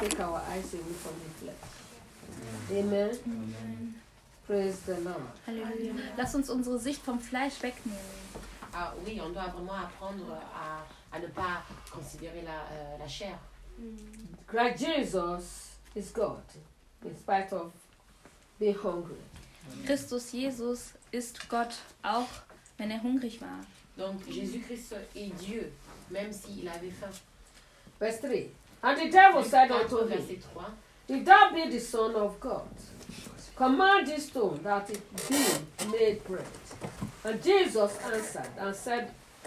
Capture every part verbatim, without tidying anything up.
take our eyes away from the flesh. Amen. Amen. Praise the Lord. Halleluja. Lass uns unsere Sicht vom Fleisch wegnehmen. Ah, oui, on doit vraiment apprendre à, à ne pas considérer la, euh, la chair. Christ Jesus is God, in spite of being hungry. Christus Jesus ist Gott, auch wenn er hungrig war. Donc Jésus-Christ est Dieu, même s'il avait faim. Verse three. And the devil said unto him, Verset trois. If thou be the Son of God, command this stone that it be made bread. And Jesus answered and said,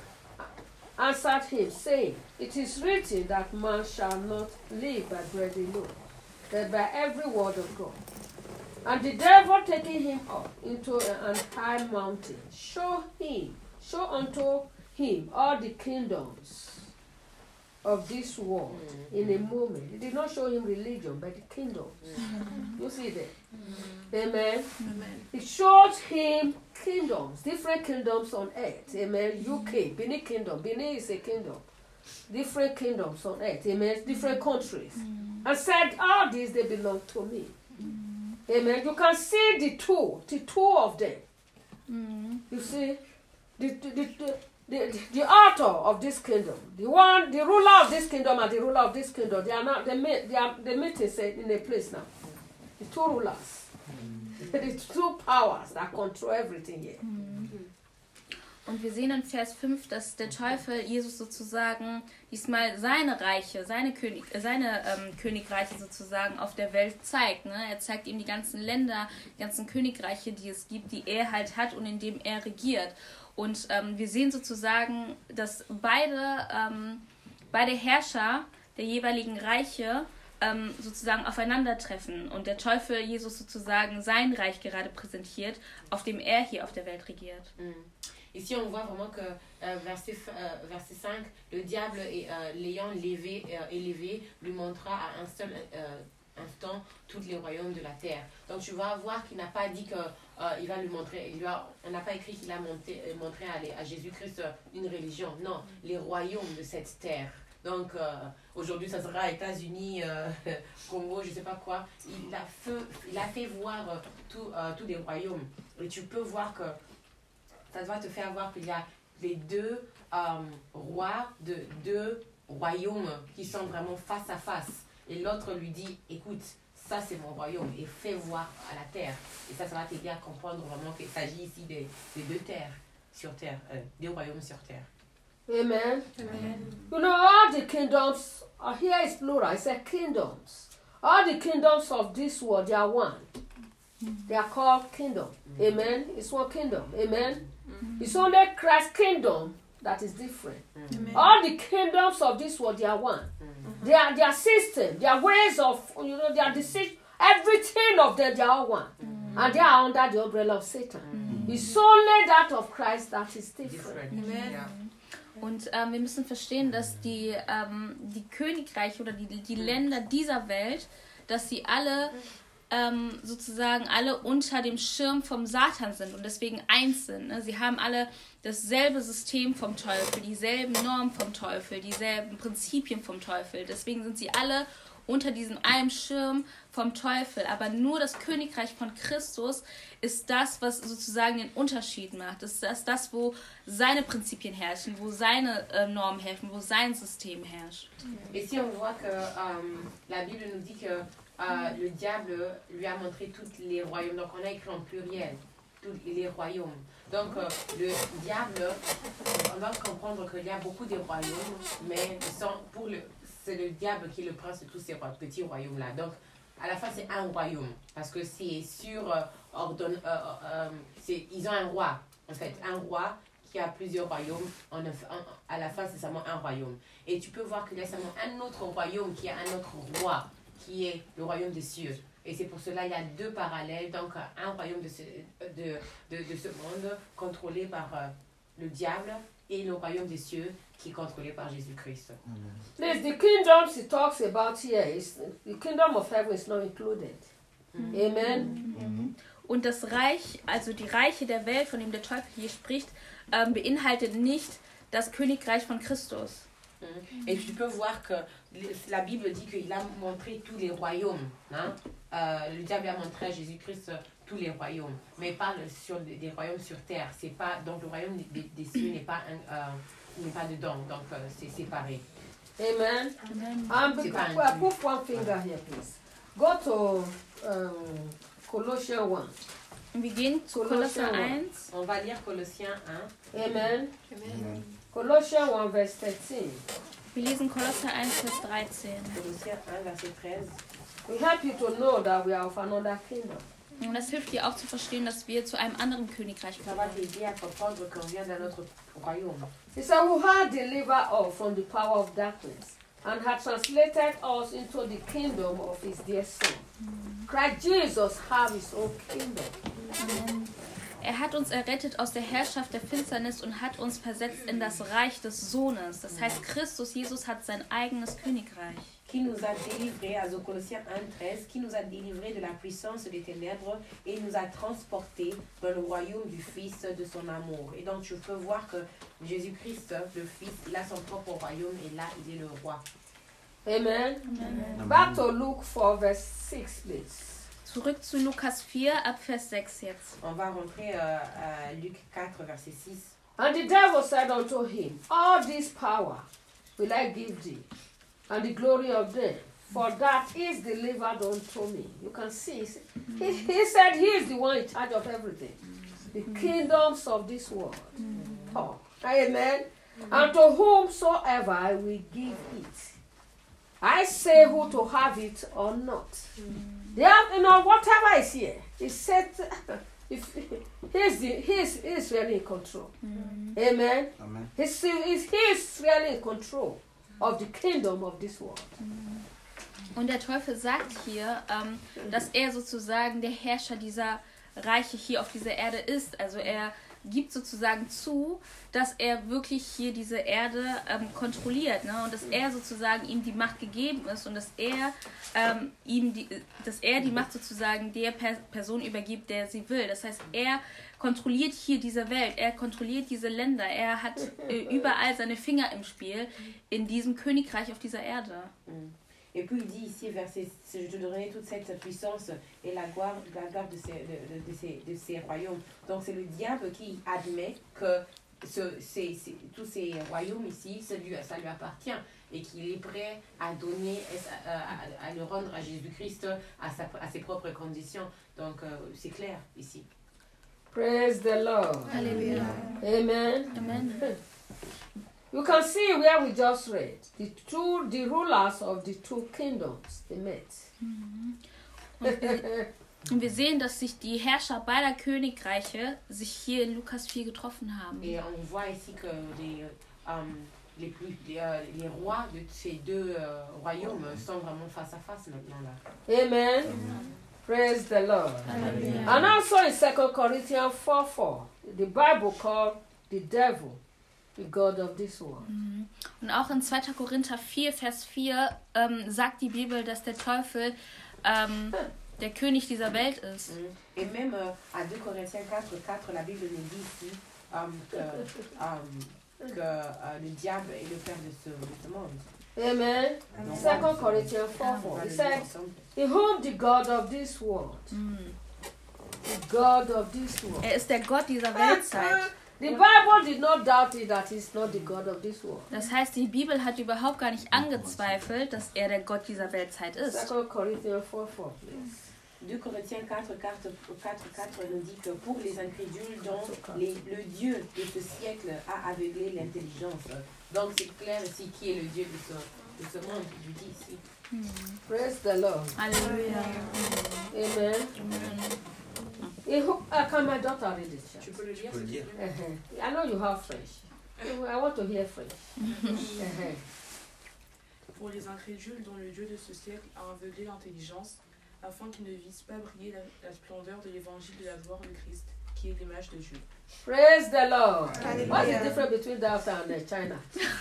answered him, saying, It is written that man shall not live by bread alone, but by every word of God. And the devil taking him up into an high mountain, show him, show unto him all the kingdoms of this world mm-hmm. in a moment. He did not show him religion, but the kingdoms. Mm-hmm. You see that? Mm-hmm. Amen? Amen. He showed him kingdoms, different kingdoms on earth. Amen. U K, Benin Kingdom. Benin is a kingdom. Different kingdoms on earth. Amen. Different countries. Mm-hmm. And said, all these, they belong to me. Mm-hmm. Amen. You can see the two, the two of them. Mm-hmm. You see, the, the, the, the The, the author of this kingdom, the one, the ruler of this kingdom and the ruler of this kingdom, they are not, they meet, they are, they meet in a place now. The two rulers, mm. the two powers that control everything here. Mm. Und wir sehen in Vers fünf, dass der Teufel Jesus sozusagen diesmal seine Reiche, seine, König, seine ähm, Königreiche sozusagen auf der Welt zeigt. Ne? Er zeigt ihm die ganzen Länder, die ganzen Königreiche, die es gibt, die er halt hat und in dem er regiert. Und ähm, wir sehen sozusagen, dass beide, ähm, beide Herrscher der jeweiligen Reiche ähm, sozusagen aufeinandertreffen und der Teufel Jesus sozusagen sein Reich gerade präsentiert, auf dem er hier auf der Welt regiert. Mm. Ici, on voit vraiment que euh, verset, euh, verset cinq, le diable, euh, l'ayant élevé, euh, élevé, lui montra à un seul euh, instant tous les royaumes de la terre. Donc tu vas voir qu'il n'a pas dit que euh, il va lui montrer, il lui a, on n'a pas écrit qu'il a monté, montré à, à Jésus-Christ une religion. Non, les royaumes de cette terre. Donc euh, aujourd'hui, ça sera États-Unis, euh, Congo, je sais pas quoi. Il a fait, il a fait voir euh, tous euh, tous les royaumes. Et tu peux voir que ça doit te faire voir qu'il y a les deux euh, rois de deux royaumes qui sont vraiment face à face. Et l'autre lui dit, écoute, ça c'est mon royaume et fais voir à la terre. Et ça, ça va t'aider à comprendre vraiment qu'il s'agit ici des, des deux terres sur terre, euh, des royaumes sur terre. Amen. Amen. You know, all the kingdoms, uh, here is plural, it's a kingdoms. All the kingdoms of this world, they are one. Mm-hmm. They are called kingdom. Mm-hmm. Amen. It's one kingdom. Amen. Mm-hmm. It's only Christ's kingdom that is different. Mm-hmm. All the kingdoms of this world, they are one. Mm-hmm. Their their system, their ways of, you know, their decision, everything of them, they are all one. Mm-hmm. And they are under the umbrella of Satan. Mm-hmm. It's only that of Christ that is different. Amen. Yeah. Und ähm, wir müssen verstehen, dass die, ähm, die Königreiche oder die, die Länder dieser Welt, dass sie alle ähm, sozusagen alle unter dem Schirm vom Satan sind und deswegen eins sind. Ne? Sie haben alle dasselbe System vom Teufel, dieselben Normen vom Teufel, dieselben Prinzipien vom Teufel. Deswegen sind sie alle unter diesem einen Schirm vom Teufel. Aber nur das Königreich von Christus ist das, was sozusagen den Unterschied macht. Das ist das, das wo seine Prinzipien herrschen, wo seine äh, Normen herrschen, wo sein System herrscht. Et si on voit que euh, la Bible nous dit que euh, le diable lui a montré tous les royaumes, donc on a écrit en pluriel, tous les royaumes. Donc euh, le diable, on doit comprendre qu'il y a beaucoup de royaumes, mais sans, pour le c'est le diable qui est le prince de tous ces petits royaumes-là. Donc, à la fin, c'est un royaume. Parce que c'est sur... Euh, ordonne, euh, euh, c'est, ils ont un roi, en fait. Un roi qui a plusieurs royaumes. En, en, à la fin, c'est seulement un royaume. Et tu peux voir qu'il y a seulement un autre royaume qui a un autre roi, qui est le royaume des cieux. Et c'est pour cela qu'il y a deux parallèles. Donc, un royaume de ce, de, de, de ce monde contrôlé par euh, le diable et le royaume des cieux qui est contrôlé par Jésus-Christ. Please, the kingdoms he talks about here, is, the kingdom of heaven is not included. Mm-hmm. Amen. Mm-hmm. Und das Reich, also die Reiche der Welt, von dem der Teufel hier spricht, ähm, beinhaltet nicht das Königreich von Christus. Mm-hmm. Et tu peux voir que la Bible dit qu'il a montré tous les royaumes. Hein? Euh, le diable a montré à Jésus-Christ tous les royaumes, mais pas le, sur des, des royaumes sur terre. C'est pas, donc le royaume des, des cieux n'est pas, un, euh, n'est pas dedans, donc euh, c'est séparé. Amen. Amen. Um, because, put one finger here, please. Go to um, Colossians one. Wir gehen zu Kolosser eins. On va lire Colossiens un. Amen. Amen. Colossians one, verse thirteen. Wir lesen Kolosser eins, Vers dreizehn. Colossiens un, verset treize. We help you to know that we are of another kingdom. Und das hilft dir auch zu verstehen, dass wir zu einem anderen Königreich Ça va gehören. t'aider à comprendre qu'on vient d'un autre royaume. He said, who had delivered us from the power of darkness and had translated us into the kingdom of his dear Son. Christ Jesus have his own kingdom. Amen. Er hat uns errettet aus der Herrschaft der Finsternis und hat uns versetzt in das Reich des Sohnes. Das heißt, Christus, Jesus hat sein eigenes Königreich. Qui nous a délivrés, also Colossiens un, treize, qui nous a délivrés de la puissance des ténèbres et nous a transportés dans le royaume du Fils de son amour. Et donc, je peux voir que Jésus-Christ, le Fils, il a son propre royaume et là, il est le roi. Amen. Amen. Back to Luke four, verse six, please. Zurück zu Lukas vier, ab Vers sechs jetzt. On va rentrer euh, à Luc quatre, verset six. And the devil said unto him, all this power will I give thee, and the glory of them, for that is delivered unto me. You can see, he, he said he is the one in charge of everything. The kingdoms of this world. Oh, amen. And to whomsoever I will give it. I say who to have it or not. They have, you know, whatever is here, he said, if he's, the, he's, he's really in control. Mhm. Amen. Amen. He's, he's, he's really in control of the kingdom of this world. Und der Teufel sagt hier, ähm, dass er sozusagen der Herrscher dieser Reiche hier auf dieser Erde ist. Also er gibt sozusagen zu, dass er wirklich hier diese Erde ähm, kontrolliert, ne? Und dass er sozusagen ihm die Macht gegeben ist und dass er ähm, ihm die, dass er die Macht sozusagen der per Person übergibt, der sie will. Das heißt, er kontrolliert hier diese Welt, er kontrolliert diese Länder, er hat äh, überall seine Finger im Spiel in diesem Königreich auf dieser Erde. Et puis il dit ici, verset, je te donnerai toute cette puissance et la gloire, la gloire de, ces, de, de, de, ces, de ces royaumes. Donc c'est le diable qui admet que ce, ces, ces, tous ces royaumes ici, ça lui, ça lui appartient et qu'il est prêt à donner, à, à, à le rendre à Jésus-Christ à, sa, à ses propres conditions. Donc euh, c'est clair ici. Praise the Lord. Halleluja. Amen. Amen. You can see where we just read the two, the rulers of the two kingdoms, they met. Und wir, und wir sehen, dass sich die Herrscher beider Königreiche sich hier in Lukas vier getroffen haben. Et on voit ici que les, euh, les, plus, les, euh, les rois de ces deux euh, royaumes sont vraiment face à face maintenant là. Amen. Praise the Lord. Halleluja. And also in Second Corinthians four four, the Bible called the devil the God of this world. Und auch in zweiter Korinther vier, Vers vier ähm, sagt die Bibel, dass der Teufel ähm, der König dieser Welt ist. Et même euh, à deux Corinthiens quatre, quatre, la Bible nous dit ici euh, que, euh, que euh, le diable est le père de ce, de ce monde. Amen. Second Corinthians four four. He said, in whom the God of this world, the God of this world. Er ist der Gott dieser Weltzeit. The Bible did not doubt it that he's not the God of this world. Das heißt, die Bibel hat überhaupt gar nicht angezweifelt, dass er der Gott dieser Weltzeit ist. Second Corinthians four four, please. deux Corinthiens quatre, quatre, quatre, quatre nous dit que pour les incrédules dont les, le Dieu de ce siècle a aveuglé l'intelligence. Donc c'est clair ici qui est le Dieu de ce, de ce monde, il dit ici. Praise the Lord. Halleluja. Amen. In who, uh, can my daughter read it? Tu peux le lire? peux le dire. Uh-huh. I know you have French. I want to hear French. Uh-huh. Pour les incrédules dont le Dieu de ce siècle a aveuglé l'intelligence, afin qu'ils ne visent pas briller la, la splendeur de l'évangile de la gloire de Christ, qui est l'image de Dieu. Praise the Lord. What's the difference between that and uh, China?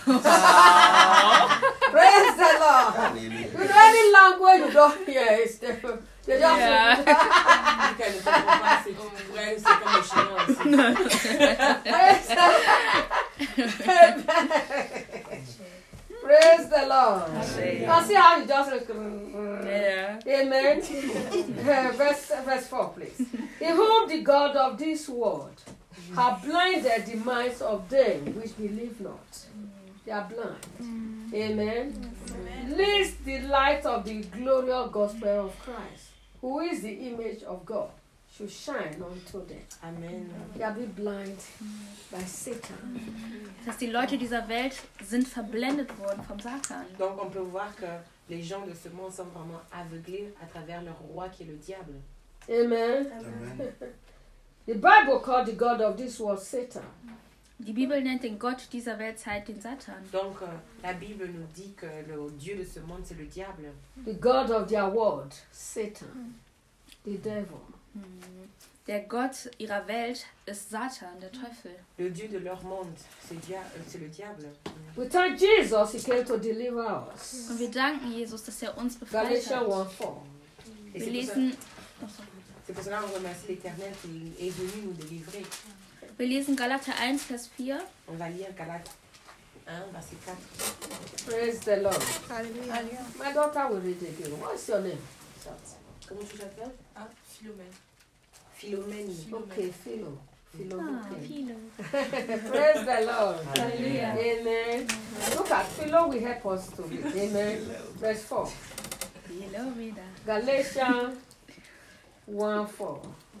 Praise the Lord. Hallelujah. You know, any language you don't hear is different. They just Yeah. Vu qu'elle ne comprend pas, c'est pour elle, c'est comme le chinois aussi. Praise the Lord. Praise the Lord. Amen. Now see how you just like, Yeah. amen. Uh, verse, verse four, please. In whom the God of this world have blinded the minds of them which believe not. They are blind. Amen. Amen. Lest the light of the glorious gospel of Christ, who is the image of God, should shine unto them. Amen. They have been blind by Satan. Dass die Leute dieser Welt sind verblendet worden vom Satan. Donc on peut voir que les gens de ce monde sont vraiment aveuglés à travers leur roi qui est le diable. Amen. Amen. The Bible called the God of this world Satan. Die Bibel nennt den Gott dieser Weltzeit den Satan. Donc euh, la Bible nous dit que le Dieu de ce monde c'est le diable. The God of their world, Satan. The devil. Der Gott ihrer Welt ist Satan, der Teufel. Le Dieu de leur monde c'est, dia- euh, c'est le diable. We thank Jesus, he came to deliver us. Und wir danken Jesus, dass er uns befreit Galatians hat. one four. Et Wir c'est pour, ça, lesen, c'est pour cela qu'on remercie l'Éternel qui est venu nous délivrer. wir lesen Galater eins, Vers vier. On va lire Galates un, verset quatre. Praise the Lord. Hallelujah. My daughter will read it again. What's your name? Comment tu t'appelles? Ah, Philomène. Philomène. Okay, Philo. Philo. Ah, okay. Philo. Praise the Lord. Hallelujah. Amen. Look at Philo will help us to read. Amen. Verse four. Hello, Reda. Galatians one four.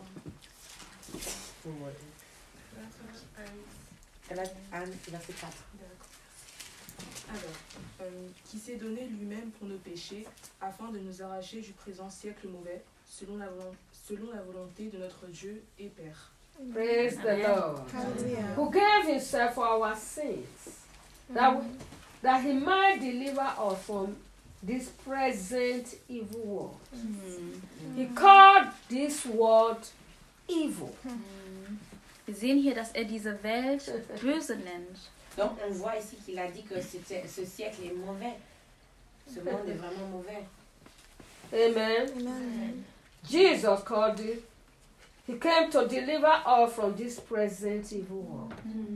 Galates un, verset quatre. Alors, euh, qui s'est donné lui-même pour nos péchés, afin de nous arracher du présent siècle mauvais, selon la, volon- selon la volonté de notre Dieu et Père. Praise the Amen. Lord. Hallelujah. Who gave himself for our sins, that, we, that he might deliver us from this present evil world. He called this world evil. Wir sehen hier, dass er diese Welt böse nennt. Donc on voit ici qu'il a dit que c'était- ce siècle est mauvais. Ce monde est vraiment mauvais. Amen. Amen. Jesus called it. He came to deliver us from this present evil world.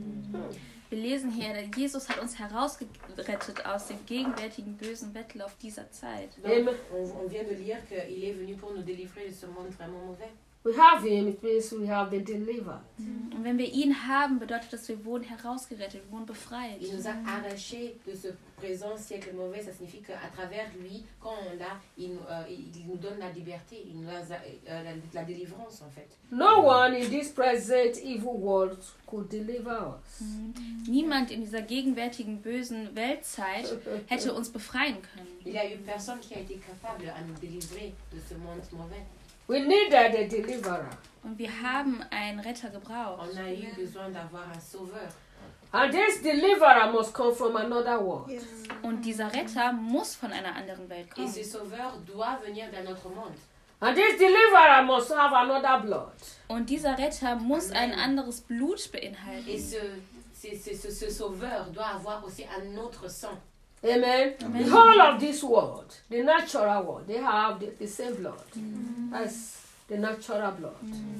Wir lesen hier, Jesus hat uns herausgerettet aus dem gegenwärtigen bösen Wettlauf dieser Zeit. Donc, Amen. on, on vient de lire qu'il est venu pour nous délivrer de ce monde vraiment mauvais. We have him, it means we have been delivered. Und wenn wir ihn haben, bedeutet das, wir wurden herausgerettet, wir wurden befreit. Il nous a arrachés de ce présent siècle mauvais. Ça signifie qu'à travers lui, quand on l'a, il, nous- euh, il nous donne la liberté, il nous a, euh, la, la délivrance en fait. No one in this present evil world could deliver us. Niemand in dieser gegenwärtigen bösen Weltzeit hätte uns befreien können. Il y a eu personne qui a été capable à nous délivrer de ce monde mauvais. We needed a deliverer. Und wir haben einen Retter gebraucht. On a eu besoin d'avoir un sauveur. And this deliverer must come from another world. Yes. Und dieser Retter muss von einer anderen Welt Et kommen. ce sauveur doit venir d'un autre monde. And this deliverer must have another blood. Und dieser Retter muss ein anderes Blut beinhalten. Et ce, c'est- c'est- ce, ce sauveur doit avoir aussi un autre sang. Amen. Amen. The whole of this world, the natural world, they have the, the same blood as the natural blood.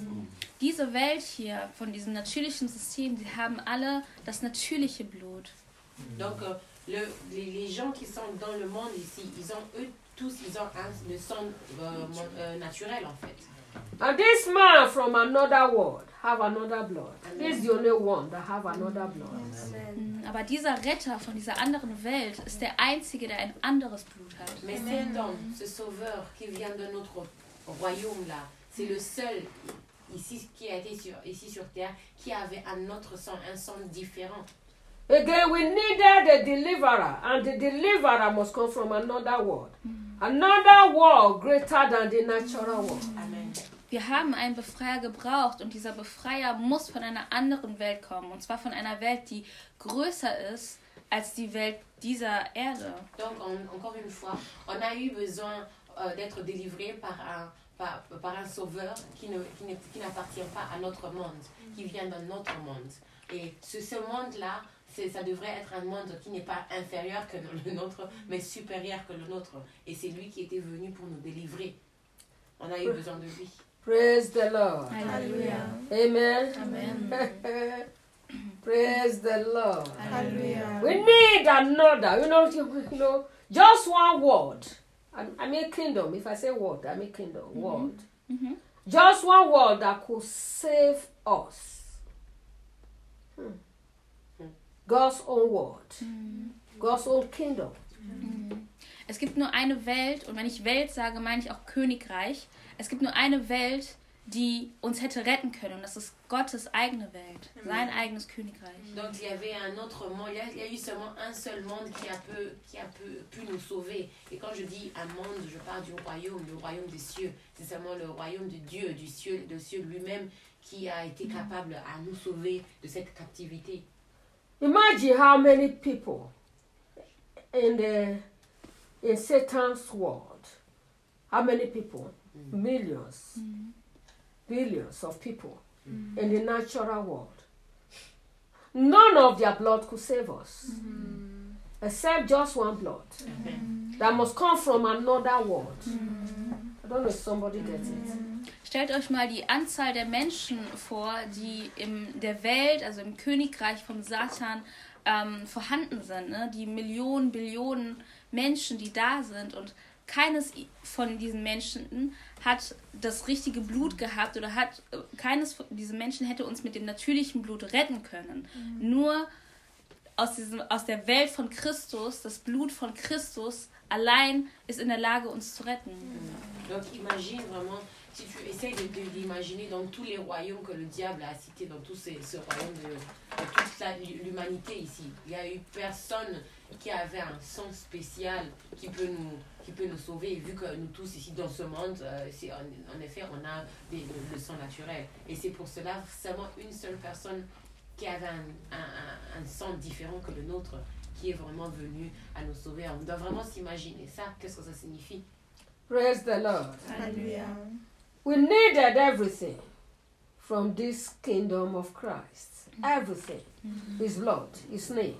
Diese Welt hier, von diesem natürlichen System, die haben alle das natürliche Blut. Donc, euh, le, les, les gens qui sont dans le monde ici, ils ont eux tous, ils ont un, le sang euh, mon- euh, naturel en fait. And this man from another world have another blood. He's the only one that have another blood. Mm, Aber dieser Retter von dieser anderen Welt ist der einzige, der ein anderes Blut hat. Mais cet homme, ce sauveur qui vient de notre royaume là, c'est le seul ici qui a été sur, ici sur terre qui avait un autre sang, un sang différent. Again, we needed a deliverer, and the deliverer must come from another world. Another world greater than the natural world. Amen. Wir haben einen Befreier gebraucht und dieser Befreier muss von einer anderen Welt kommen. Und zwar von einer Welt, die größer ist als die Welt dieser Erde. Donc, on- encore une fois, on a eu besoin euh, d'être délivré par un, par, par un sauveur qui, ne, qui, ne- qui n'appartient pas à notre monde, qui vient d'un autre monde. Et ce, ce monde-là, c'est, ça devrait être un monde qui n'est pas inférieur que le nôtre, mais supérieur que le nôtre. Et c'est lui qui était venu pour nous délivrer. On a eu besoin de lui. Praise the Lord. Halleluja. Amen. Amen. Praise the Lord. Alléluia. We need another, you know, you, you know, just one word. I, I mean kingdom. If I say word, I mean kingdom, Mhm. word. Mhm. Just one word that could save us. Hmm. God's own word. Mhm. God's own kingdom. Mhm. Es gibt nur eine Welt, und wenn ich Welt sage, meine ich auch Königreich. Es gibt nur eine Welt, die uns hätte retten können, und das ist Gottes eigene Welt, sein eigenes Königreich. Donc il y avait un autre monde, il y a, il y a eu seulement un seul monde qui a, peu, qui a peu, pu nous sauver. Et quand je dis un monde, je parle du royaume, le royaume des cieux. C'est seulement le royaume de Dieu, du ciel, de cieux lui-même qui a été capable à nous sauver de cette captivité. Imagine how many people in the in Satan's world. How many people? Mm. Millions, Mhm. billions of people in the natural world. None of their blood could save us, except just one blood Amen. that must come from another world. I don't know if somebody gets it. Stellt euch mal die Anzahl der Menschen vor, die in der Welt, also im Königreich vom Satan, ähm, vorhanden sind. Ne? Die Millionen, Billionen Menschen, die da sind. Und keines von diesen Menschen hat das richtige Blut gehabt oder hat keines von diesen Menschen hätte uns mit dem natürlichen Blut retten können. Mhm. Nur aus, diesem, aus der Welt von Christus, das Blut von Christus allein ist in der Lage, uns zu retten. Donc imagine vraiment, si tu essaies de, de, d'imaginer dans tous les royaumes que le diable a cités, dans tous ces, ce royaume de, de toute la, l'humanité ici, il n'y a eu personne qui avait un sang spécial qui peut nous, qui peut nous sauver, vu que nous tous ici dans ce monde, euh, c'est, en, en effet, on a des, le, le sang naturel. Et c'est pour cela seulement une seule personne qui avait un, un, un, un sang différent que le nôtre, qui est vraiment venu à nous sauver. On doit vraiment s'imaginer ça. Qu'est-ce que ça signifie? Praise the Lord. Alléluia. We needed everything from this kingdom of Christ. Everything. His blood, His name,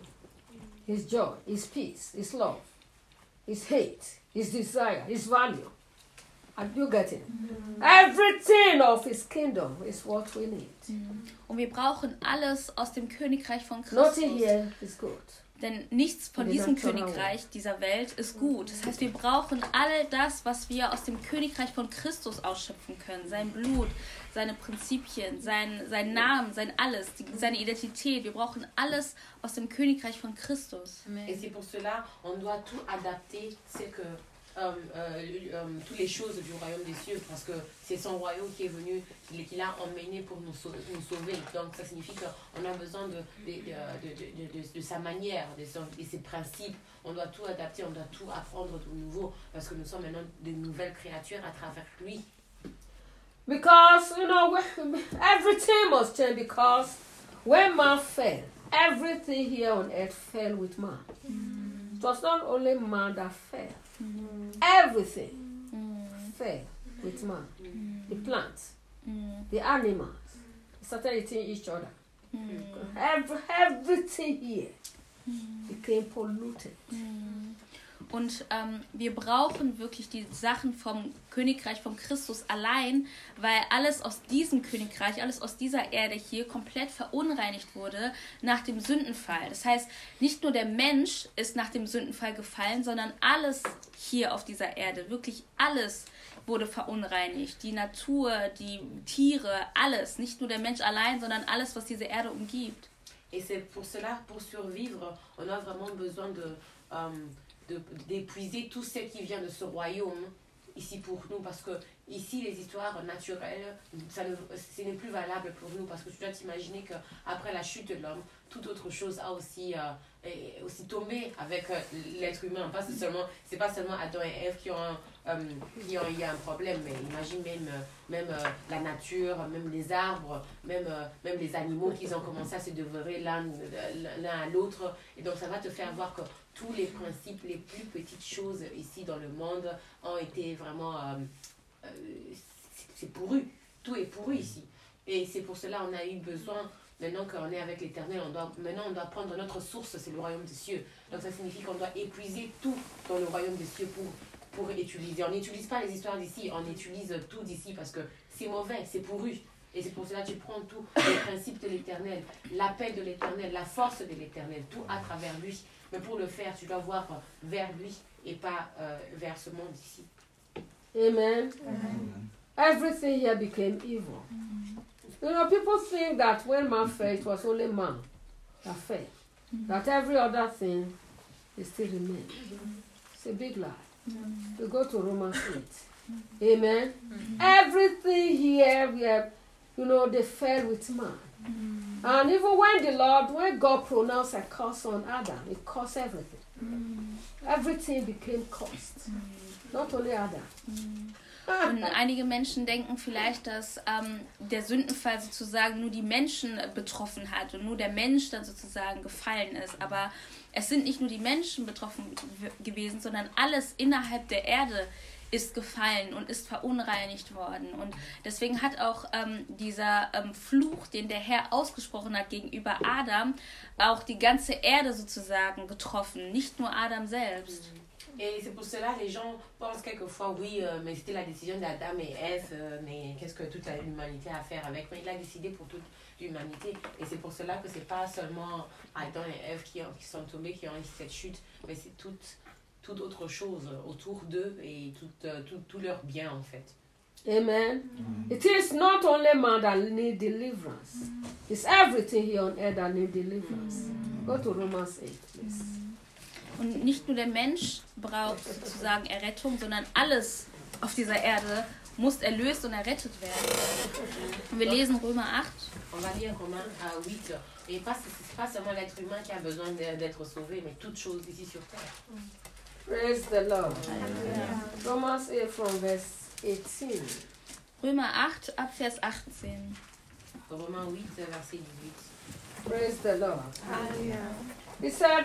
His joy, His peace, His love, His hate, His desire, His value. Are you getting it? Everything of His kingdom is what we need. Und wir brauchen alles aus dem Königreich von Nothing Christus. here is good. Denn nichts von In diesem natural Königreich, dieser Welt, ist gut. Das heißt, wir brauchen all das, was wir aus dem Königreich von Christus ausschöpfen können. Sein Blut, seine Prinzipien, sein, sein Namen, sein alles, die, seine Identität. Wir brauchen alles aus dem Königreich von Christus. Et c'est pour cela on doit tout adapter, c'est que euh, euh, euh, toutes les choses du royaume des cieux, parce que c'est son royaume qui est venu, qui, qui l'a emmené pour nous sauver, nous sauver. Donc ça signifie qu'on a besoin de, de, de, de, de, de, de sa manière, de, son, de ses principes. On doit tout adapter, on doit tout apprendre de nouveau, parce que nous sommes maintenant de nouvelles créatures à travers lui. Because, you know, everything must change, because when man fell, everything here on earth fell with man. Mm. It was not only man that fell. Mm. Everything mm. fell with man. Mm. The plants, mm. the animals, they started eating each other. Mm. Every, everything here mm. became polluted. Mm. Und ähm, wir brauchen wirklich die Sachen vom Königreich von Christus allein, weil alles aus diesem Königreich, alles aus dieser Erde hier komplett verunreinigt wurde nach dem Sündenfall. Das heißt, nicht nur der Mensch ist nach dem Sündenfall gefallen, sondern alles hier auf dieser Erde, wirklich alles wurde verunreinigt. Die Natur, die Tiere, alles. Nicht nur der Mensch allein, sondern alles, was diese Erde umgibt. Et c'est pour cela, pour survivre, on a vraiment besoin de... Um, De, d'épuiser tout ce qui vient de ce royaume ici pour nous, parce que ici les histoires naturelles ça ne, ce n'est plus valable pour nous, parce que tu dois t'imaginer qu'après la chute de l'homme, toute autre chose a aussi, euh, est aussi tombé avec euh, l'être humain. Pas seulement, c'est pas seulement Adam et Ève qui ont, euh, qui ont eu un problème, mais imagine même, même euh, la nature, même les arbres, même, euh, même les animaux qui ont commencé à se dévorer l'un, l'un à l'autre. Et donc ça va te faire voir que tous les principes, les plus petites choses ici dans le monde ont été vraiment... Euh, euh, c'est pourru. Tout est pourru ici. Et c'est pour cela qu'on a eu besoin, maintenant qu'on est avec l'Éternel, on doit, maintenant on doit prendre notre source, c'est le royaume des cieux. Donc ça signifie qu'on doit épuiser tout dans le royaume des cieux pour, pour utiliser. On n'utilise pas les histoires d'ici, on utilise tout d'ici parce que c'est mauvais, c'est pourru. Et c'est pour cela que tu prends tous les principes de l'Éternel, la paix de l'Éternel, la force de l'Éternel, tout à travers lui. Mais pour le faire, tu dois voir vers lui et pas euh, vers ce monde ici. Amen. Amen. Everything here became evil. You know, people think that when man fell, it was only man that fell. That every other thing is still remain. It's a big lie. We go to Romans eight. Amen. Everything here, we have, you know, they fell with man. And even when the Lord, when God pronounced a curse on Adam, it cursed everything. Everything became cursed. Not only Adam. Und einige Menschen denken vielleicht, dass ähm, der Sündenfall sozusagen nur die Menschen betroffen hat und nur der Mensch dann sozusagen gefallen ist. Aber es sind nicht nur die Menschen betroffen w- gewesen, sondern alles innerhalb der Erde ist gefallen und ist verunreinigt worden. Und deswegen hat auch ähm, dieser ähm, Fluch, den der Herr ausgesprochen hat gegenüber Adam, auch die ganze Erde sozusagen getroffen, nicht nur Adam selbst. Et c'est pour cela que les gens pensent quelquefois, oui, euh, mais c'était la décision d'Adam et Ève, euh, mais qu'est-ce que toute l'humanité a à faire avec? Mais il a décidé pour toute l'humanité. Et c'est pour cela que c'est pas seulement Adam et Ève qui, ont, qui sont tombés, qui ont eu cette chute, mais c'est toute, toute autre chose autour d'eux et tout, euh, tout, tout leur bien en fait. Amen. Mm-hmm. It is not only man that needs deliverance. It's everything here on earth that needs deliverance. Mm-hmm. Go to Romans eight, please. Und nicht nur der Mensch braucht sozusagen Errettung, sondern alles auf dieser Erde muss erlöst und errettet werden. Und wir lesen Römer acht. On va lire Romains huit. Et pas, c'est pas seulement l'être humain qui a besoin d'être sauvé, mais toutes choses ici sur terre. Praise the Lord. Yeah. Romans eight from verse eighteen. Römer acht ab Vers achtzehn. Romains huit, verset dix-huit. Praise the Lord. Hallelujah. He said,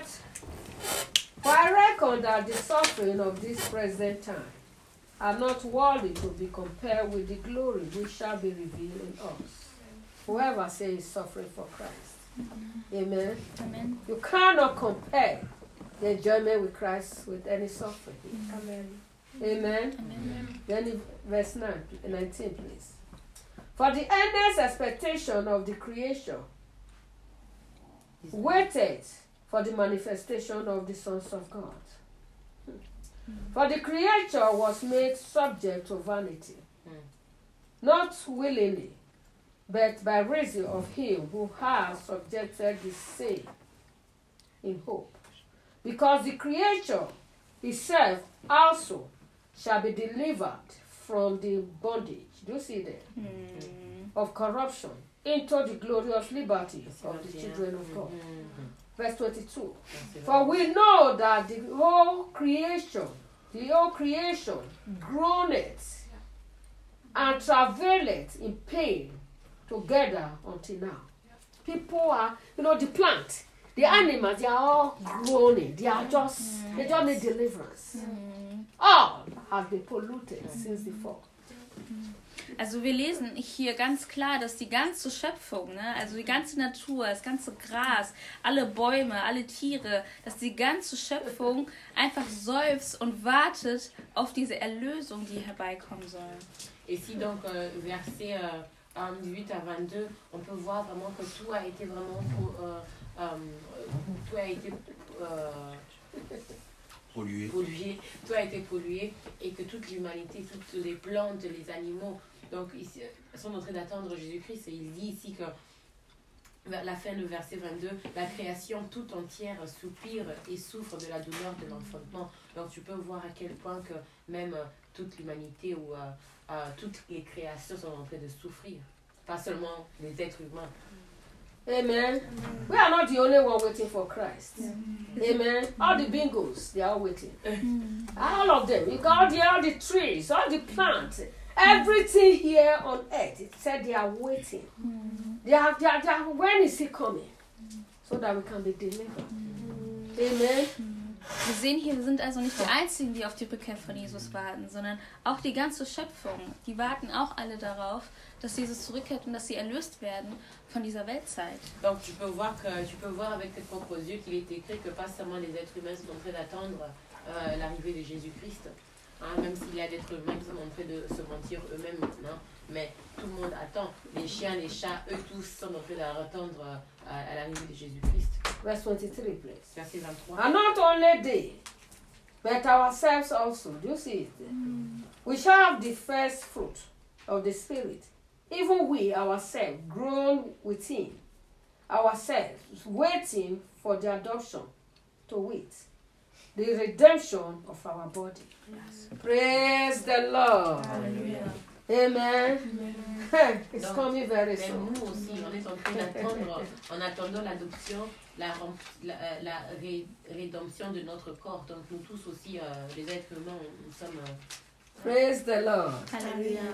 "For I reckon that the suffering of this present time are not worthy to be compared with the glory which shall be revealed in us. Whoever says suffering for Christ." Mm-hmm. Amen. Amen. You cannot compare the enjoyment with Christ with any suffering. Mm-hmm. Amen. Amen. Amen. Then in verse nine, nineteen, please. For the endless expectation of the creation waited for the manifestation of the sons of God. Mm. For the creature was made subject to vanity, mm. not willingly, but by reason of him who has subjected the same in hope. Because the creature itself also shall be delivered from the bondage, do you see that? Mm. Of corruption into the glorious liberty of the children of God. Mm-hmm. Verse twenty-two. For we know that the whole creation, the whole creation groaneth and travaileth in pain together until now. People are, you know, the plant, the animals, they are all groaning. They are just, they just need deliverance. All have been polluted since the fall. Also wir lesen hier ganz klar, dass die ganze Schöpfung, ne, also die ganze Natur, das ganze Gras, alle Bäume, alle Tiere, dass die ganze Schöpfung einfach seufzt und wartet auf diese Erlösung, die herbeikommen soll. Et si donc euh, verset euh, dix-huit à vingt-deux, on peut voir vraiment que tout a été vraiment euh, euh, tout a été euh, pollué. pollué, tout a été pollué et que toute l'humanité, toutes les plantes, les animaux, donc ici, sont en train d'attendre Jésus-Christ. Et il dit ici que vers la fin du verset vingt-deux, la création tout entière soupire et souffre de la douleur de l'enfantement. Donc tu peux voir à quel point que même euh, toute l'humanité ou euh, euh, toutes les créations sont en train de souffrir, pas seulement les êtres humains. Amen. We are not the only one waiting for Christ. Yeah. Amen. All the bingos, they are waiting. All of them. You got the, all the trees, all the plants, everything here on earth. It said they are waiting. They are, they are, they are, when is he coming? So that we can be delivered. Amen. Wir sehen hier, wir sind also nicht die Einzigen, die auf die Rückkehr von Jesus warten, sondern auch die ganze Schöpfung. Die warten auch alle darauf, dass Jesus zurückkehrt und dass sie erlöst werden von dieser Weltzeit. Donc tu peux voir que tu peux voir avec tes propres yeux qu'il est écrit que pas seulement les êtres humains sont en train d'attendre euh, l'arrivée de Jésus-Christ, hein, même s'il y a d'êtres humains qui sont en train de se mentir eux-mêmes maintenant, mais tout le monde attend. Les chiens, les chats, eux tous sont en train d'attendre euh, à, à l'arrivée de Jésus-Christ. Verse twenty-three, please. Verset vingt-trois. And not only they, but ourselves also. Do you see it? Mm. We shall have the first fruit of the Spirit. Even we ourselves, grown within ourselves, waiting for the adoption to wit, the redemption of our body. Yes. Praise the Lord. Hallelujah. Amen. Amen. It's Donc, coming very même soon. nous aussi, on est en train d'attendre, en attendant l'adoption, la, la, la ré, rédemption de notre corps. Donc nous tous aussi, euh, les êtres humains, nous sommes... Euh, Praise the Lord. Hallelujah.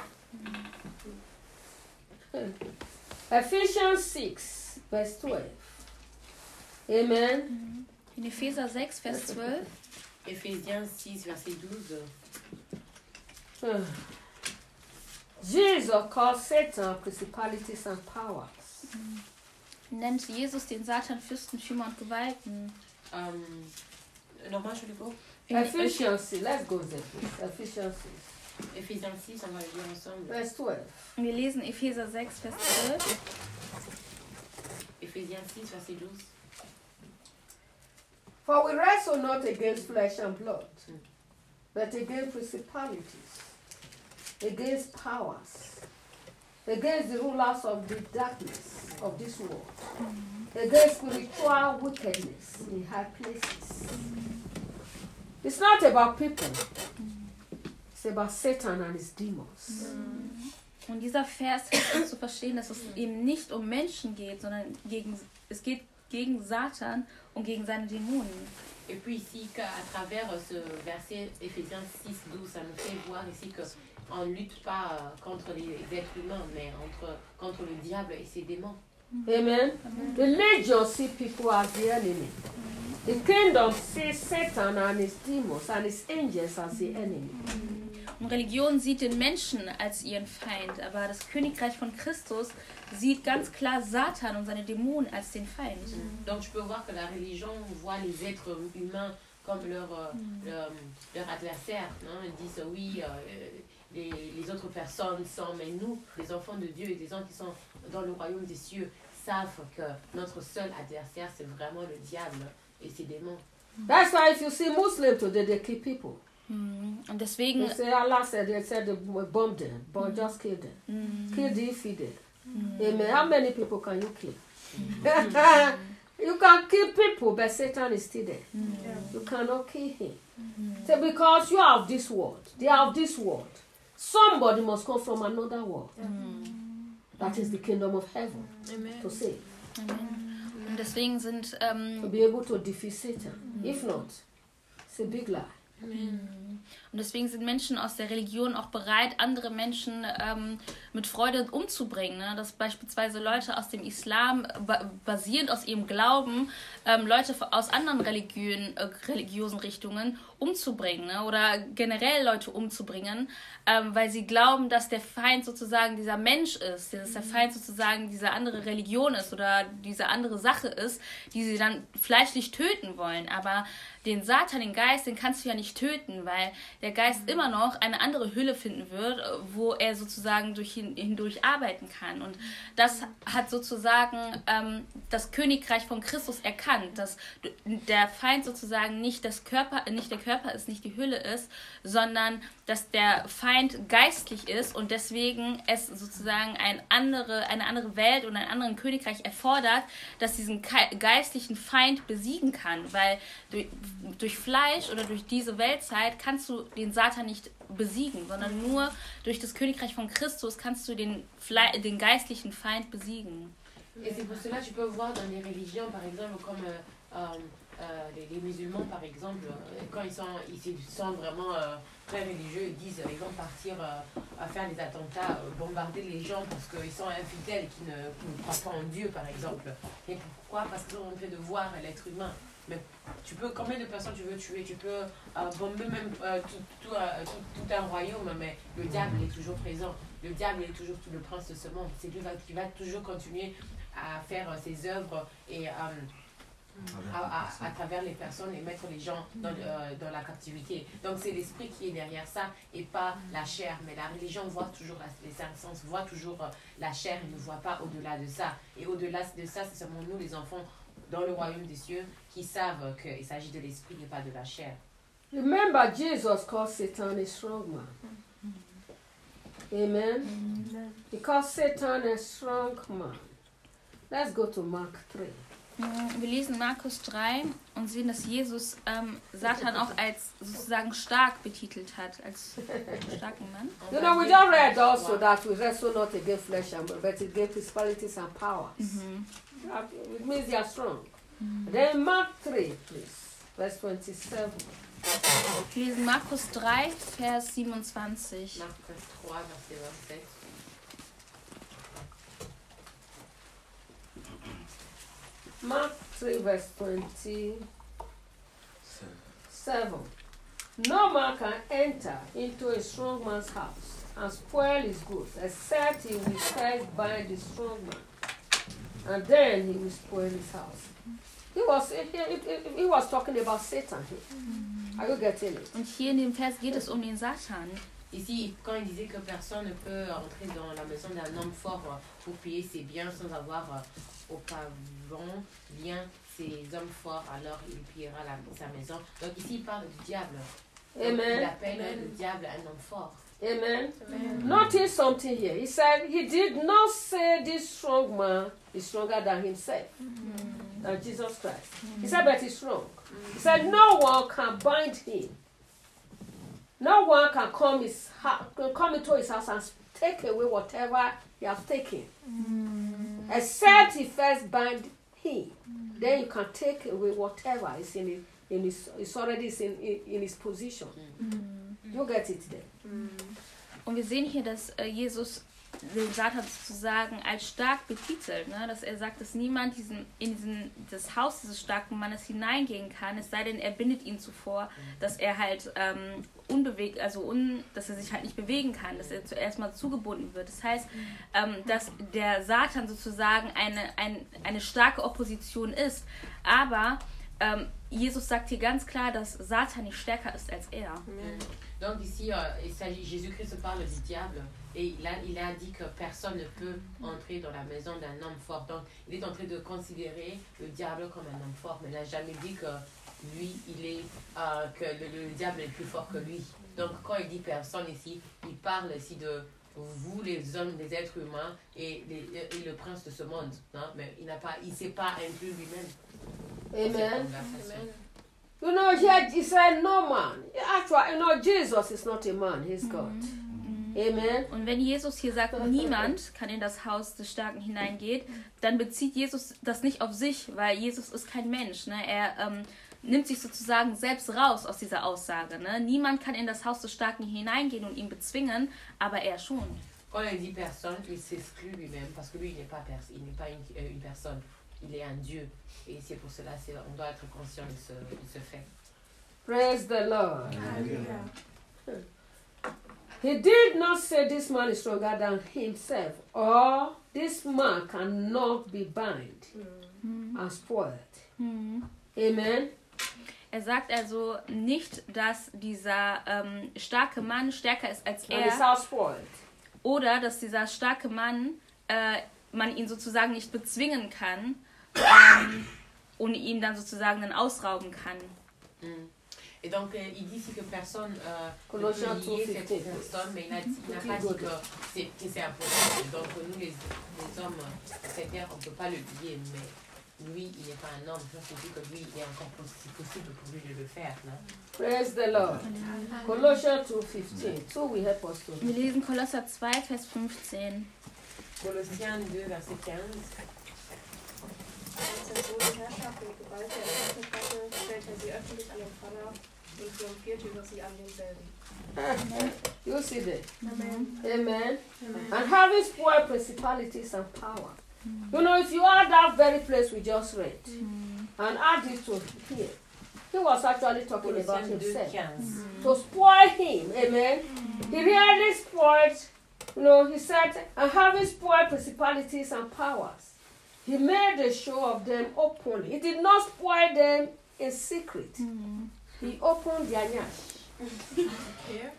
Ephesians six, verse twelve. Amen. In Epheser sechs, Vers zwölf. Éphésiens six, verset douze. Jesus called Satan principalities and powers. Nennt Jesus den Satan Fürstentümer und Gewalten. Um, Normal, je le vois. Ephesians six, let's go there, please. Ephesians six. Éphésiens six, on va le lire ensemble. Verse twelve. Wir lesen Epheser sechs, Vers zwölf. Éphésiens six, verset douze. For we wrestle not against flesh and blood, but against principalities, against powers, against the rulers of the darkness of this world, against spiritual wickedness in high places. It's not about people. It's about Satan and his demons. Und dieser Vers hilft uns zu verstehen, dass es eben nicht um Menschen geht, sondern gegen, es geht gegen Satan und gegen seine Dämonen. Et puis ici, qu'à travers ce verset Éphésiens six, douze, ça nous fait voir ici qu'on ne lutte pas contre les êtres humains, mais entre, contre le diable et ses démons. Amen. Amen. Religion sees people as the enemy. The kingdom sees Satan and his demons and his angels as the enemy. Und Religion sieht den Menschen als ihren Feind, aber das Königreich von Christus sieht ganz klar Satan und seine Dämonen als den Feind. Donc je peux voir que la religion voit les êtres humains comme leur, mm. leur, leur adversaire. Non? Ils disent oui, euh, les, les autres personnes sont, mais nous, les enfants de Dieu et les gens qui sont dans le royaume des cieux, savent que notre seul adversaire, c'est vraiment le diable et ses démons. That's why if you see Muslims today, they kill people. Mm. Und deswegen... They say Allah said, they said they bombed them, but mm. just kill them. Mm. Kill the infidel. Mm. Amen. How many people can you kill? Mm. You can kill people, but Satan is still there. Mm. Yeah. You cannot kill him. Mm. So because you are of this world, they are of this world. Somebody must come from another world. Mm. That is the kingdom of heaven. Amen. To save. Amen. Und deswegen sind... Ähm, to be able to defeat Satan. Mm. If not, it's a big lie. Amen. Und deswegen sind Menschen aus der Religion auch bereit, andere Menschen ähm, mit Freude umzubringen. Ne? Dass beispielsweise Leute aus dem Islam, ba- basierend aus ihrem Glauben, ähm, Leute aus anderen Religionen, äh, religiösen Richtungen umzubringen. Ne? Oder generell Leute umzubringen, ähm, weil sie glauben, dass der Feind sozusagen dieser Mensch ist, dass der Feind sozusagen diese andere Religion ist oder diese andere Sache ist, die sie dann fleischlich töten wollen. Aber den Satan, den Geist, den kannst du ja nicht töten, weil der Geist immer noch eine andere Hülle finden wird, wo er sozusagen durch hin, hindurch arbeiten kann. Und das hat sozusagen ähm, das Königreich von Christus erkannt, dass der Feind sozusagen nicht, das Körper, nicht der Körper ist, nicht die Hülle ist, sondern dass der Feind geistlich ist und deswegen es sozusagen ein andere, eine andere Welt und ein anderes Königreich erfordert, das diesen geistlichen Feind besiegen kann, weil durch, durch Fleisch oder durch diese Weltzeit kannst du den Satan nicht besiegen, sondern nur durch das Königreich von Christus kannst du den, Fle- den geistlichen Feind besiegen. Et c'est pour cela que tu peux voir dans les religions, par exemple, comme euh, euh, les, les musulmans, par exemple, euh, quand ils sont, ils sont vraiment euh, très religieux, ils disent ils vont partir euh, à faire des attentats, euh, bombarder les gens parce qu'ils sont infidèles, qui ne, qui ne croient pas en Dieu, par exemple. Et pourquoi? Parce qu'ils sont en train de voir l'être humain. Mais tu peux, combien de personnes tu veux tuer? Tu peux euh, bomber même euh, tout, tout, euh, tout, tout un royaume, mais le diable est toujours présent. Le diable est toujours tout le prince de ce monde. C'est lui qui va toujours continuer à faire ses œuvres et, euh, à, à, à travers les personnes et mettre les gens dans, euh, dans la captivité. Donc c'est l'esprit qui est derrière ça et pas la chair. Mais la religion voit toujours, la, les cinq sens voient toujours euh, la chair et ne voit pas au-delà de ça. Et au-delà de ça, c'est seulement nous les enfants dans le royaume des cieux qui savent qu'il s'agit de l'esprit et pas de la chair. Remember, Jesus called Satan a strong man. Amen. Amen. He called Satan a strong man. Let's go to Mark three. Wir lesen Markus drei und sehen, dass Jesus ähm, Satan auch als sozusagen stark betitelt hat, als starken Mann. You know, we just read also that we wrestle not against flesh and blood, but against principalities and powers. Mhm. It means they are strong. Then Mark three, please, verse twenty-seven. Wir lesen Markus drei, Vers siebenundzwanzig. Marc trois, verset vingt-sept. Mark three, verse twenty-seven. No man can enter into a strong man's house and spoil his goods, except he will first bind the strong man, and then he will spoil his house. He was, he, he, he was talking about Satan here. Are you getting it? Und hier in dem Vers geht es um den Satan. Ici, quand il disait que personne ne peut entrer dans la maison d'un homme fort pour piller ses biens sans avoir euh, auparavant bien ses hommes forts, alors il pillera la, sa maison. Donc ici, il parle du diable. Donc, Amen. il appelle Amen. Le diable un homme fort. Amen. Amen. Notice something here. He said he did not say this strong man is stronger than himself, mm-hmm. than Jesus Christ. Mm-hmm. He said, but he's strong. Mm-hmm. He said, no one can bind him. No one can come, his ha- can come into his house and take away whatever he has taken. Mm-hmm. Except he first bind him. Mm-hmm. Then you can take away whatever is in his, in his, it's already is in, in, in his position. Mm-hmm. You get it then. Und wir sehen hier, dass äh, Jesus den Satan sozusagen als stark betitelt, ne? Dass er sagt, dass niemand diesen, in diesen, das Haus dieses starken Mannes hineingehen kann, es sei denn, er bindet ihn zuvor, dass er halt ähm, unbewegt, also un, dass er sich halt nicht bewegen kann, dass er zuerst mal zugebunden wird. Das heißt, ähm, dass der Satan sozusagen eine, ein, eine starke Opposition ist, aber ähm, Jesus sagt hier ganz klar, dass Satan nicht stärker ist als er. Donc ici, euh, il s'agit, Jésus-Christ parle du diable et il a, il a dit que personne ne peut entrer dans la maison d'un homme fort. Donc il est en train de considérer le diable comme un homme fort, mais il n'a jamais dit que lui, il est, euh, que le, le diable est plus fort que lui. Donc quand il dit personne ici, il parle ici de vous, les hommes, les êtres humains et, les, et le prince de ce monde. Hein? Mais il n'a pas, il s'est pas inclus lui-même. Amen. Amen. You know, here he said no man. Actually, you know, Jesus is not a man, he's God. Mm-hmm. Amen. Und wenn Jesus hier sagt, niemand kann in das Haus des Starken hineingehen, dann bezieht Jesus das nicht auf sich, weil Jesus ist kein Mensch. Ne? Er ähm, nimmt sich sozusagen selbst raus aus dieser Aussage. Ne? Niemand kann in das Haus des Starken hineingehen und ihn bezwingen, aber er schon. Quand il dit personne, il s'exclut lui-même parce que lui, il n'est pas, pers- il n'est pas une, une personne. Il est un Dieu. Et c'est pour cela qu'on doit être conscient de ce, de ce fait. Praise the Lord. He did not say this man is stronger than himself, or this man cannot be bound mm. and spoiled. Mm. Amen. Er sagt also nicht, dass dieser ähm, starke Mann stärker ist als er. Oder dass dieser starke Mann, äh, man ihn sozusagen nicht bezwingen kann ähm, und ihn dann sozusagen dann ausrauben kann. Mm. Et donc, euh, il dit ici que personne euh, ne peut lier cette personne, mais il n'a pas dit que c'est, que c'est impossible. Donc, nous, les, les hommes, cette terre, on ne peut pas le lier, mais lui, il n'est pas un homme. Ça signifie que lui, il est encore possi- possible pour lui de le faire. Non? Praise the Lord. Colossians two fifteen. So we help us to. Wir lesen Kolosser zwei, Vers fünfzehn. Colossiens deux, verset quinze. Als der Sohn die Herrschaft und Gewalt der Ewigkeit hatte, stellte er sie öffentlich an den Vater und triumphierte über sie an denselben. You see that? Amen. Amen. Amen. And having spoiled principalities and power. Mm. You know, if you add that very place we just read mm. and add it to here, he was actually talking Colossians about himself. Mm. To spoil him, amen. Mm. He really spoiled, you know, he said, and having spoiled principalities and powers. He made a show of them openly. He did not spoil them in secret. Mhm. He opened their nyash. Okay.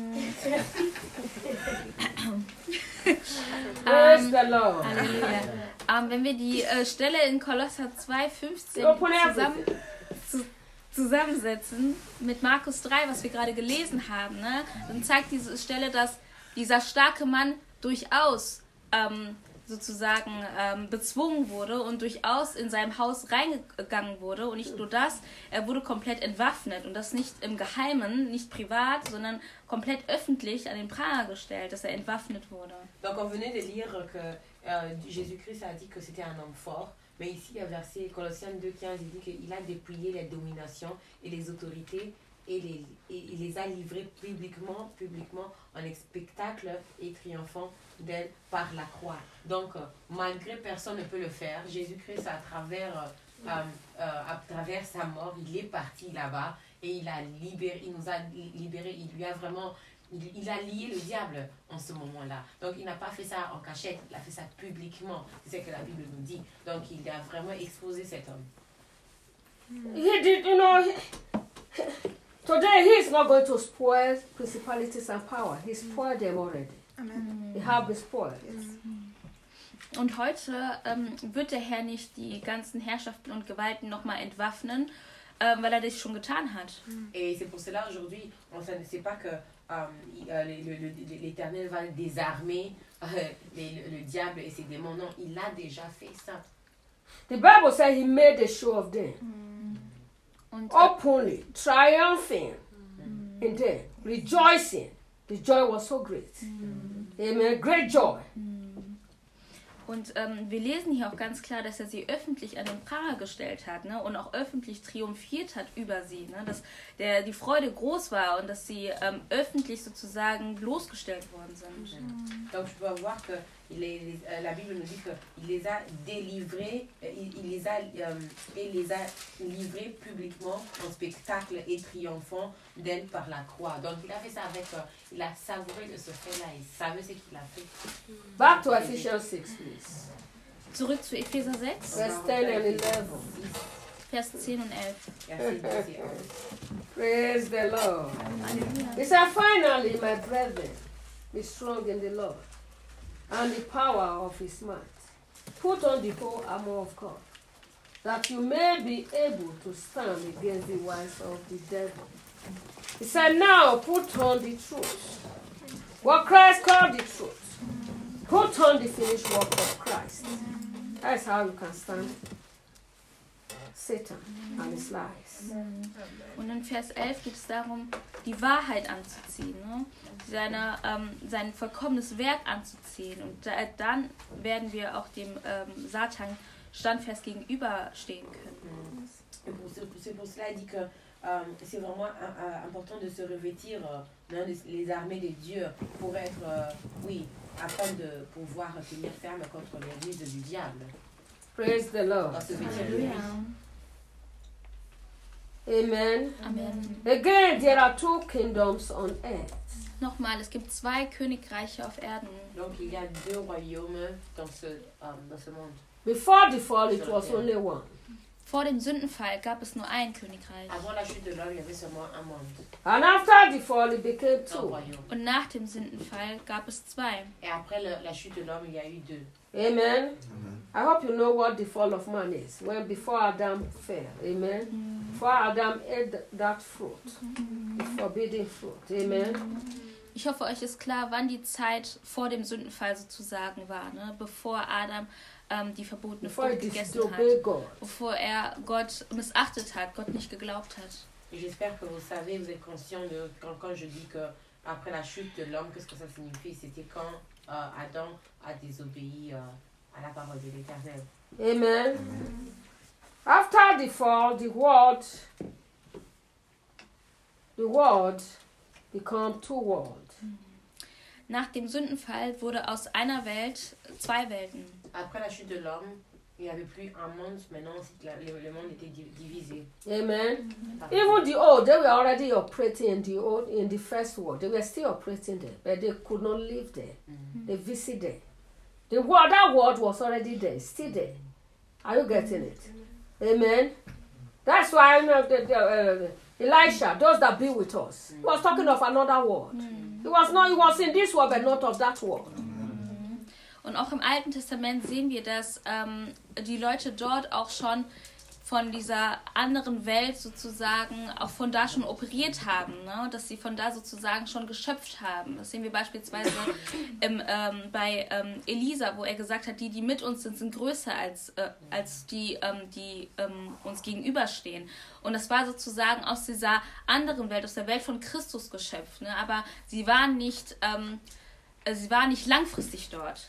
Praise Ähm, the Lord. Halleluja. Ähm, wenn wir die äh, Stelle in Kolosser zwei fünfzehn Open zusammen, everything. zu, zusammensetzen mit Markus drei, was wir gerade gelesen haben, ne, dann zeigt diese Stelle, dass dieser starke Mann durchaus ähm, sozusagen ähm, bezwungen wurde und durchaus in seinem Haus reingegangen wurde. Und nicht nur das, er wurde komplett entwaffnet. Und das nicht im Geheimen, nicht privat, sondern komplett öffentlich an den Pranger gestellt, dass er entwaffnet wurde. Donc on venait de lire que euh, Jésus-Christ a dit que c'était un homme fort, mais ici, au verset Colossiens deux quinze, il dit qu'il a dépouillé les dominations et les autorités et les, et il les a livrés publiquement, publiquement en spectacle et triomphant d'elle par la croix. Donc, euh, malgré personne ne peut le faire, Jésus-Christ, à travers, euh, euh, à travers sa mort, il est parti là-bas et il a libéré, il nous a libérés, il lui a vraiment, il, il a lié le diable en ce moment-là. Donc, il n'a pas fait ça en cachette, il a fait ça publiquement. C'est ce que la Bible nous dit. Donc, il a vraiment exposé cet homme. He did, you know, he, today he is not going to spoil principalities and power. He spoiled them already. Amen. He have been spoiled. Und heute ähm, wird der Herr nicht die ganzen Herrschaften und Gewalten nochmal entwaffnen, ähm, weil er das schon getan hat. Et c'est pour cela aujourd'hui, on ne sait pas que euh, il- euh, le- le- le- l'Éternel va désarmer euh, les- le, le diable et ses démons. Non, il a déjà fait ça. The Bible says he made a show of them Und äh, openly, triumphing in them, rejoicing. The joy was so great. Amen. Great joy. Und ähm, wir lesen hier auch ganz klar, dass er sie öffentlich an den Pranger gestellt hat, ne? Und auch öffentlich triumphiert hat über sie. Ne? Dass der, die Freude groß war und dass sie ähm, öffentlich sozusagen bloßgestellt worden sind. Donc je peux voir que il est, les- euh, la Bible nous dit qu'il les a délivrés, euh, il, il les a, euh, il les a livrés publiquement en spectacle et triomphant d'elle par la croix. Donc il a fait ça avec, euh, il a savouré de ce fait-là, il savait ce qu'il a fait. Back to Ephesians six, please. Zurück zu Epheser sechs, Verse ten and eleven. Vers zehn und elf. Verset dix et onze. Praise the Lord. Halleluja. He said, finally, my brethren, be strong in the Lord and the power of his might. Put on the whole armor of God, that you may be able to stand against the wiles of the devil. He said, now put on the truth. What Christ called the truth. Put on the finished work of Christ. That's how you can stand Satan and his lies. Und in Vers elf geht es darum, die Wahrheit anzuziehen, ne? Seine, ähm, sein vollkommenes Werk anzuziehen. Und da, dann werden wir auch dem ähm, Satan standfest gegenüberstehen können. Et pour ce- C'est pour cela qu'il dit que euh, c'est vraiment euh, euh, important de se revêtir euh, hein, les, les armées de Dieu pour être, euh, oui, afin de pouvoir tenir ferme contre les ruses du diable. Praise the Lord. Dans ce vêtir de lui. Amen. Amen. Again, there are two kingdoms on earth. Nochmal, es gibt zwei Königreiche auf Erden. Donc il y a deux royaumes dans ce, euh, dans ce monde. Before the fall, it was only one. Vor dem Sündenfall gab es nur ein Königreich. Avant la chute de l'homme, il y avait seulement un monde, And after the fall, it became un two. royaume. Und nach dem Sündenfall gab es zwei. Et après le- la chute de l'homme, il y a eu deux. Amen. I hope you know what the fall of man is. When before Adam fell, amen. Before Adam ate that fruit, the forbidden fruit, amen. Ich hoffe, euch ist klar, wann die Zeit vor dem Sündenfall sozusagen war, ne? Bevor Adam ähm, die verbotene Before he Frucht gegessen hat. disobeyed God. Bevor er Gott missachtet hat, Gott nicht geglaubt hat. Et j'espère que vous savez, vous êtes conscient de quand, quand je dis que après la chute de l'homme, qu'est-ce que ça signifie? C'était quand euh, Adam a désobéi euh, à la parole de l'Éternel. Amen. After the fall, the world, the world become two worlds. Nach dem Sündenfall wurde aus einer Welt zwei Welten. Après la chute de l'homme, il n'y avait plus un monde, maintenant c'est que la- le, le monde était di- divisé. Amen. Even the old, they were already operating in the old, in the first world. They were still operating there, but they could not live there. They visit there. The world, that world was already there, still there. Are you getting it? Amen. That's why you know, the, the, uh, Elisha, those that be with us, he was talking of another world. He was not. He was in this world, but not of that world. Und auch im Alten Testament sehen wir, dass ähm, die Leute dort auch schon von dieser anderen Welt sozusagen auch von da schon operiert haben, ne? Dass sie von da sozusagen schon geschöpft haben. Das sehen wir beispielsweise im, ähm, bei ähm, Elisa, wo er gesagt hat, die, die mit uns sind, sind größer als, äh, als die, ähm, die ähm, uns gegenüberstehen. Und das war sozusagen aus dieser anderen Welt, aus der Welt von Christus geschöpft, ne? Aber sie waren nicht, ähm, sie waren nicht langfristig dort.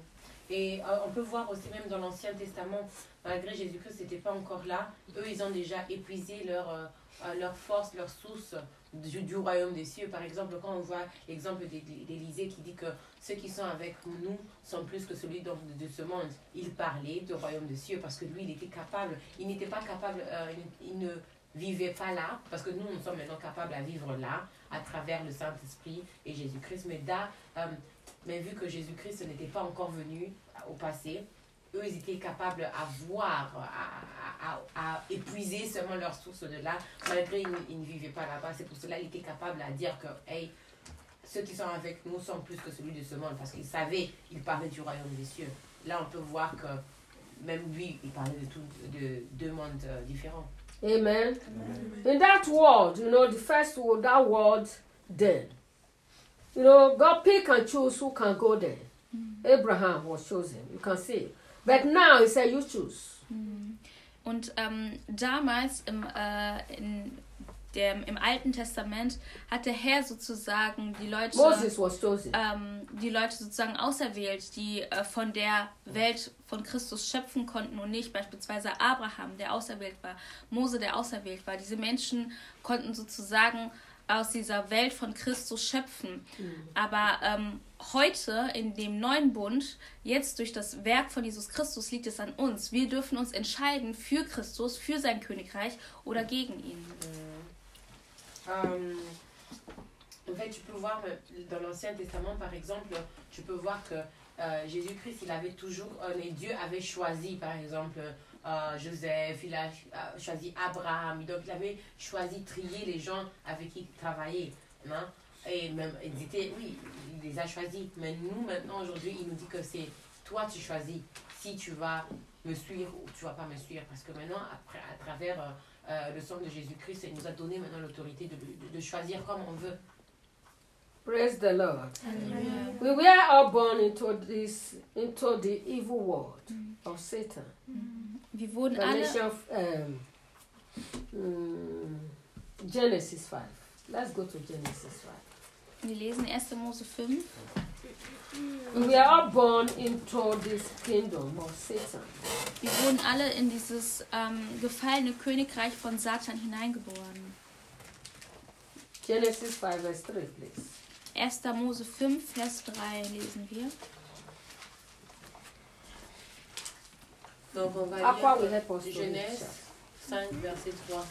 Et euh, on peut voir aussi même dans l'Ancien Testament, malgré Jésus-Christ n'était pas encore là, eux ils ont déjà épuisé leur, euh, leur force, leur source du, du royaume des cieux. Par exemple, quand on voit l'exemple d'Élisée qui dit que ceux qui sont avec nous sont plus que celui de, de ce monde, il parlait du royaume des cieux parce que lui il était capable, il n'était pas capable, euh, il, il ne vivait pas là, parce que nous nous sommes maintenant capables à vivre là à travers le Saint-Esprit et Jésus-Christ, mais là, euh, mais vu que Jésus-Christ n'était pas encore venu au passé, eux, ils étaient capables à voir, à, à, à, à épuiser seulement leur source de là, malgré qu'ils ils ne vivaient pas là-bas. C'est pour cela qu'ils étaient capables à dire que, hey, ceux qui sont avec nous sont plus que celui de ce monde, parce qu'ils savaient, ils parlaient du royaume des cieux. Là, on peut voir que même lui, il parlait de, tout, de deux mondes euh, différents. Amen. Amen. In that world, you know, the first world, that world, then. You know, God pick and choose who can go there. Mm. Abraham was chosen, you can see. But now he said, you choose. Mm. Und ähm, damals im, äh, in dem, im Alten Testament hat der Herr sozusagen die Leute, Moses was chosen. Ähm, die Leute sozusagen auserwählt, die äh, von der Welt von Christus schöpfen konnten und nicht beispielsweise Abraham, der auserwählt war, Mose, der auserwählt war. Diese Menschen konnten sozusagen aus dieser Welt von Christus schöpfen. Mhm. Aber ähm, heute in dem neuen Bund, jetzt durch das Werk von Jesus Christus, liegt es an uns. Wir dürfen uns entscheiden für Christus, für sein Königreich oder gegen ihn. Mhm. Um, en fait, tu peux voir dans l'Ancien Testament, par exemple, tu peux voir que euh, Jésus-Christ, il avait toujours, euh, et Dieu avait choisi, par exemple, Euh, Joseph, il a euh, choisi Abraham, donc il avait choisi trier les gens avec qui il travaillait, hein? Et même, ils étaient, oui, il les a choisis, mais nous maintenant aujourd'hui, il nous dit que c'est toi tu choisis si tu vas me suivre ou tu vas pas me suivre, parce que maintenant, après, à travers euh, euh, le sang de Jésus-Christ, il nous a donné maintenant l'autorité de, de, de choisir comme on veut. Praise the Lord. Amen. We were all born into this, into the evil world mm. of Satan. Mm. Wir wurden alle... alle... Um, um, Genesis five. Let's go to Genesis five. Wir lesen erster Mose fünf. We were all born into this kingdom of Satan. Wir wurden alle in dieses ähm, gefallene Königreich von Satan hineingeboren. Genesis five, verse three, please. erster Mose fünf, Vers drei lesen wir. Donc on va lire Genèse cinq, verset trois.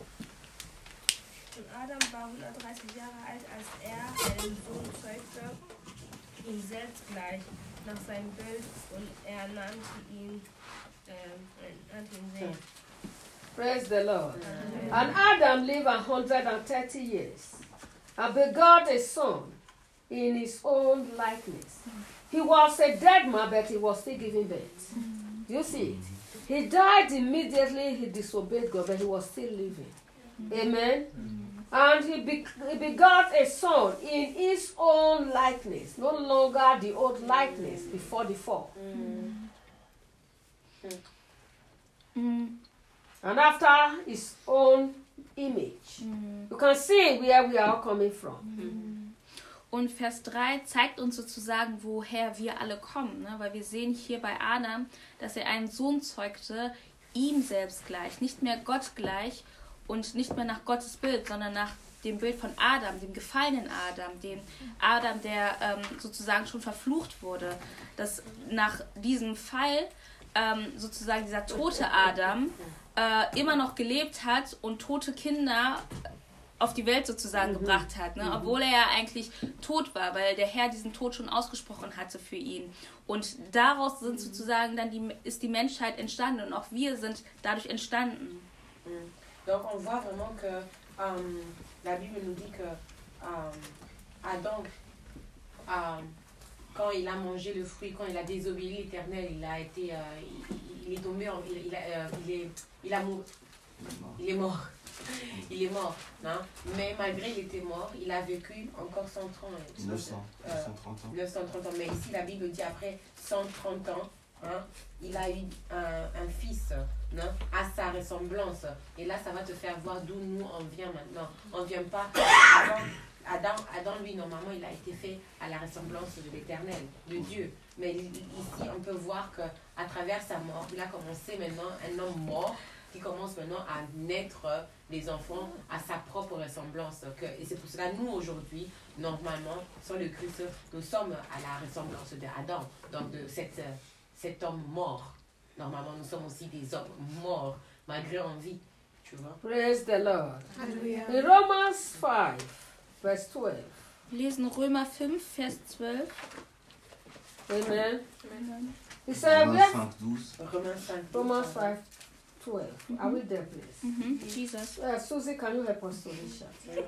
Und Adam war hundertdreißig Jahre alt, als er einen Sohn zeugte, ihm selbst gleich, nach seinem Bild, und er nannte ihn, äh, nannte ihn Seth. Praise the Lord. Amen. And Adam lived a hundred and thirty years, and begot a son in his own likeness. He was a dead man, but he was still giving birth. Do you see it? He died immediately, he disobeyed God, but he was still living. Amen? And he, be- he begot a son in his own likeness, no longer the old likeness before the fall. Mm. And after his own image. Mm. You can see where we are coming from. Mm. Und Vers drei zeigt uns sozusagen, woher wir alle kommen. Ne? Weil wir sehen hier bei Adam, dass er einen Sohn zeugte, ihm selbst gleich. Nicht mehr Gott gleich und nicht mehr nach Gottes Bild, sondern nach dem Bild von Adam, dem gefallenen Adam, dem Adam, der ähm, sozusagen schon verflucht wurde. Dass nach diesem Fall ähm, sozusagen dieser tote Adam äh, immer noch gelebt hat und tote Kinder auf die Welt sozusagen Mhm. gebracht hat, ne? Obwohl er ja eigentlich tot war, weil der Herr diesen Tod schon ausgesprochen hatte für ihn. Und daraus sind sozusagen dann die, ist die Menschheit entstanden und auch wir sind dadurch entstanden. Donc on voit vraiment que euh, la Bible nous dit que euh, Adam, euh, quand il a mangé le fruit, quand il a désobéi l'Éternel, il a été, euh, il, il est tombé, en, il, il, a, euh, il est, il a mouru, il est mort, il est mort, hein? Mais malgré il était mort, il a vécu encore cent trente ans. neuf cents, euh, neuf cent trente ans. neuf cent trente ans. Mais ici la Bible dit après cent trente ans, hein, il a eu un, un fils, non, à sa ressemblance. Et là, ça va te faire voir d'où nous on vient maintenant. On ne vient pas. Avant, Adam, Adam, lui, normalement, il a été fait à la ressemblance de l'Éternel, de Dieu. Mais ici, on peut voir qu'à travers sa mort, il a commencé maintenant un homme mort qui commence maintenant à naître des enfants à sa propre ressemblance. Que, et c'est pour cela, nous, aujourd'hui, normalement, sur le Christ, nous sommes à la ressemblance d'Adam, donc de cette, cet homme mort. Normalement, nous sommes aussi des hommes morts, malgré en vie, tu vois. Praise the Lord. Halleluja. In Romans five, verse twelve. Wir lesen Römer fünf, Vers zwölf. Amen. Amen. He said, Romains yes, cinq, douze. Romains cinq. Romans five, twelve. Are we there, please? Mhm. Jesus. Uh, Susie, can you help us to this chat?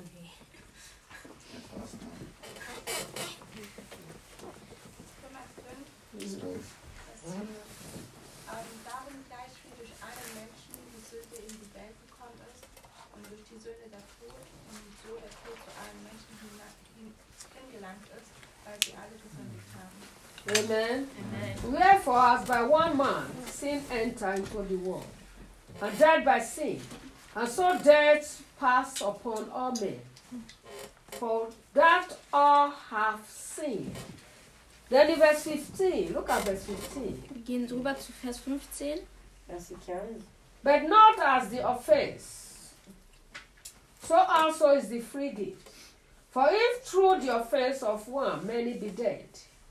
Ähm, darum gleich wie durch einen Menschen die Sünde in die Welt gekommen ist und durch die Sünde der Tod und so der Tod zu allen Menschen hina- hin- hingelangt ist, weil sie alle gesündigt haben. Amen. Amen. Wherefore, as by one man sin entered into the world, and died by sin, and so death passed upon all men, for that all have sinned. Then in verse fifteen, look at verse fifteen. Wir gehen rüber zu Vers fünfzehn. Verset quinze. But not as the offense, so also is the free gift. For if through the offense of one many be dead,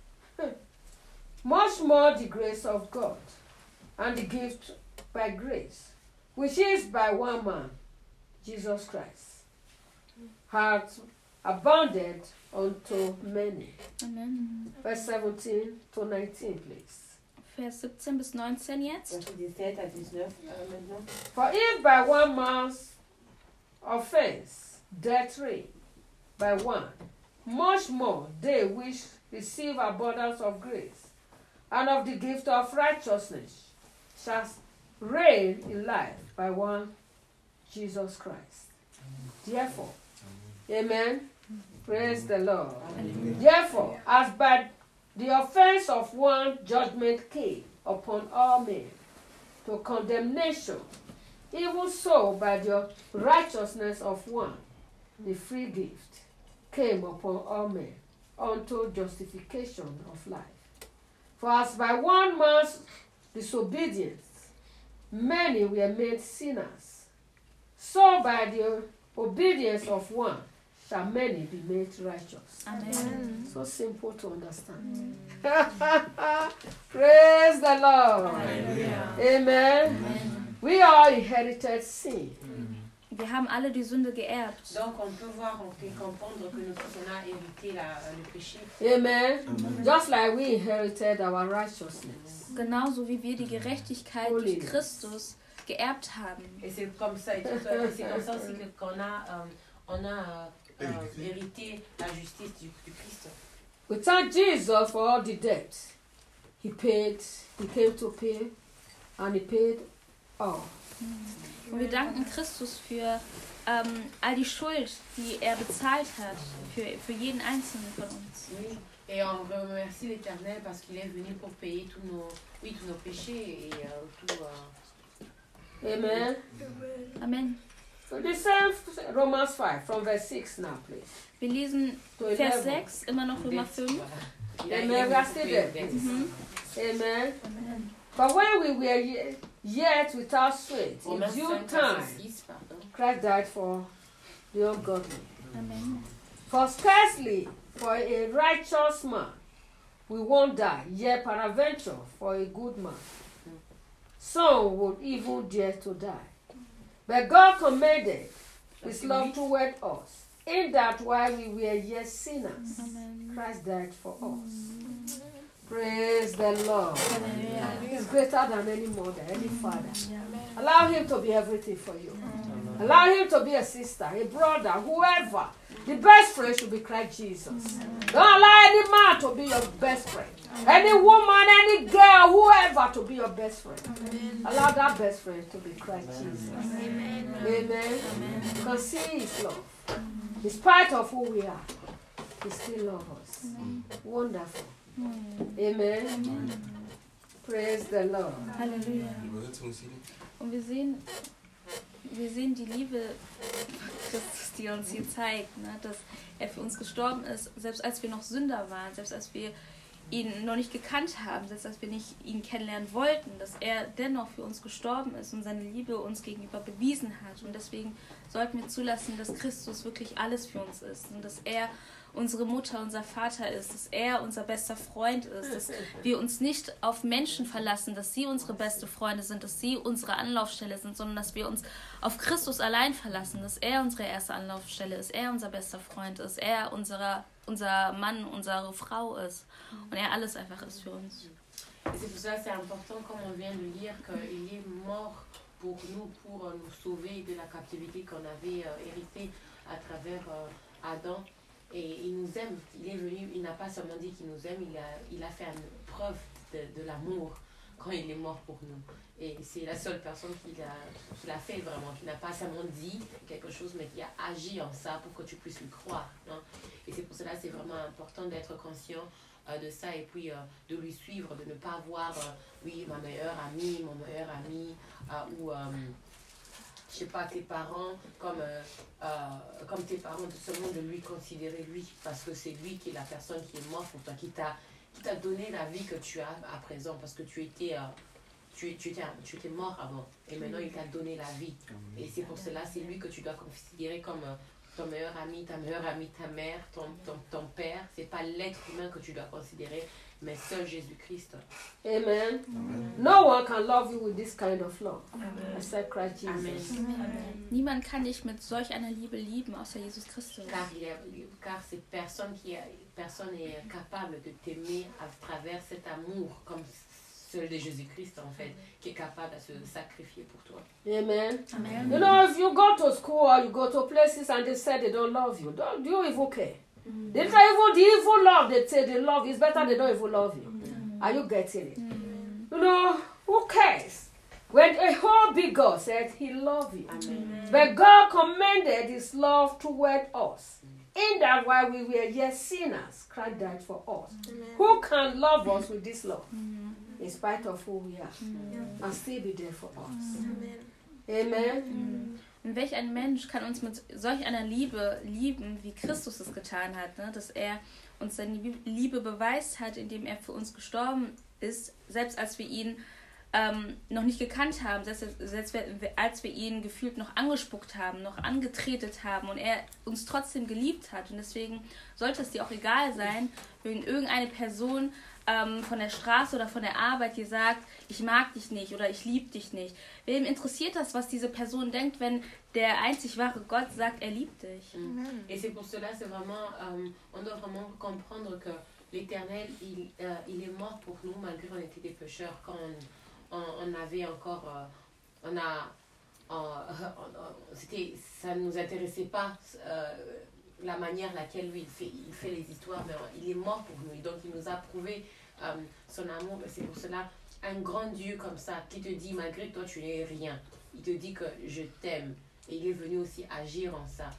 much more the grace of God, and the gift by grace, which is by one man, Jesus Christ, hath abounded unto many. Amen. Verse seventeen to nineteen, please. Vers siebzehn bis neunzehn jetzt. Verset dix-sept à dix-neuf euh, maintenant. For if by one man's offense death reigned by one, much more they which receive abundance of grace and of the gift of righteousness shall reign in life by one Jesus Christ. Therefore, amen. Praise the Lord. Therefore, as by the offense of one judgment came upon all men to condemnation, even so by the righteousness of one, the free gift came upon all men unto justification of life. For as by one man's disobedience many were made sinners, so by the obedience of one shall many be made righteous. Amen. So simple to understand. Praise the Lord. Halleluja. Amen. Amen. We all inherited sin. Wir haben alle die Sünde geerbt. Donc on peut voir, on peut comprendre que nous tous on a hérité la, le péché. Amen. Amen. Just like we inherited our righteousness. Genauso wie wir die Gerechtigkeit durch Holiness. Christus geerbt haben. Et c'est comme ça, et tout ça, et c'est comme ça aussi que- qu'on a, euh, on a euh, euh, hérité la justice du, du Christ. We thank Jesus for all the debt he paid, he came to pay, and he paid all. Und wir danken Christus für ähm, all die Schuld, die er bezahlt hat, für, für jeden Einzelnen von uns. Oui. Et on remercie l'Éternel parce qu'il est venu pour payer tous nos, oui, tous nos péchés et euh, tout. Euh, Amen. Amen. So the same Romans five from verse six now, please. Wir lesen To Vers eleven. sechs, immer noch Römer fünf. il a Amen. été We are pour still payer there. les dettes. Mhm. Amen. Amen. But when we were ye- yet without strength, in Romains due cinq, time, verset six, pardon. Christ died for the ungodly. Amen. For scarcely for a righteous man we won't die, yet peradventure for a good man some would even dare to die. But God commended his love toward us, in that while we were yet sinners, Amen. Christ died for us. Praise the Lord. Hallelujah. He is greater than any mother, any father. Allow him to be everything for you. Allow him to be a sister, a brother, whoever. The best friend should be Christ Jesus. Don't allow any man to be your best friend. Any woman, any girl, whoever to be your best friend. Allow that best friend to be Christ Jesus. Amen. Amen. You can see his love. In spite of who we are, he still loves us. Wonderful. Amen. Amen. Praise the Lord. Halleluja. Und wir sehen, wir sehen die Liebe Christus, die uns hier zeigt, ne? Dass er für uns gestorben ist, selbst als wir noch Sünder waren, selbst als wir ihn noch nicht gekannt haben, selbst als wir nicht ihn kennenlernen wollten, dass er dennoch für uns gestorben ist und seine Liebe uns gegenüber bewiesen hat. Und deswegen sollten wir zulassen, dass Christus wirklich alles für uns ist und dass er unsere Mutter, unser Vater ist, dass er unser bester Freund ist, dass wir uns nicht auf Menschen verlassen, dass sie unsere beste Freunde sind, dass sie unsere Anlaufstelle sind, sondern dass wir uns auf Christus allein verlassen, dass er unsere erste Anlaufstelle ist, er unser bester Freund ist, er unser, unser Mann, unsere Frau ist und er alles einfach ist für uns. Et c'est pour ça que c'est important, comme on vient de lire, qu'il est mort pour nous, pour nous sauver de la captivité qu'on avait euh, héritée à travers euh, Adam. Et il nous aime, il est venu, il n'a pas seulement dit qu'il nous aime, il a, il a fait une preuve de, de l'amour quand il est mort pour nous. Et c'est la seule personne qui l'a, qui l'a fait vraiment, qui n'a pas seulement dit quelque chose, mais qui a agi en ça pour que tu puisses lui croire. Hein. Et c'est pour cela que c'est vraiment important d'être conscient euh, de ça et puis euh, de lui suivre, de ne pas voir, euh, oui, ma meilleure amie, mon meilleur ami, euh, ou... Euh, je sais pas, tes parents, comme, euh, euh, comme tes parents, de seulement de lui considérer lui, parce que c'est lui qui est la personne qui est morte pour toi, qui t'a, qui t'a donné la vie que tu as à présent, parce que tu étais, euh, tu, tu, étais, tu étais mort avant, et maintenant il t'a donné la vie. Et c'est pour cela, c'est lui que tu dois considérer comme euh, ton meilleur ami, ta meilleure amie, ta mère, ton, ton, ton père. C'est pas l'être humain que tu dois considérer, mais seul Jésus-Christ. Amen. Amen. No one can love you with this kind of love, except Christ Jesus. Amen. Amen. Niemand kann dich mit solch einer Liebe lieben, außer Jesus Christus. Car, il est, car c'est personne qui est, personne est capable de t'aimer à travers cet amour comme seul de Jésus-Christ en fait, qui est capable de se sacrifier pour toi. Amen. Amen. You know, if you go to school or you go to places and they say they don't love you, don't do you even care? Mm. They try even the evil love they say they love you. It's better they don't even love you. Mm. Are you getting it? Mm. You know, who cares? When a whole big God said he loved you. Amen. But God commended his love toward us. In that while we were yet sinners, Christ died for us. Amen. Who can love us with this love? Mm. In spite of who we are. Mm. And still be there for us. Amen. Amen. Mm. Und welch ein Mensch kann uns mit solch einer Liebe lieben, wie Christus es getan hat, ne? Dass er uns seine Liebe beweist hat, indem er für uns gestorben ist, selbst als wir ihn ähm, noch nicht gekannt haben, selbst, selbst als wir ihn gefühlt noch angespuckt haben, noch angetretet haben und er uns trotzdem geliebt hat. Und deswegen sollte es dir auch egal sein, wenn irgendeine Person ähm, von der Straße oder von der Arbeit dir sagt, ich mag dich nicht oder ich liebe dich nicht. Wem interessiert das, was diese Person denkt, wenn der einzig wahre Gott sagt, er liebt dich? Mm. Et c'est pour cela, c'est vraiment, euh, on doit vraiment comprendre que l'Éternel, il, euh, il est mort pour nous malgré qu'on était des pécheurs, quand on, on, on avait encore, euh, on a, on, on, c'était, ça ne nous intéressait pas euh, la manière laquelle lui il fait, il fait les histoires, mais il est mort pour nous, et donc il nous a prouvé euh, son amour. Et c'est pour cela, un grand Dieu comme ça, qui te dit, malgré que toi tu n'es rien, il te dit que je t'aime, et il est venu aussi agir en ça.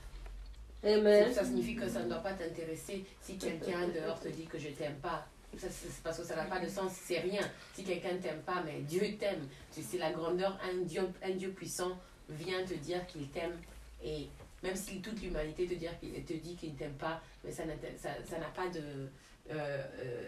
Amen. Ça signifie que ça ne doit pas t'intéresser si quelqu'un dehors te dit que je t'aime pas. Ça, c'est parce que ça n'a pas de sens, c'est rien. Si quelqu'un ne t'aime pas, mais Dieu t'aime. C'est la grandeur, un Dieu, un Dieu puissant vient te dire qu'il t'aime. Et même si toute l'humanité te, dire, te dit qu'il ne t'aime pas, mais ça n'a ça, ça pas de, euh,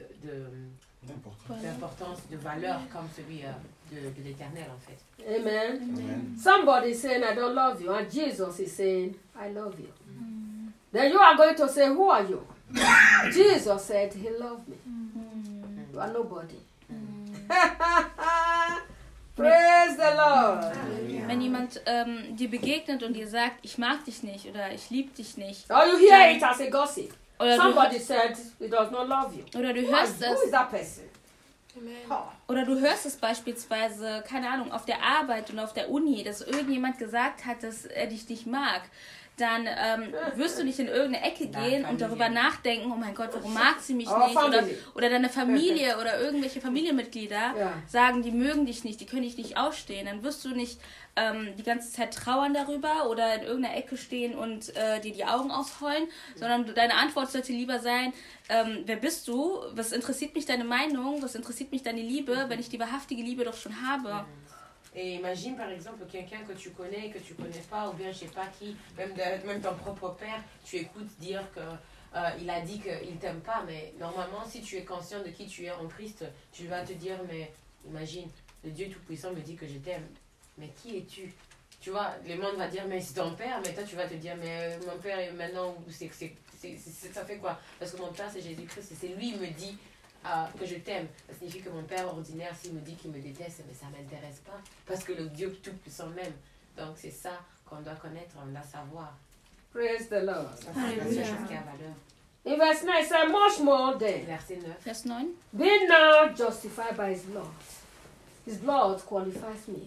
de, d'importance, de valeur comme celui euh, de, de l'Éternel en fait. Amen. Amen. Somebody is saying, I don't love you, and Jesus is saying, I love you. Mm. Then you are going to say, who are you? Jesus said, he loved me. Mm. You are nobody. Mm. Praise the Lord. Wenn jemand ähm, dir begegnet und dir sagt, ich mag dich nicht oder ich liebe dich nicht, Or you hear it as a gossip. oder du, Somebody said he does not love you. oder du Who hörst is, who is es, that person? Oh. oder du hörst es beispielsweise, keine Ahnung, auf der Arbeit und auf der Uni, dass irgendjemand gesagt hat, dass er dich nicht mag, dann ähm, wirst du nicht in irgendeine Ecke gehen und darüber nachdenken, oh mein Gott, warum mag sie mich Our nicht? Oder, family. oder deine Familie oder irgendwelche Familienmitglieder Ja. sagen, die mögen dich nicht, die können dich nicht ausstehen. Dann wirst du nicht ähm, die ganze Zeit trauern darüber oder in irgendeiner Ecke stehen und äh, dir die Augen ausheulen, sondern du- deine Antwort sollte lieber sein, ähm, wer bist du? Was interessiert mich deine Meinung? Was interessiert mich deine Liebe, wenn ich die wahrhaftige Liebe doch schon habe? Et imagine par exemple quelqu'un que tu connais, que tu connais pas, ou bien je sais pas qui, même, de- même ton propre père, tu écoutes dire que euh, il a dit qu'il t'aime pas, mais normalement si tu es conscient de qui tu es en Christ, tu vas te dire mais imagine, le Dieu Tout-Puissant me dit que je t'aime, mais qui es-tu? Tu vois, le monde va dire mais c'est ton père, mais toi tu vas te dire mais euh, mon père est maintenant, c'est, c'est, c'est, c'est- ça fait quoi? Parce que mon père c'est Jésus-Christ et c'est lui qui me dit ah, que je t'aime. Ça signifie que mon père ordinaire, s'il me dit qu'il me déteste, mais ça ne m'intéresse pas. Parce que le Dieu Tout-Puissant m'aime. Donc c'est ça qu'on doit connaître, on doit savoir. Praise the Lord. Ça, c'est la seule chose qui a valeur. In verse nine, it says, much more then, Verset neuf. Vers neun. being now justified by his blood. His blood qualifies me.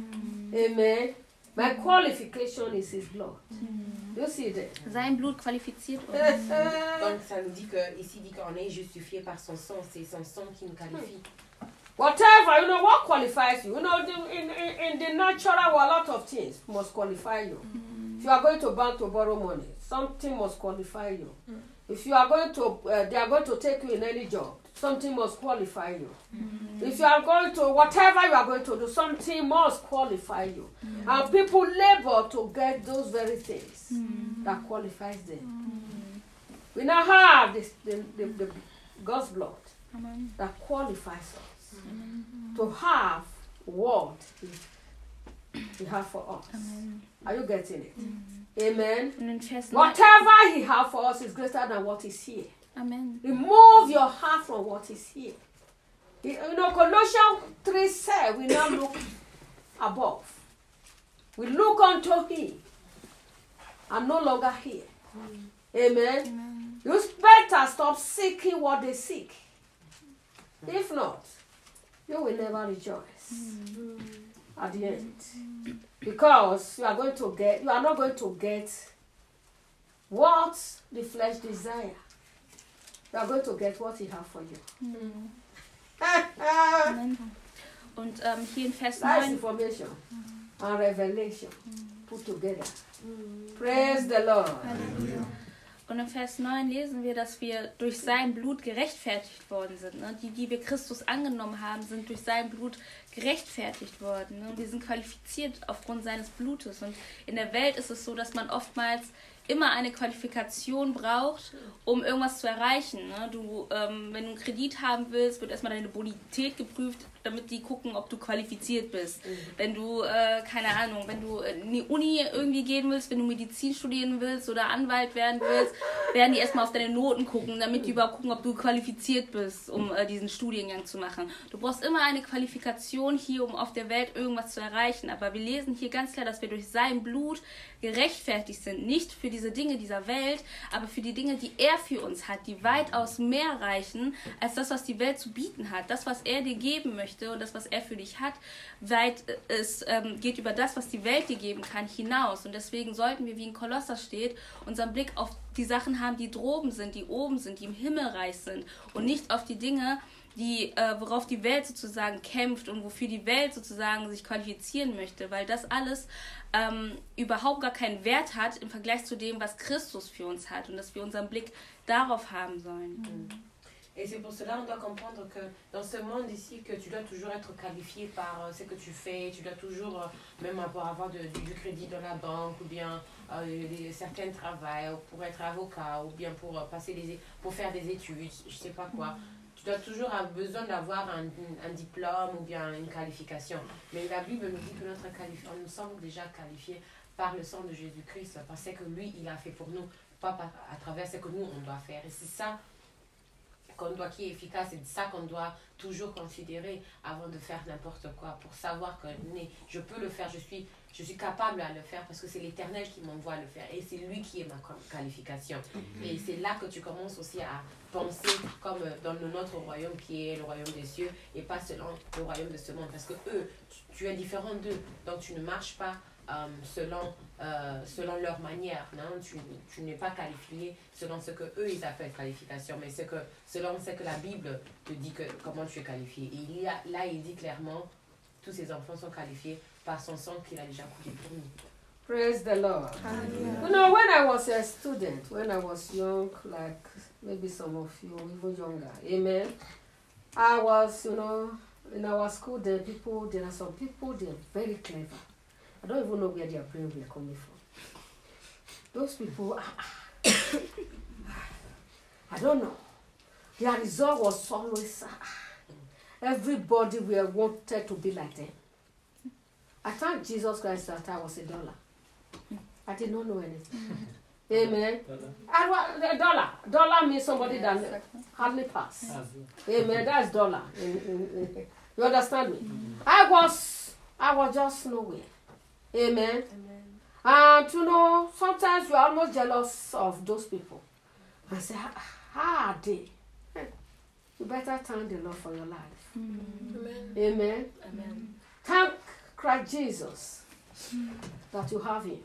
Amen. My qualification is his blood. You see that? Sein Blut qualifiziert uns. Donc ça nous dit que, ici dit qu'on est justifié par son sang. C'est son sang qui nous qualifie. Whatever, you know, what qualifies you? You know, the, in, in, in the natural, well, a lot of things must qualify you. If you are going to bank to borrow money, something must qualify you. If you are going to, uh, they are going to take you in any job, something must qualify you. If you are going to, whatever you are going to do, something must qualify you. And people labor to get those very things that qualifies them. We now have this, the, the, the God's blood Amen. that qualifies us to have what he, he has for us. Amen. Are you getting it? Amen. Und in Vers neun. Whatever he has for us is greater than what is here. Amen. Remove your heart from what is here. You you know, Colossians three said we now look above. We look unto him and no longer here. Amen. Amen. You better stop seeking what they seek. If not, you will never rejoice at the end. Because you are going to get, you are not going to get what the flesh desire. You are going to get what he has for you. Amen. Und ähm, hier in Vers That's neun. information and revelation put together. Praise the Lord. Und in Vers neun lesen wir, dass wir durch sein Blut gerechtfertigt worden sind. Ne? Die, die wir Christus angenommen haben, sind durch sein Blut gerechtfertigt worden. Ne? Wir sind qualifiziert aufgrund seines Blutes. Und in der Welt ist es so, dass man oftmals immer eine Qualifikation braucht, um irgendwas zu erreichen. Ne? Du, ähm, wenn du einen Kredit haben willst, wird erstmal deine Bonität geprüft, damit die gucken, ob du qualifiziert bist. Mhm. Wenn du, äh, keine Ahnung, wenn du in die Uni irgendwie gehen willst, wenn du Medizin studieren willst oder Anwalt werden willst, werden die erstmal auf deine Noten gucken, damit die überhaupt gucken, ob du qualifiziert bist, um äh, diesen Studiengang zu machen. Du brauchst immer eine Qualifikation hier, um auf der Welt irgendwas zu erreichen. Aber wir lesen hier ganz klar, dass wir durch sein Blut gerechtfertigt sind. Nicht für diese Dinge dieser Welt, aber für die Dinge, die er für uns hat, die weitaus mehr reichen, als das, was die Welt zu bieten hat. Das, was er dir geben möchte und das, was er für dich hat, weit, es ähm, geht über das, was die Welt dir geben kann, hinaus. Und deswegen sollten wir, wie in Kolosser steht, unseren Blick auf die Sachen haben, die droben sind, die oben sind, die im Himmelreich sind und nicht auf die Dinge, die, äh, worauf die Welt sozusagen kämpft und wofür die Welt sozusagen sich qualifizieren möchte, weil das alles ähm, überhaupt gar keinen Wert hat im Vergleich zu dem, was Christus für uns hat und dass wir unseren Blick darauf haben sollen. Mm. Et c'est pour cela on doit comprendre que dans ce monde ici, que tu dois toujours être qualifié par euh, ce que tu fais, tu dois toujours, euh, même pour avoir de, du, du crédit dans la banque, ou bien euh, les, certains travails, pour être avocat, ou bien pour, euh, passer des, pour faire des études, je sais pas quoi. Tu dois toujours avoir besoin d'avoir un, un diplôme ou bien une qualification. Mais la Bible nous dit que notre qualification, nous sommes déjà qualifiés par le sang de Jésus-Christ, parce que lui, il a fait pour nous, pas par, à travers ce que nous, on doit faire. Et c'est ça qu'on doit, qui est efficace. C'est ça qu'on doit toujours considérer avant de faire n'importe quoi, pour savoir que né, je peux le faire, je suis, je suis capable à le faire parce que c'est l'Éternel qui m'envoie à le faire et c'est lui qui est ma qualification. Et c'est là que tu commences aussi à penser comme dans notre royaume qui est le royaume des cieux et pas selon le royaume de ce monde, parce que eux, tu, tu es différent d'eux, donc tu ne marches pas euh, selon, euh, selon leur manière, non? Tu, tu n'es pas qualifié selon ce que eux ils appellent qualification, mais c'est que selon ce que la Bible te dit que comment tu es qualifié. Et il y a, là il dit clairement tous ces enfants sont qualifiés par son sang qu'il a déjà coulé pour nous. Praise the Lord. You know, when I was a student, when I was young, like maybe some of you even younger, amen, I was, you know, in our school, there are people, there are some people, they're very clever. I don't even know where their brain will coming from. Those people, I don't know. Their result was always, everybody will wanted to be like them. I thank Jesus Christ that I was a dollar. I did not know anything. Amen. I was a dollar. Dollar means somebody that hardly pass. Amen. That's dollar. In, in, in, you understand me? I was, I was just nowhere. Amen. Amen. And you know, sometimes you're almost jealous of those people. And say, how are they? You better thank the Lord for your life. Amen. Amen. Amen. Thank Christ Jesus that you have him.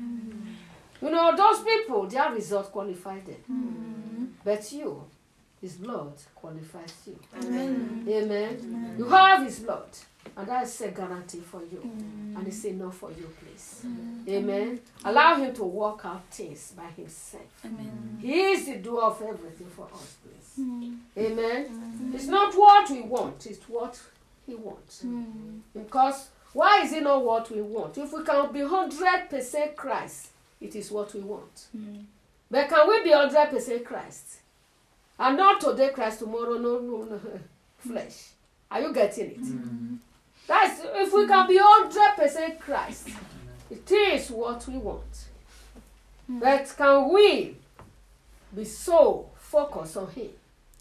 You know, those people, their result qualified them. But you, his blood qualifies you. Amen. Amen. Amen. You have his blood. And that is a guarantee for you. And it's enough for you, please. Amen. Allow him to work out things by himself. Amen. He is the doer of everything for us, please. Amen. It's not what we want, it's what he wants. Because why is it not what we want? If we can be one hundred percent Christ, it is what we want. But can we be one hundred percent Christ? And not today Christ, tomorrow no, no, no flesh. Are you getting it? Mm-hmm. That's if we can be one hundred percent Christ, it is what we want. Mm-hmm. But can we be so focused on him?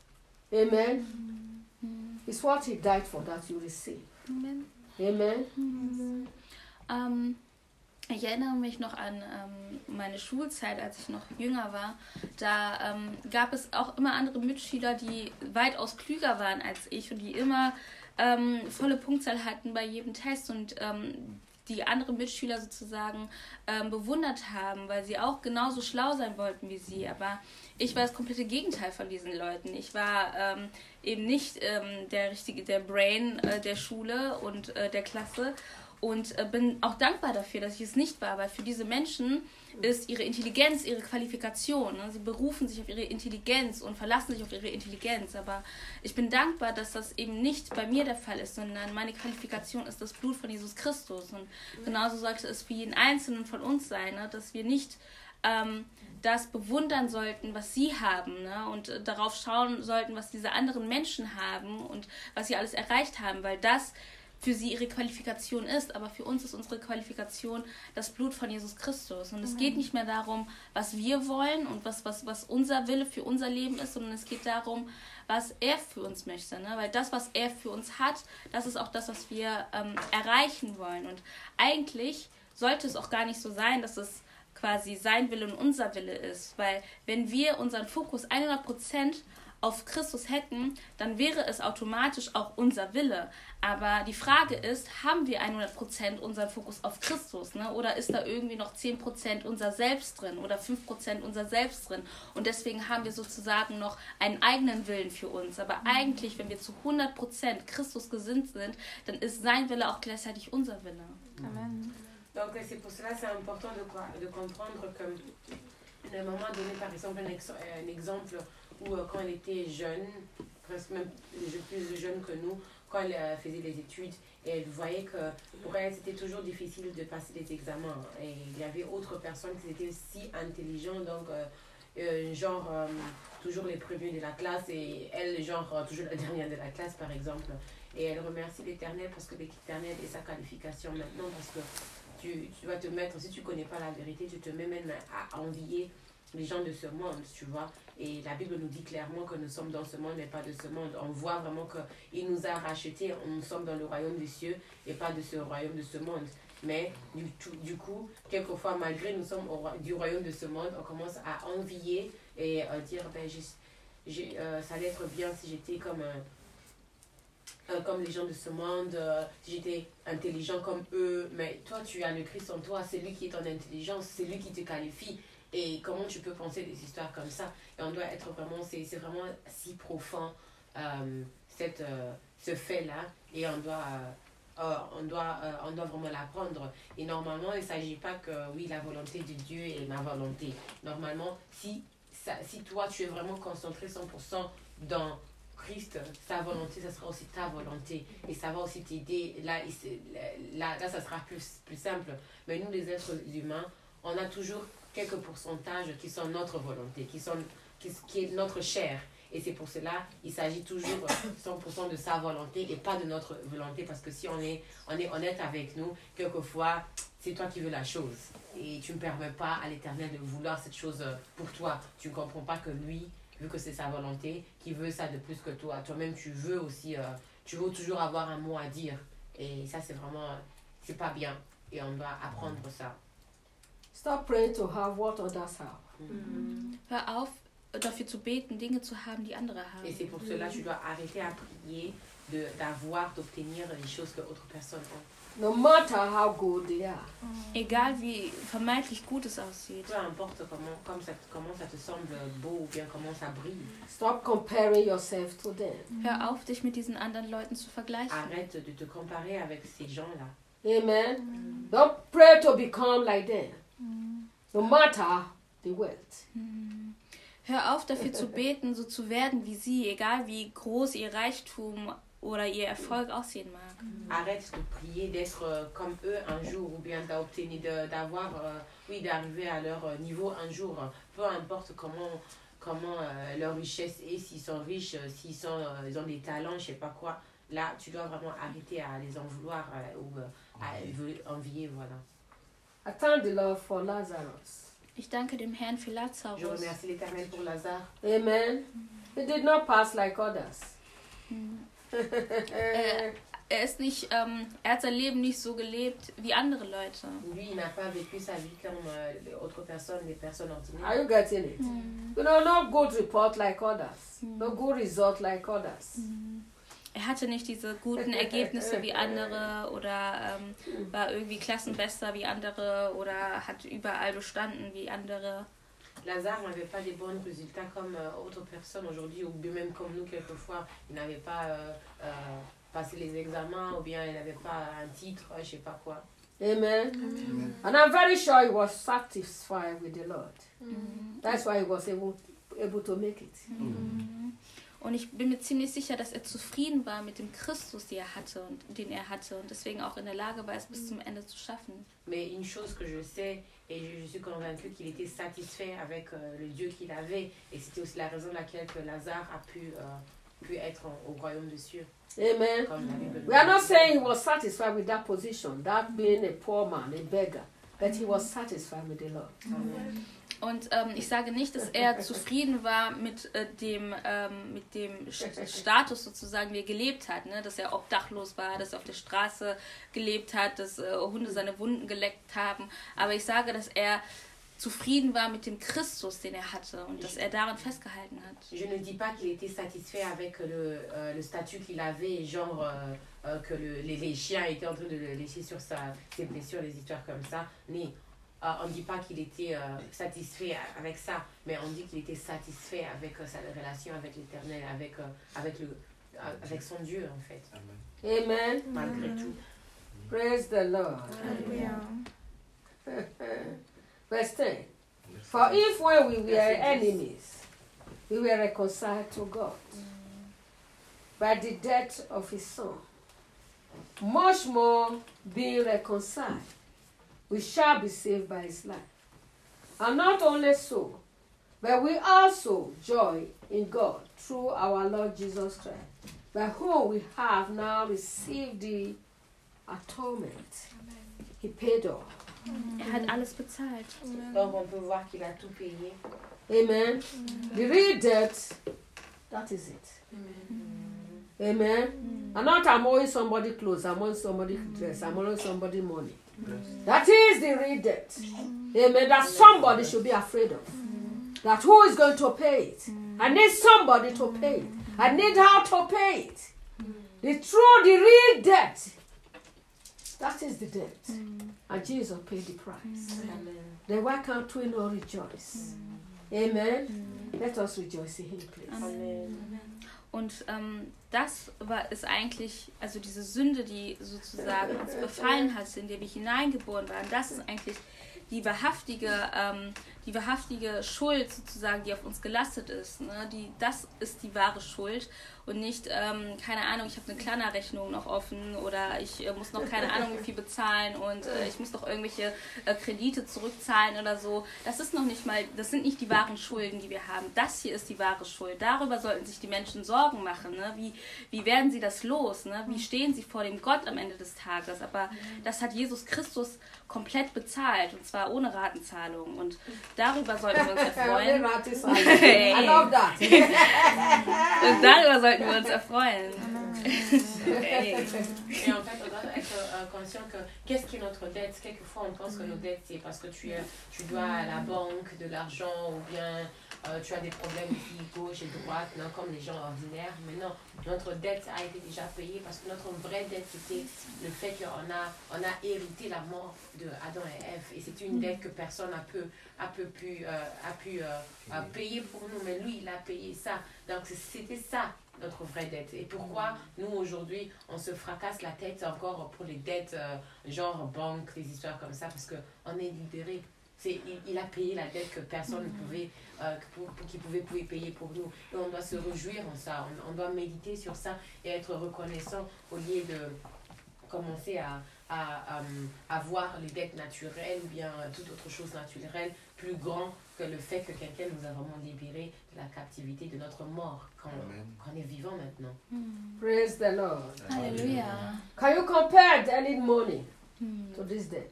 Amen. Mm-hmm. It's what he died for that you receive. Amen. Amen. Mhm. Ähm, ich erinnere mich noch an ähm, meine Schulzeit, als ich noch jünger war. Da ähm, gab es auch immer andere Mitschüler, die weitaus klüger waren als ich und die immer ähm, volle Punktzahl hatten bei jedem Test und ähm, die andere Mitschüler sozusagen ähm, bewundert haben, weil sie auch genauso schlau sein wollten wie sie. Aber ich war das komplette Gegenteil von diesen Leuten. Ich war ähm, eben nicht ähm, der richtige, der Brain äh, der Schule und äh, der Klasse und äh, bin auch dankbar dafür, dass ich es nicht war, weil für diese Menschen ist ihre Intelligenz, ihre Qualifikation. Ne? Sie berufen sich auf ihre Intelligenz und verlassen sich auf ihre Intelligenz. Aber ich bin dankbar, dass das eben nicht bei mir der Fall ist, sondern meine Qualifikation ist das Blut von Jesus Christus. Und genauso sollte es für jeden Einzelnen von uns sein, ne? Dass wir nicht ähm, das bewundern sollten, was sie haben, ne? Und äh, darauf schauen sollten, was diese anderen Menschen haben und was sie alles erreicht haben, weil das für sie ihre Qualifikation ist, aber für uns ist unsere Qualifikation das Blut von Jesus Christus. Und es mhm. geht nicht mehr darum, was wir wollen und was, was, was unser Wille für unser Leben ist, sondern es geht darum, was er für uns möchte. Ne? Weil das, was er für uns hat, das ist auch das, was wir ähm, erreichen wollen. Und eigentlich sollte es auch gar nicht so sein, dass es quasi sein Wille und unser Wille ist. Weil wenn wir unseren Fokus hundert Prozent auf Christus hätten, dann wäre es automatisch auch unser Wille. Aber die Frage ist, haben wir hundert Prozent unseren Fokus auf Christus? Ne? Oder ist da irgendwie noch zehn Prozent unser Selbst drin oder fünf Prozent unser Selbst drin? Und deswegen haben wir sozusagen noch einen eigenen Willen für uns. Aber eigentlich, wenn wir zu hundert Prozent Christus gesinnt sind, dann ist sein Wille auch gleichzeitig unser Wille. Amen. Donc c'est pour cela c'est important de, de comprendre que à un moment donné, par exemple, un, ex, un exemple où euh, quand elle était jeune, presque même plus jeune que nous, quand elle euh, faisait les études, et elle voyait que pour elle c'était toujours difficile de passer les examens. Et il y avait autres personnes qui étaient si intelligentes, donc euh, euh, genre euh, toujours les premiers de la classe, et elle genre euh, toujours la dernière de la classe par exemple. Et elle remercie l'Éternel parce que l'Éternel est sa qualification maintenant, parce que tu, tu vas te mettre, si tu ne connais pas la vérité, tu te mets même à envier les gens de ce monde, tu vois. Et la Bible nous dit clairement que nous sommes dans ce monde, mais pas de ce monde. On voit vraiment qu'il nous a rachetés, nous sommes dans le royaume des cieux et pas de ce royaume de ce monde. Mais du, tout, du coup, quelquefois, malgré nous sommes au, du royaume de ce monde, on commence à envier et à dire, ben, j'ai, j'ai, euh, ça allait être bien si j'étais comme, euh, euh, comme les gens de ce monde, euh, si j'étais intelligent comme eux. Mais toi, tu as le Christ en toi, c'est lui qui est ton intelligence, c'est lui qui te qualifie. Et comment tu peux penser des histoires comme ça? Et on doit être vraiment, c'est, c'est vraiment si profond, euh, cette, euh, ce fait-là. Et on doit, euh, on, doit, euh, on doit vraiment l'apprendre. Et normalement, il ne s'agit pas que, oui, la volonté de Dieu est ma volonté. Normalement, si, ça, si toi, tu es vraiment concentré cent pour cent dans Christ, sa volonté, ça sera aussi ta volonté. Et ça va aussi t'aider. Là, là, là, ça sera plus, plus simple. Mais nous, les êtres humains, on a toujours quelques pourcentages qui sont notre volonté, qui, sont, qui, qui est notre chair. Et c'est pour cela il s'agit toujours cent pour cent de sa volonté et pas de notre volonté. Parce que si on est, on est honnête avec nous, quelquefois, c'est toi qui veux la chose. Et tu ne permets pas à l'Éternel de vouloir cette chose pour toi. Tu ne comprends pas que lui, vu que c'est sa volonté, qui veut ça de plus que toi. Toi-même, tu veux aussi, euh, tu veux toujours avoir un mot à dire. Et ça, c'est vraiment, c'est pas bien. Et on doit apprendre ça. Stop praying to have what others have. Mhm. Hör auf, dafür zu beten, Dinge zu haben, die andere haben. Et c'est pour cela que tu dois arrêter à prier de, d'avoir, d'obtenir les choses que autres personnes ont. No matter how good they are. Egal wie vermeintlich gut es aussieht. Peu importe comment, comme ça, comment ça te semble beau ou bien comment ça brille. Stop comparing yourself to them. Hör auf, dich mit diesen anderen Leuten zu vergleichen. Arrête de te comparer avec ces gens-là. Amen. Mm. Don't pray to become like them. Mm. No matter the wealth. Mm. Hör auf, dafür zu beten, so zu werden wie sie, egal wie groß ihr Reichtum oder ihr Erfolg aussehen mag. Arrête de prier d'être euh, comme eux un jour ou bien d'obtenir, de, d'avoir, euh, oui, d'arriver à leur niveau un jour. Peu importe comment, comment euh, leur richesse est, s'ils sont riches, s'ils sont, euh, ils ont des talents, je sais pas quoi. Là, tu dois vraiment arrêter à les en vouloir euh, ou euh, à envier, voilà. I thank the Lord for Lazarus. Ich danke dem Herrn für Lazarus. Je remercie l'Éternel pour Lazare. Amen. He did not pass like others. er, er ist nicht, ähm, er hat sein Leben nicht so gelebt wie andere Leute. Lui, il n'a pas vécu sa vie comme euh, les autres personnes, les personnes ordinaires. Are you getting it? Mm. You know, no good report like others. Mm. No good result like others. Mm. Er hatte nicht diese guten Ergebnisse wie andere oder ähm, war irgendwie Klassenbester wie andere oder hat überall bestanden wie andere. Lazare n'avait pas des bons résultats comme euh, autres personnes aujourd'hui, ou bien même comme nous quelquefois. Il n'avait pas euh, euh, passé les examens, ou bien il n'avait pas un titre, je ne sais pas quoi. Amen. Amen. And I'm very sure he was satisfied with the Lord. Mm-hmm. That's why he was able, able to make it. Mm-hmm. Und ich bin mir ziemlich sicher, dass er zufrieden war mit dem Christus, den er hatte und den er hatte und deswegen auch in der Lage war, es bis zum Ende zu schaffen. Mais une chose que je sais et je, je suis convaincue qu'il était satisfait avec euh, le Dieu qu'il avait et c'était aussi la raison pour laquelle que Lazare a pu euh, pu être en, au royaume des cieux. Amen. We are not saying he was satisfied with that position, that being a poor man, a beggar, but he was satisfied with the Lord. Amen. Und ähm, ich sage nicht, dass er zufrieden war mit, äh, dem, ähm, mit dem Status sozusagen, wie er gelebt hat. Ne? Dass er obdachlos war, dass er auf der Straße gelebt hat, dass äh, Hunde seine Wunden geleckt haben. Aber ich sage, dass er zufrieden war mit dem Christus, den er hatte und dass er daran festgehalten hat. Je ne dis pas qu'il était satisfait avec le, euh, le statut qu'il avait, genre euh, euh, que le, les, les chiens étaient en train de le laisser sur sa, ses blessures, des histoires comme ça. Mais Uh, on ne dit pas qu'il était euh, satisfait avec ça, mais on dit qu'il était satisfait avec euh, sa relation avec l'Éternel, avec, euh, avec, le, euh, avec son Dieu en fait. Amen. Amen. Malgré tout. Praise the Lord. Hallelujah. Verse ten. For if when we were enemies, we were reconciled to God by the death of his Son, much more being reconciled, we shall be saved by his life. And not only so, but we also joy in God through our Lord Jesus Christ, by whom we have now received the atonement. Amen. He paid all. Er hat alles bezahlt. Donc on peut voir qu'il a tout payé. Amen. The real debt, that is it. Amen. I'm not I'm owing somebody clothes, I'm owing somebody dress, I'm owing somebody money. That is the real debt. Amen. That somebody should be afraid of. That who is going to pay it? I need somebody to pay it. I need how to pay it. The true, the real debt. That is the debt. And Jesus paid the price. Then why can't we not rejoice? Amen. Let us rejoice in Him, please. Amen. Und ähm, das war, ist eigentlich, also diese Sünde, die sozusagen uns befallen hat, in der wir hineingeboren waren, das ist eigentlich die wahrhaftige, ähm, die wahrhaftige Schuld sozusagen, die auf uns gelastet ist. Ne? Die, das ist die wahre Schuld und nicht, ähm, keine Ahnung, ich habe eine Klarna-Rechnung noch offen oder ich äh, muss noch keine Ahnung wie viel bezahlen und äh, ich muss noch irgendwelche äh, Kredite zurückzahlen oder so. Das ist noch nicht mal, das sind nicht die wahren Schulden, die wir haben. Das hier ist die wahre Schuld. Darüber sollten sich die Menschen Sorgen machen. Ne? Wie, wie werden sie das los? Ne? Wie stehen sie vor dem Gott am Ende des Tages? Aber das hat Jesus Christus komplett bezahlt und zwar ohne Ratenzahlung und darüber sollten wir uns erfreuen. I love that. Und darüber sollten wir uns erfreuen. Et en fait, on doit être euh, conscient que qu'est-ce qui est notre dette? Quelquefois, on pense que nos dettes, c'est parce que tu, tu dois à la banque de l'argent ou bien euh, tu as des problèmes ici, gauche et droite, non, comme les gens ordinaires. Mais non, notre dette a été déjà payée parce que notre vraie dette, c'était le fait qu'on a, on a hérité la mort de Adam et Ève. Et c'est une dette que personne n'a pu, a pu, pu, euh, a pu euh, payer pour nous. Mais lui, il a payé ça. Donc, c'était ça. Notre vraie dette. Et pourquoi nous aujourd'hui on se fracasse la tête encore pour les dettes euh, genre banque, des histoires comme ça, parce qu'on est libéré. C'est, il, il a payé la dette que personne ne pouvait, euh, pour, pour, qui pouvait, pouvait payer pour nous. Et on doit se réjouir en ça, on, on doit méditer sur ça et être reconnaissant au lieu de commencer à, à, à, à voir les dettes naturelles ou bien toute autre chose naturelle plus grand que le fait que quelqu'un nous a vraiment libérés de la captivité de notre mort quand, quand on est vivant maintenant. Praise the Lord. Halleluja. Can you compare any money to this debt?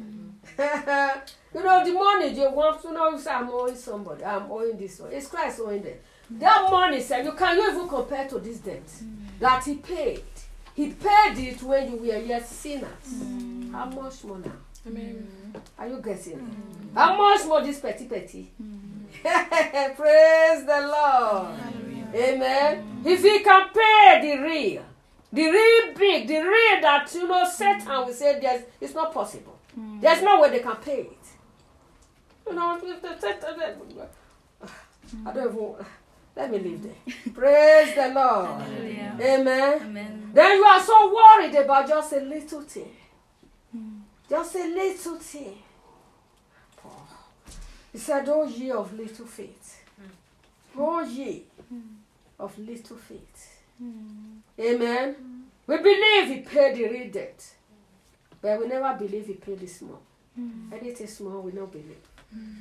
You know, the money you want to know, you say, I'm owing somebody, I'm owing this one. It's Christ owing them. That money, sir, you can you even compare to this debt that He paid. He paid it when you were yet sinners. How much more now? Amen. Are you getting it? Mm. How much more this petty petty? Mm. Praise the Lord. Hallelujah. Amen. Mm. If He can pay the real, the real big, the real that, you know, Satan will say there's, it's not possible. Mm. There's no way they can pay it. You know, I don't even, let me leave there. Praise the Lord. Hallelujah. Amen. Amen. Then you are so worried about just a little thing. Mm. Just a little thing. He said, oh ye of little faith. Mm. Oh ye mm. of little faith. Mm. Amen. Mm. We believe He paid the real debt. But we never believe He paid the small. Mm. Anything small, we don't believe. Mm.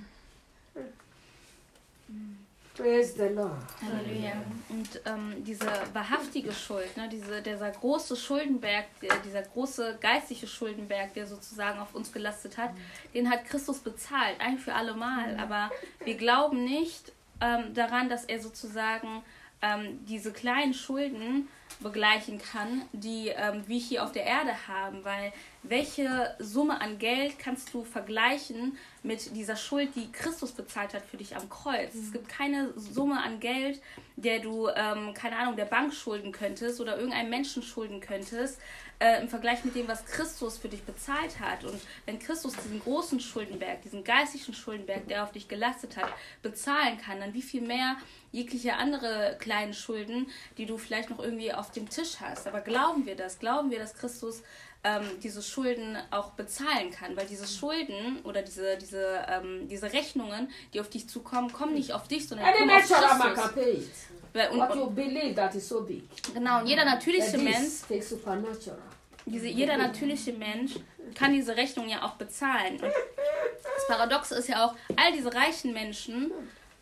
Mm. Praise the Lord. Halleluja. Und ähm, diese wahrhaftige Schuld, ne, diese, dieser große Schuldenberg, der, dieser große geistliche Schuldenberg, der sozusagen auf uns gelastet hat, mhm. den hat Christus bezahlt, ein für alle Mal. Mhm. Aber wir glauben nicht ähm, daran, dass er sozusagen ähm, diese kleinen Schulden begleichen kann, die ähm, wir hier auf der Erde haben, weil welche Summe an Geld kannst du vergleichen mit dieser Schuld, die Christus bezahlt hat für dich am Kreuz? Mhm. Es gibt keine Summe an Geld, der du, ähm, keine Ahnung, der Bank schulden könntest oder irgendeinem Menschen schulden könntest, äh, im Vergleich mit dem, was Christus für dich bezahlt hat. Und wenn Christus diesen großen Schuldenberg, diesen geistlichen Schuldenberg, der auf dich gelastet hat, bezahlen kann, dann wie viel mehr jegliche andere kleinen Schulden, die du vielleicht noch irgendwie auf dem Tisch hast. Aber glauben wir das? Glauben wir, dass Christus ähm, diese Schulden auch bezahlen kann? Weil diese Schulden oder diese, diese, ähm, diese Rechnungen, die auf dich zukommen, kommen nicht auf dich, sondern kommen auf Christus. Und, What you believe that is so big. Genau, und jeder natürliche Mensch, diese, jeder natürliche Mensch kann diese Rechnung ja auch bezahlen. Und das Paradoxe ist ja auch, all diese reichen Menschen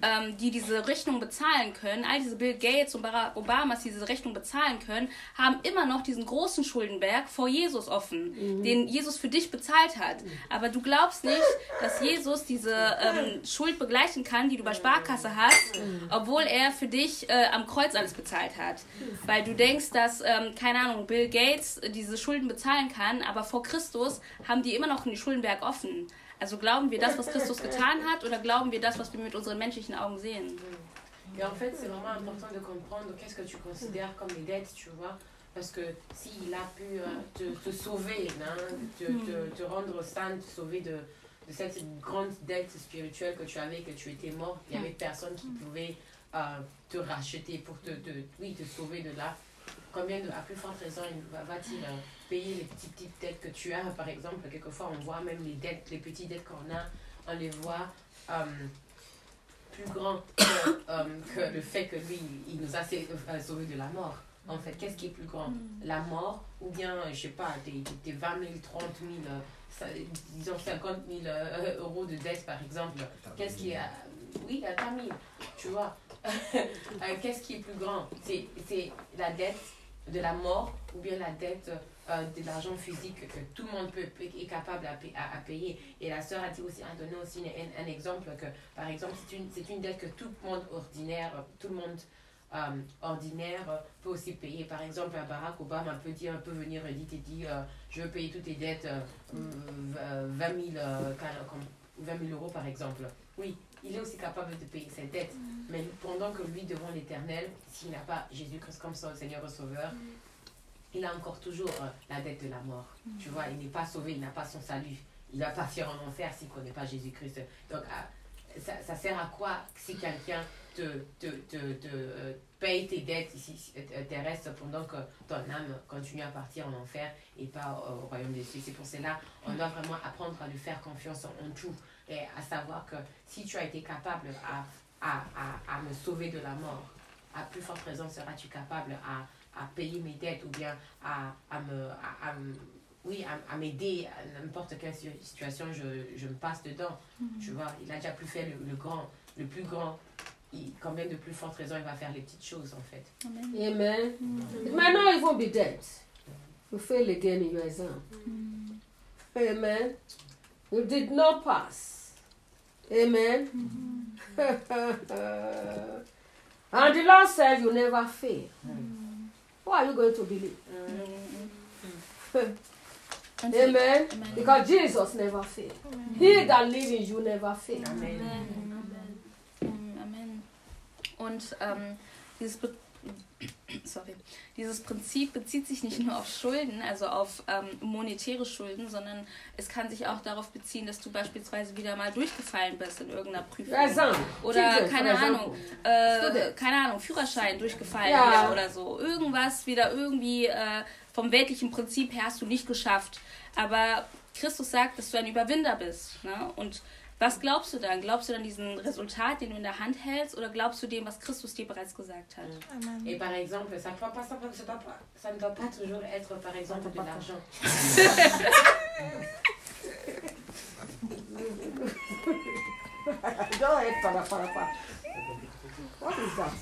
ähm, die diese Rechnung bezahlen können, all diese Bill Gates und Barack Obamas, die diese Rechnung bezahlen können, haben immer noch diesen großen Schuldenberg vor Jesus offen, mhm. den Jesus für dich bezahlt hat. Aber du glaubst nicht, dass Jesus diese ähm, Schuld begleichen kann, die du bei Sparkasse hast, obwohl er für dich äh, am Kreuz alles bezahlt hat. Weil du denkst, dass, ähm, keine Ahnung, Bill Gates diese Schulden bezahlen kann, aber vor Christus haben die immer noch den Schuldenberg offen. Also glauben wir das, was Christus getan hat, oder glauben wir das, was wir mit unseren menschlichen Augen sehen? Et en fait, c'est vraiment important de comprendre qu'est-ce que tu considères comme les dettes, tu vois. Parce que s'il a pu euh, te, te sauver, hein, te, te, te rendre sain, te sauver de, de cette grande dette spirituelle que tu avais, que tu étais mort, il y avait personne qui pouvait euh, te racheter pour te, te, oui, te sauver de là. Combien de, à plus forte raison va-t-il euh, payer les petites, petites dettes que tu as, par exemple? Quelquefois, on voit même les dettes, les petites dettes qu'on a, on les voit euh, plus grands que, euh, que le fait que lui, il nous a sauvés de la mort. En fait, qu'est-ce qui est plus grand? La mort ou bien, je sais pas, tes, tes vingt mille, trente mille, euh, disons cinquante mille euh, euros de dette, par exemple? Qu'est-ce qui est... Euh, oui, à vingt mille, tu vois. euh, qu'est-ce qui est plus grand? C'est, c'est la dette de la mort ou bien la dette euh, de l'argent physique que tout le monde peut, est capable à, à, à payer. Et la sœur a, dit aussi, a donné aussi un, un exemple que, par exemple, c'est une, c'est une dette que tout le monde ordinaire, tout le monde euh, ordinaire peut aussi payer. Par exemple, Barack Obama peut, dire, peut venir et dire, dit, euh, je veux payer toutes tes dettes, euh, vingt mille, euh, vingt mille euros par exemple. Oui, il est aussi capable de payer ses dettes. Mais pendant que lui, devant l'Éternel, s'il n'a pas Jésus-Christ comme son Seigneur et Sauveur, il a encore toujours euh, la dette de la mort. Mm. Tu vois, il n'est pas sauvé, il n'a pas son salut. Il va partir en enfer s'il ne connaît pas Jésus-Christ. Donc, euh, ça, ça sert à quoi si quelqu'un te, te, te, te euh, paye tes dettes ici euh, terrestres pendant que ton âme continue à partir en enfer et pas euh, au royaume des cieux? C'est pour cela on doit vraiment apprendre à lui faire confiance en, en tout. Et à savoir que si tu as été capable à, à, à, à me sauver de la mort, à plus forte raison seras-tu capable à à payer mes dettes ou bien à, à me à, à, oui à, à m'aider à n'importe quelle situation je, je me passe dedans. Mm-hmm. Tu vois, il a déjà plus fait le, le grand le plus grand, il, quand même de plus forte raison il va faire les petites choses en fait. Amen. Amen. Mm-hmm. It might not even be dead. You fail again in your exam. Mm-hmm. Amen. You did not pass. Amen. Mm-hmm. And the Lord said you never fail. Mm-hmm. Who are you going to believe? Mm-hmm. Amen. Amen. Because Jesus never failed. Amen. He that lives in you never failed. Amen. Amen. Amen. Amen. Und ähm, dieses, Be sorry, dieses Prinzip bezieht sich nicht nur auf Schulden, also auf ähm, monetäre Schulden, sondern es kann sich auch darauf beziehen, dass du beispielsweise wieder mal durchgefallen bist in irgendeiner Prüfung. Oder keine Ahnung, äh, keine Ahnung, Führerschein durchgefallen ja. wieder oder so. Irgendwas wieder irgendwie äh, vom weltlichen Prinzip her hast du nicht geschafft. Aber Christus sagt, dass du ein Überwinder bist. Ne? Und was glaubst du dann? Glaubst du dann diesen Resultat, den du in der Hand hältst, oder glaubst du dem, was Christus dir bereits gesagt hat? Amen. Et par exemple, ça, pas, pas, ça, pas, ça ne doit pas toujours être, par exemple, de l'argent. Go ahead, para, para, para. What is that?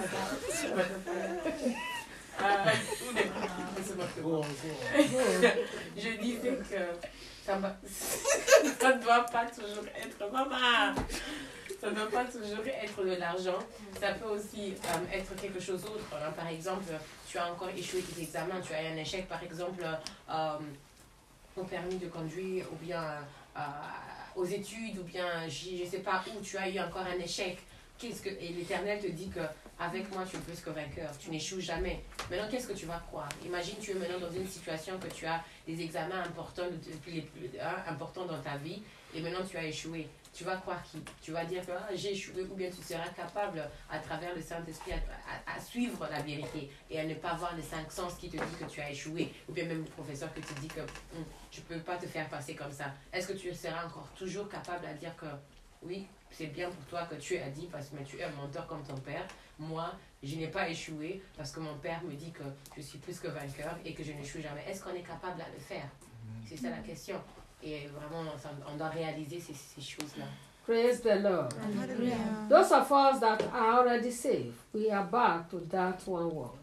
Je disais que ça ne doit pas toujours être maman. Ça ne doit pas toujours être de l'argent. Ça peut aussi euh, être quelque chose d'autre. Hein. Par exemple, tu as encore échoué tes examens, tu as eu un échec, par exemple, euh, au permis de conduire, ou bien euh, aux études, ou bien je ne sais pas où, tu as eu encore un échec. Qu'est-ce que, et l'Éternel te dit que avec moi tu es plus que vainqueur, tu n'échoues jamais. Maintenant, qu'est-ce que tu vas croire? Imagine, tu es maintenant dans une situation que tu as des examens importants, les plus hein, importants dans ta vie, et maintenant tu as échoué. Tu vas croire qui? Tu vas dire que ah, j'ai échoué, ou bien tu seras capable, à travers le Saint-Esprit, à, à, à suivre la vérité et à ne pas voir les cinq sens qui te disent que tu as échoué, ou bien même le professeur qui te dit que hm, je ne peux pas te faire passer comme ça. Est-ce que tu seras encore toujours capable à dire que oui, c'est bien pour toi que tu as dit parce que tu es un menteur comme ton père. Moi, je n'ai pas échoué parce que mon père me dit que je suis plus que vainqueur et que je n'échoue jamais. Est-ce qu'on est capable de le faire? C'est ça la question. Et vraiment, on doit réaliser ces, ces choses-là. Praise the Lord. Halleluja. Those of us that are already saved, we are back to that one word.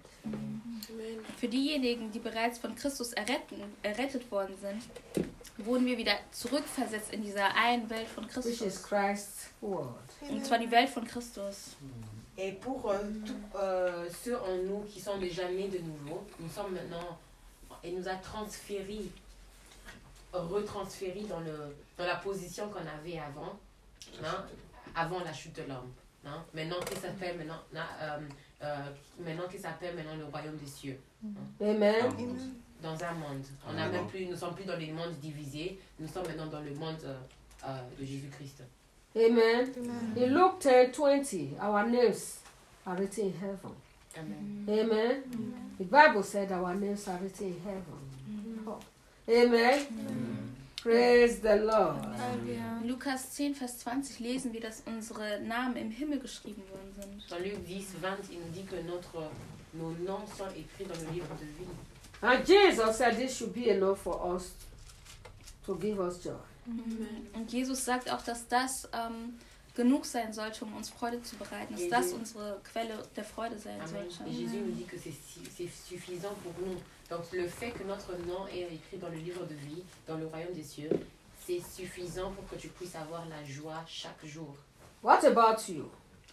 Für diejenigen, die bereits von Christus erretten, errettet worden sind, wurden wir wieder zurückversetzt in dieser einen Welt von Which is Christus. Christ's word. Und zwar die Welt von Christus. Et pour euh, tout, euh, ceux en nous qui sont déjà nés de nouveau, nous sommes maintenant, il nous a transférés, retransférés dans, le, dans la position qu'on avait avant, hein, avant la chute de l'homme. Hein. Maintenant qu'il s'appelle maintenant, euh, euh, maintenant qu'il s'appelle maintenant le royaume des cieux. Hein. Amen. Dans un monde. On a même plus, nous ne sommes plus dans les mondes divisés, nous sommes maintenant dans le monde euh, euh, de Jésus-Christ. Amen. In Luke ten twenty, our names are written in heaven. Amen. Amen. The Bible said our names are written in heaven. Oh. Amen. Praise the Lord. In Lukas zehn, Vers zwanzig lesen wir, dass unsere Namen im Himmel geschrieben worden sind. Dans Luc dix, vingt, il nous dit que notre, nos noms sont écrits dans le livre de vie. And Jesus said this should be enough for us to give us joy. Und Jesus sagt auch, dass das ähm, genug sein sollte, um uns Freude zu bereiten, dass das unsere Quelle der Freude sein Amen. sollte. Et Jésus nous dit que c'est si- c'est suffisant pour nous. Donc le fait que notre nom est écrit dans le livre de vie, dans le royaume des cieux, c'est suffisant pour que tu puisses avoir la joie chaque jour. What about you?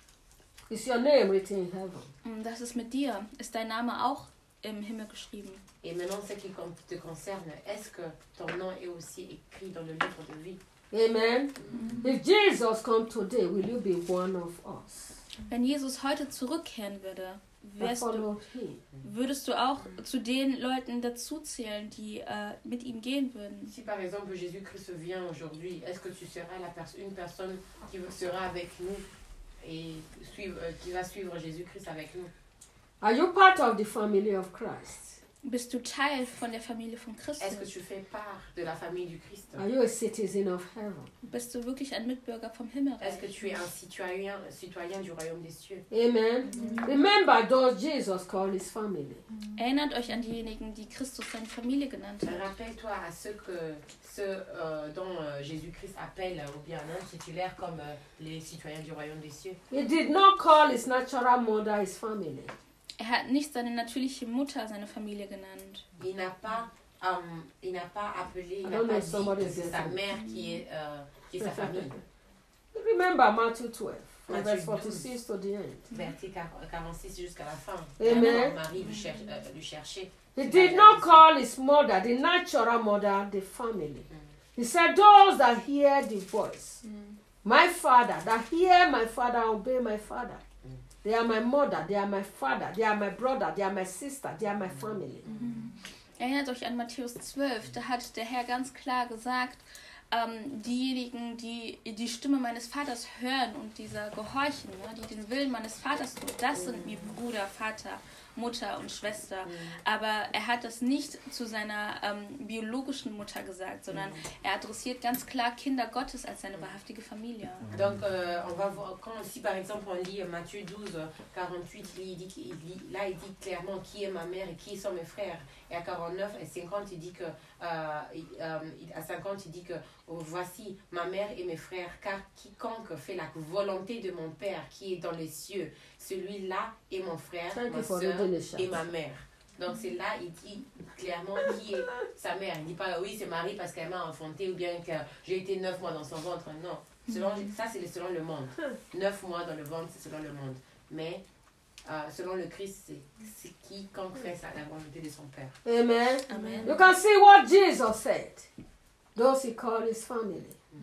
Is your name written in heaven? Und das ist mit dir. Ist dein Name auch im Himmel geschrieben? Et maintenant, ce qui con- te concerne, est-ce que ton nom est aussi écrit dans le livre de vie? Amen. If Jesus come today, will you be one of us Wenn Jesus heute zurückkehren würde, that wärst du, followed him? würdest du auch zu den Leuten dazuzählen, die äh, mit ihm gehen würden? Si par exemple Jésus-Christ vient aujourd'hui, est-ce que tu seras la pers- une personne qui sera avec nous et suivre, euh, qui va suivre Jésus-Christ avec nous? Are you part of the family of Christ? Bist du Teil von der Familie von Est-ce que Christus? tu fais part de la famille du Christ? Are you a citizen of heaven? Bist du wirklich ein Mitbürger vom Himmelreich? Est-ce que tu es un citoyen, citoyen du royaume des cieux? Amen. Remember those Jesus called his family. Erinnert euch an diejenigen, die Christus seine Familie genannt hat. Rappelle-toi à ceux, que, ceux euh, dont euh, Jésus-Christ appelle, ou bien intitulaire comme euh, les citoyens du royaume des cieux. He did not call his natural mother his family. Er hat nicht seine natürliche Mutter seine Familie genannt. Il n'a pas, euh, il n'a pas appelé, il I n'a don't know pas if dit somebody que c'est is sa getting- mère qui est, euh, qui est sa famille. Remember Matthew twelve, from Matthew verse forty-six to the end. Verset quarante-six jusqu'à la fin. Amen. Quand Marie lui, cher- euh, lui cherchait. He did not call his mother, the natural mother, the family. He said, those that hear the voice, my father, that hear my father, obey my father. They are my mother, they are my father, they are my brother, they are my sister, they are my family. Erinnert euch an Matthäus zwölf, da hat der Herr ganz klar gesagt, ähm, diejenigen, die die Stimme meines Vaters hören und dieser gehorchen, ne, die den Willen meines Vaters tun, das sind mir Bruder, Vater, Mutter und Schwester. Aber er hat das nicht zu seiner ähm, biologischen Mutter gesagt, sondern er adressiert ganz klar Kinder Gottes als seine wahrhaftige Familie. Donc, euh, on va voir, quand si par exemple on lit Matthieu douze, quarante-huit, il dit, qu'il dit, là il dit clairement qui est ma mère et qui sont mes frères. Et à quarante-neuf et cinquante, il dit que, euh, euh, à cinquante, il dit que oh, voici ma mère et mes frères, car quiconque fait la volonté de mon Père qui est dans les cieux, celui-là est mon frère, Thank ma you for soeur reading the et chat. ma mère. Donc c'est là, il dit clairement qui est sa mère. Il ne dit pas oui, c'est Marie parce qu'elle m'a enfanté ou bien que j'ai été neuf mois dans son ventre. Non, selon, ça c'est le- selon le monde. Neuf mois dans le ventre, c'est selon le monde. Mais euh, selon le Christ, c'est, c'est quiconque fait sa, la volonté de son Père. Amen. Amen. You can see what Jesus said. Those he called his family.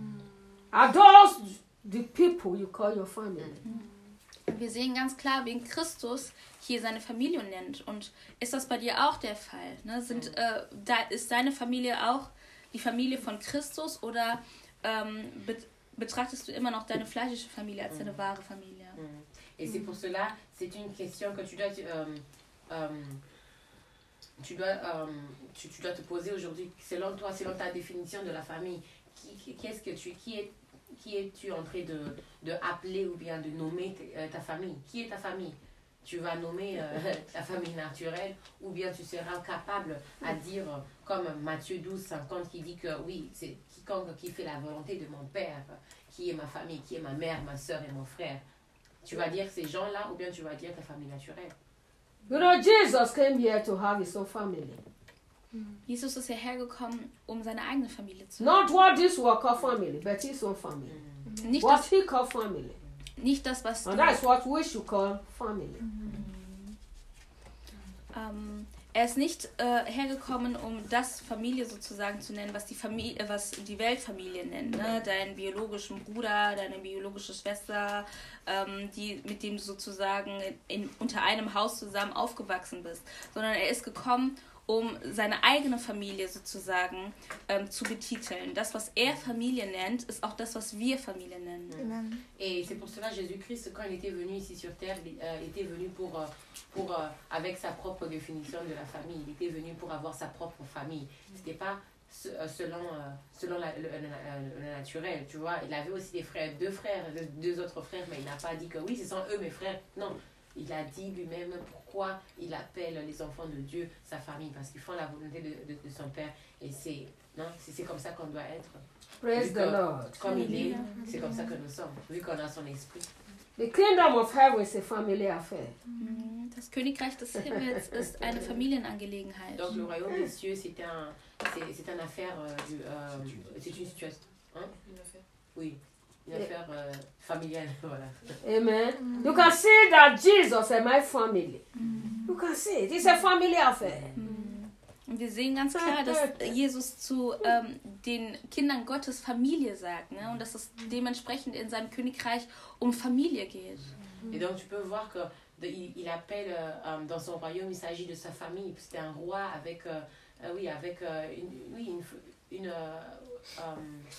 Are those the people you call your family? Wir sehen ganz klar, wen Christus hier seine Familie nennt. Und ist das bei dir auch der Fall? Ne? Sind, äh, da, ist deine Familie auch die Familie von Christus oder ähm, bet- betrachtest du immer noch deine fleischliche Familie als deine wahre Familie? Et c'est pour cela, c'est une question que tu dois, euh, euh, tu dois, euh, tu, tu dois te poser aujourd'hui. Selon toi, selon ta définition de la famille, qui, qui, qu'est-ce que tu, qui est, qui es-tu en train de, de appeler ou bien de nommer t- euh, ta famille? Qui est ta famille? tu vas nommer euh, ta famille naturelle, ou bien tu seras capable à dire, euh, comme Matthieu douze, cinquante, qui dit que oui, c'est quiconque qui fait la volonté de mon Père, qui est ma famille, qui est ma mère, ma soeur et mon frère. Tu vas dire ces gens-là, ou bien tu vas dire ta famille naturelle. You know, Jesus came here to have his own family. Jesus ist hierher gekommen, um seine eigene Familie zu Not what this world call family, but his own family. haben. Nicht What das, he call family. nicht das, was And du, that's what we should call family. ähm, er ist nicht äh, hergekommen, um das Familie sozusagen zu nennen, was die Familie, äh, was die Weltfamilie nennt, ne? Deinen biologischen Bruder, deine biologische Schwester, ähm, die, mit dem du sozusagen in, unter einem Haus zusammen aufgewachsen bist, sondern er ist gekommen, um seine eigene Familie sozusagen ähm, zu betiteln. Das, was er Familie nennt, ist auch das, was wir Familie nennen. Amen. Et c'est pour cela Jésus-Christ, quand il était venu ici sur terre, il euh, était venu pour, euh, pour euh, avec sa propre définition de la famille. Il était venu pour avoir sa propre famille. C'était pas se- euh, selon, euh, selon la- le, le- le naturel, tu vois. Il avait aussi des frères, deux frères, deux, deux autres frères, mais il n'a pas dit que oui, ce sont eux mes frères. Non, il a dit lui-même pourquoi il appelle les enfants de Dieu sa famille, parce qu'ils font la volonté de, de, de son Père. Et c'est, non, c'est, c'est comme ça qu'on doit être. Praise Vu the que, Lord. comme il est, c'est comme ça que nous sommes, vu qu'on a son esprit. The kingdom of heaven is a family affair. Mhm. Das Königreich des Himmels ist eine Familienangelegenheit. Donc le royaume des cieux, c'est un, c'est, c'est une affaire, euh, du, euh, c'est une situation, hein? Une affaire. Oui, une affaire euh, familiale, voilà. Amen. You can see that Jesus is my family. You can see it. It's a family affair. Und wir sehen ganz klar, dass Jesus zu ähm, den Kindern Gottes Familie sagt, ne? Und dass es dementsprechend in seinem Königreich um Familie geht. Et donc tu peux voir que de- il, il appelle euh, euh, dans son royaume, il s'agit de sa famille. C'était un roi avec, euh, euh, oui, avec euh, une, oui, une, une euh, euh,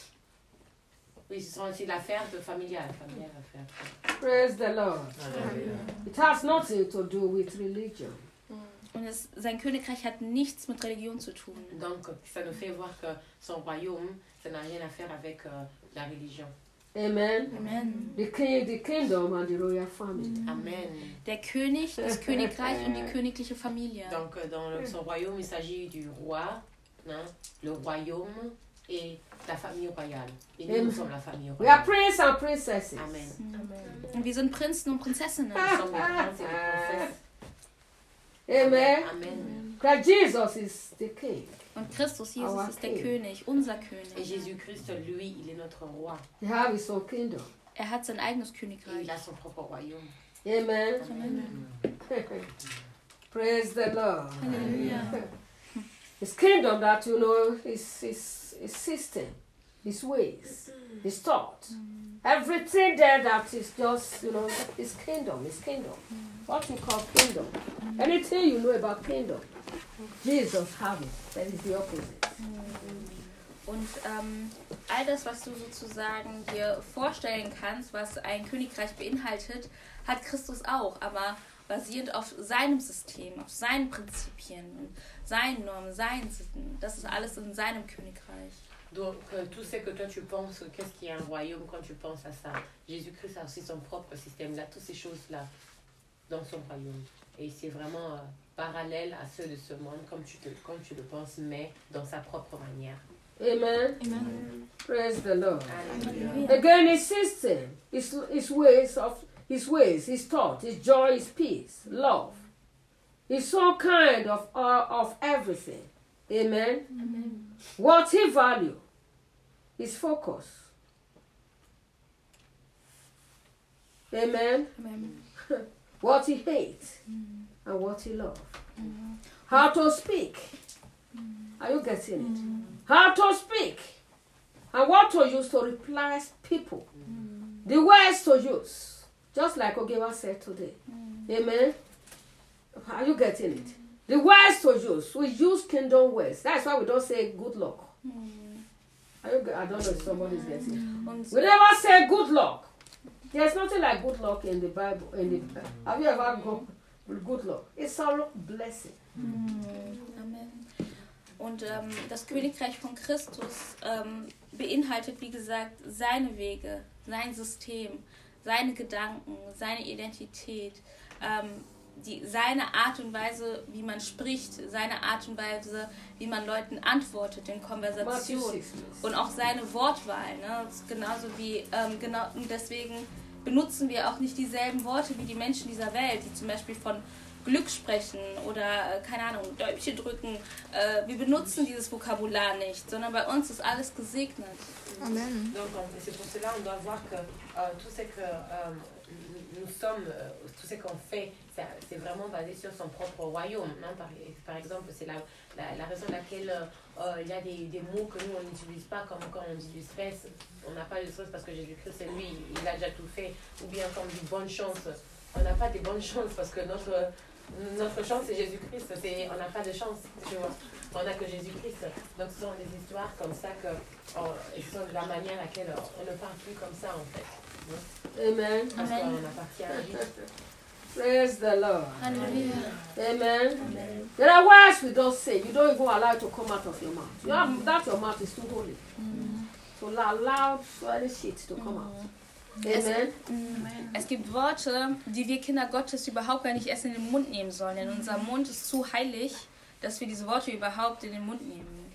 oui, c'est c'est l'affaire de familiale, familiale affaire. Praise the Lord. It has nothing to do with religion. Und es, sein Königreich hat nichts mit Religion zu tun. Donc ça nous fait voir que son royaume, ça n'a rien à faire avec euh, la religion. Amen. Amen. The king, the kingdom and the royal family. Amen. Der König, das Königreich und die königliche Familie. Donc euh, dans le- son royaume, il s'agit du roi, hein, le royaume et la famille royale. Et nous, Amen. nous sommes la famille We are royale. princes and princesses. Amen. Und wir sind Prinzen und Prinzessinnen. Nous sommes les princes et les princesses. Amen. Amen. That Jesus is the king. Und Christus, Jesus, Our ist der King. König, unser Et König. Jésus-Christ, lui, il est notre roi. He has his own kingdom. Er hat sein eigenes Et Königreich. il a son propre royaume. Amen. Amen. Praise the Lord. Halleluja. His kingdom that you know, his, his, his system, his ways, his thought. Everything there that is just, you know, his kingdom, his kingdom. What we call kingdom. Anything you know about kingdom, Jesus has it. That is the opposite. Und ähm, all das, was du sozusagen dir vorstellen kannst, was ein Königreich beinhaltet, hat Christus auch, aber basierend auf seinem System, auf seinen Prinzipien und seinen Normen, seinen Sitten. Das ist alles in seinem Königreich. Donc, euh, tout ce que toi tu penses, qu'est-ce qui est un royaume quand tu penses à ça? Jésus-Christ a aussi son propre système, là, toutes ces choses-là, dans son royaume. Et c'est vraiment euh, parallèle à ceux de ce monde, comme tu, te, comme tu le penses, mais dans sa propre manière. Amen. Amen. Praise the Lord. Alléluia. Again, his system, his, his ways of his ways, his thought, his joy, his peace, love. His all kind of uh, of everything. Amen. Amen. What he value, his focus. Amen. Amen. What he hates and what he loves. How to speak. Are you getting it? How to speak and what to use to reply people. The words to use, just like Ogewa said today. Amen. Are you getting it? The words to use, we use kingdom words. That's why we don't say good luck. Are you, I don't know if somebody's getting it. Und We never say good luck. There's nothing like good luck in the Bible. In the, have you ever gone good luck? It's all blessing. Amen. Und ähm, das Königreich von Christus ähm, beinhaltet, wie gesagt, seine Wege, sein System, seine Gedanken, seine Identität. Ähm, die, seine Art und Weise, wie man spricht, seine Art und Weise, wie man Leuten antwortet in Konversation und auch seine Wortwahl. Ne? Das ist genauso wie, ähm, genau, und deswegen benutzen wir auch nicht dieselben Worte wie die Menschen dieser Welt, die zum Beispiel von Glück sprechen oder, keine Ahnung, Däumchen drücken. Äh, wir benutzen dieses Vokabular nicht, sondern bei uns ist alles gesegnet. Amen. Donc, c'est pour cela on doit voir que euh, tout ce que euh, nous sommes, euh, tout ce qu'on fait, c'est vraiment basé sur son propre royaume. Non? Par, par exemple, c'est la, la, la raison pour laquelle euh, il y a des, des mots que nous on n'utilise pas, comme quand on dit du stress. On n'a pas de stress parce que Jésus-Christ, c'est lui, il a déjà tout fait. Ou bien comme dit bonne chance. On n'a pas de bonnes chances parce que notre, notre chance c'est Jésus-Christ. On n'a pas de chance, tu vois. On n'a que Jésus-Christ. Donc ce sont des histoires comme ça que oh, ce sont de la manière à laquelle on ne parle plus comme ça en fait. Non? Amen. Parce qu'on appartient à lui. Praise the Lord. Hallelujah. Amen. Amen. There are words we don't say. You don't even allow it to come out of your mouth. You have, that your mouth is too holy. Mm. So allow loud, sweary shit to come out. Amen. Es, es gibt Worte, die wir Kinder Gottes überhaupt gar nicht erst in den Mund nehmen sollen. Denn unser Mund ist zu heilig, dass wir diese Worte überhaupt in den Mund nehmen.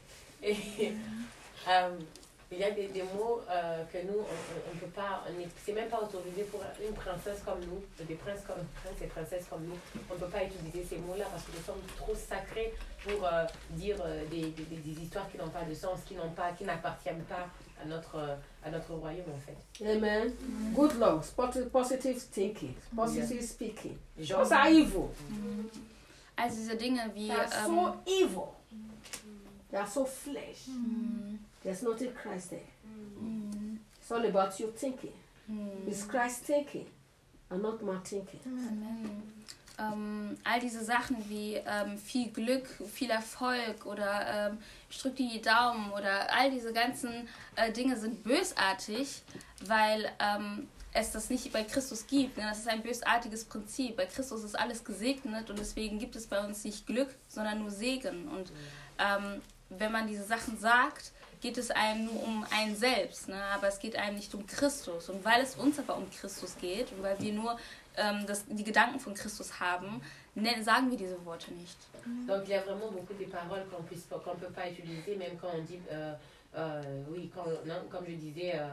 um, il y a des, des mots euh, que nous, on ne peut pas, c'est même pas autorisé pour une princesse comme nous, des princes comme princes et princesses comme nous, on ne peut pas utiliser ces mots-là parce que nous sommes trop sacrés pour euh, dire euh, des, des, des histoires qui n'ont pas de sens, qui n'ont pas, qui n'appartiennent pas à notre, à notre royaume en fait. Amen. Mm. Good laws, positive thinking, positive yeah. speaking. Those are evil. Mm. Also diese Dinge wie... They are ähm, so evil. They are so flesh. Mm. There's nothing Christ there. Mm. It's all about your thinking. Mm. It's Christ thinking and not my thinking. Amen. Ähm, all diese Sachen wie ähm, viel Glück, viel Erfolg oder ähm, ich drücke dir die Daumen oder all diese ganzen äh, Dinge sind bösartig, weil ähm, es das nicht bei Christus gibt. Ne? Das ist ein bösartiges Prinzip. Bei Christus ist alles gesegnet und deswegen gibt es bei uns nicht Glück, sondern nur Segen. Und ähm, wenn man diese Sachen sagt, geht es einem nur um einen selbst, ne? Aber es geht einem nicht um Christus. Und weil es uns aber um Christus geht und weil wir nur ähm, das, die Gedanken von Christus haben, ne, sagen wir diese Worte nicht. Donc il y a vraiment beaucoup de paroles qu'on puisse qu'on peut pas utiliser, même quand on dit, euh, euh, oui, quand, non, comme je disais, euh,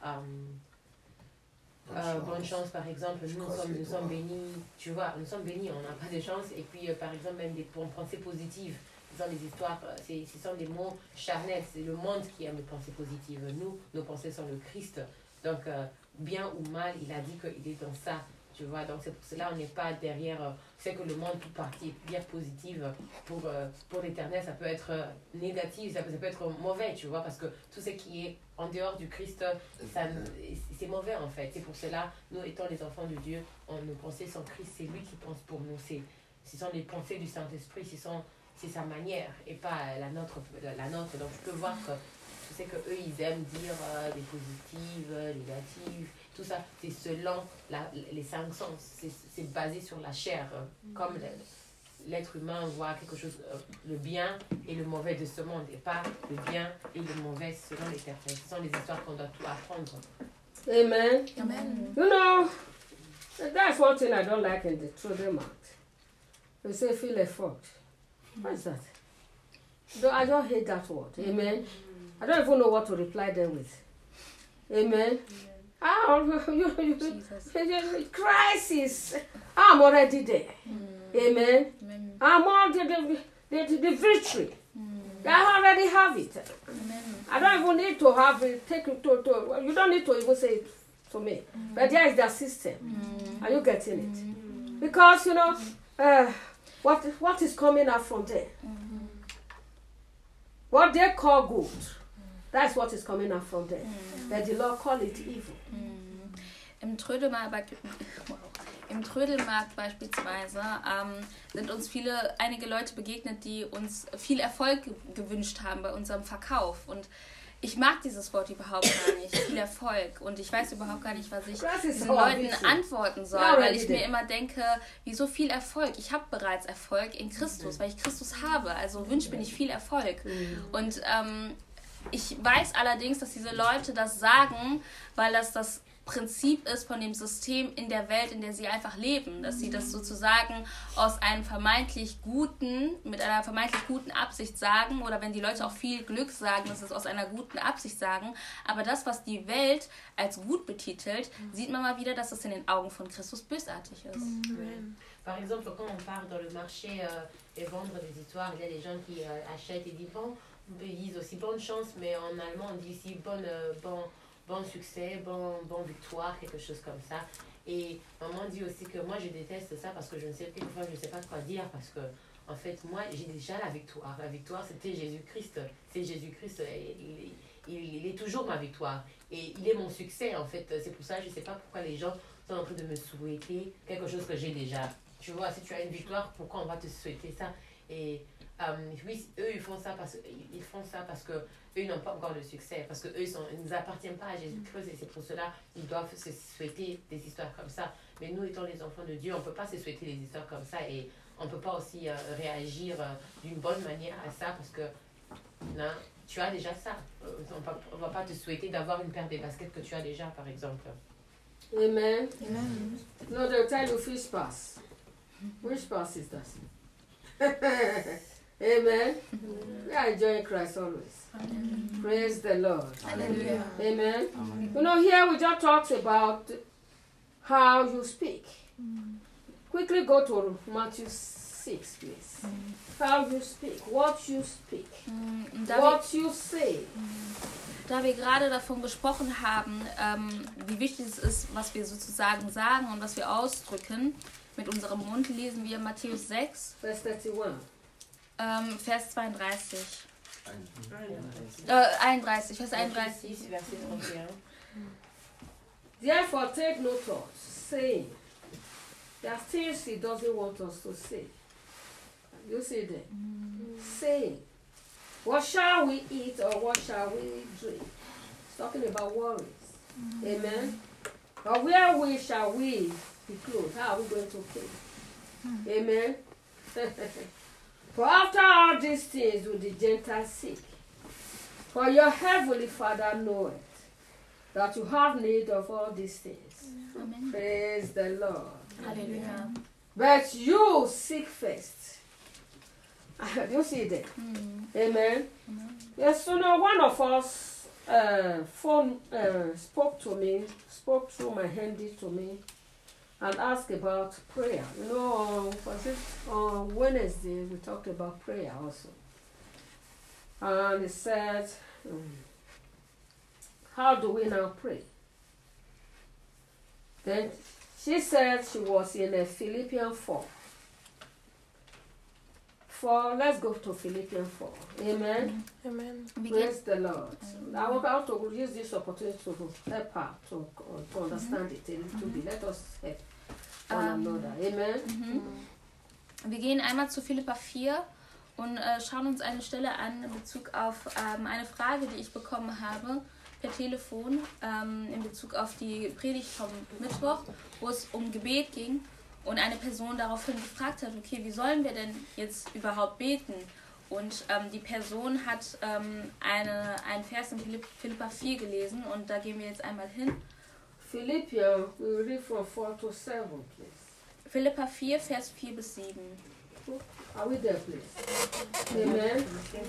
euh, euh, bonne chance par exemple, nous, nous sommes, nous sommes bénis, tu vois, nous sommes bénis, on n'a pas de chance, et puis euh, par exemple même des pensées positives. Ce sont des histoires, ce sont des mots charnels, c'est le monde qui aime les pensées positives. Nous, nos pensées sont le Christ. Donc, euh, bien ou mal, il a dit qu'il est dans ça, tu vois. Donc, c'est pour cela on n'est pas derrière, euh, c'est que le monde, toute partie est bien positive. Pour, euh, pour l'éternel, ça peut être euh, négatif, ça peut, ça peut être mauvais, tu vois, parce que tout ce qui est en dehors du Christ, ça, c'est mauvais en fait. C'est pour cela, nous étant les enfants de Dieu, on, nos pensées sont Christ, c'est lui qui pense pour nous. C'est, ce sont les pensées du Saint-Esprit, ce sont... c'est sa manière et pas la nôtre, la nôtre. Donc tu peux voir que tu sais que eux ils aiment dire euh, des positives, négatives, tout ça c'est selon la, les cinq sens, c'est, c'est basé sur la chair, euh, comme l'être humain voit quelque chose, euh, le bien et le mauvais de ce monde et pas le bien et le mauvais selon l'éternel. Ce sont les histoires qu'on doit tout apprendre. Amen. Amen. You know, that's one thing I don't like in the children act. They say feel effort. What is that? No, I don't hate that word. Amen. I don't even know what to reply them with. Amen. Ah, you, you, you, crisis. I'm already there. Mm. Amen. Amen. I'm all the, the, the, the victory. Mm. I already have it. Amen. I don't even need to have it. Take it to, to. You don't need to even say it to me. Mm. But there is the system. Mm. Are you getting it? Mm. Because you know. Uh, What what is coming out from there? Mm-hmm. What they call good, mm-hmm. that's what is coming out from there. Mm-hmm. But the Lord call it evil. Mm-hmm. Im Trödelmarkt, wow. Im Trödelmarkt beispielsweise ähm, sind uns viele, einige Leute begegnet, die uns viel Erfolg gewünscht haben bei unserem Verkauf. Und ich mag dieses Wort überhaupt gar nicht, viel Erfolg. Und ich weiß überhaupt gar nicht, was ich diesen Leuten antworten soll, weil ich mir immer denke, wieso viel Erfolg? Ich habe bereits Erfolg in Christus, weil ich Christus habe. Also wünsche mir nicht viel Erfolg. Und ähm, ich weiß allerdings, dass diese Leute das sagen, weil das das Prinzip ist von dem System in der Welt, in der sie einfach leben. Dass sie das sozusagen aus einem vermeintlich guten, mit einer vermeintlich guten Absicht sagen, oder wenn die Leute auch viel Glück sagen, dass sie es aus einer guten Absicht sagen. Aber das, was die Welt als gut betitelt, sieht man mal wieder, dass es in den Augen von Christus bösartig ist. Ouais. Par exemple, quand on part dans le marché euh, et vendre des histoires, il y a des gens qui euh, achètent et disent bon, ils disent aussi bonne chance, mais en allemand on dit aussi bonne, euh, bon, bon succès, bon, bon victoire, quelque chose comme ça. Et maman dit aussi que moi je déteste ça parce que je ne sais quelquefois je ne sais pas quoi dire parce que en fait moi j'ai déjà la victoire. La victoire c'était Jésus-Christ. C'est Jésus-Christ. Il, il, il est toujours ma victoire et il est mon succès en fait. C'est pour ça que je ne sais pas pourquoi les gens sont en train de me souhaiter quelque chose que j'ai déjà. Tu vois, si tu as une victoire, pourquoi on va te souhaiter ça? Et euh, oui, eux ils font ça parce ils font ça parce que eux n'ont pas encore le succès, parce que eux sont, ils ne appartiennent pas à Jésus-Christ et c'est pour cela qu'ils doivent se souhaiter des histoires comme ça. Mais nous étant les enfants de Dieu, on ne peut pas se souhaiter des histoires comme ça et on ne peut pas aussi euh, réagir euh, d'une bonne manière à ça parce que non, tu as déjà ça. Euh, on ne va pas te souhaiter d'avoir une paire de baskets que tu as déjà, par exemple. Amen. Amen. No, they'll tell you fish pass. Which pass is that? Amen. We are enjoying Christ always. Amen. Praise the Lord. Hallelujah. Amen. Amen. You know, here we just talked about how you speak. Mm. Quickly go to Matthew six, please. Mm. How you speak, what you speak, mm. what you say. Da wir gerade davon gesprochen haben, ähm, wie wichtig es ist, was wir sozusagen sagen und was wir ausdrücken, mit unserem Mund lesen wir Matthäus sechs, Vers einunddreißig. Ähm, Vers zweiunddreißig. Äh, einunddreißig, Vers einunddreißig. Therefore take no thought, saying, there are things he doesn't want us to say. You see that? Mm. Saying, what shall we eat or what shall we drink? It's talking about worries. Mm. Amen. Or where we shall we be clothed? How are we going to pay? Mm. Amen. For after all these things will the Gentiles seek. For your heavenly Father knoweth that you have need of all these things. Amen. Praise the Lord. Hallelujah. But you seek first. Do you see that? Mm. Amen. Mm. Yes, so now one of us uh, phone uh, spoke to me, spoke through my handy to me, and asked about prayer. You know, on, was it on Wednesday we talked about prayer also. And he said, um, how do we now pray? Then she said she was in a Philippians four. four, let's go to Philippians four. Amen. Amen. Praise the Lord. Amen. I want to use this opportunity to help her to, to understand mm-hmm. it a little bit. Let us help one um, another. Amen. Mhm. Wir gehen einmal zu Philipper vier und äh, schauen uns eine Stelle an in Bezug auf ähm, eine Frage, die ich bekommen habe per Telefon ähm, in Bezug auf die Predigt vom Mittwoch, wo es um Gebet ging. Und eine Person daraufhin gefragt hat, okay, wie sollen wir denn jetzt überhaupt beten? Und ähm, die Person hat ähm, eine, einen Vers in Philipp, Philipper vier gelesen und da gehen wir jetzt einmal hin. Philippians, we read from four to seven, please. Philipper vier, Vers vier bis sieben. Are we there, please? Amen.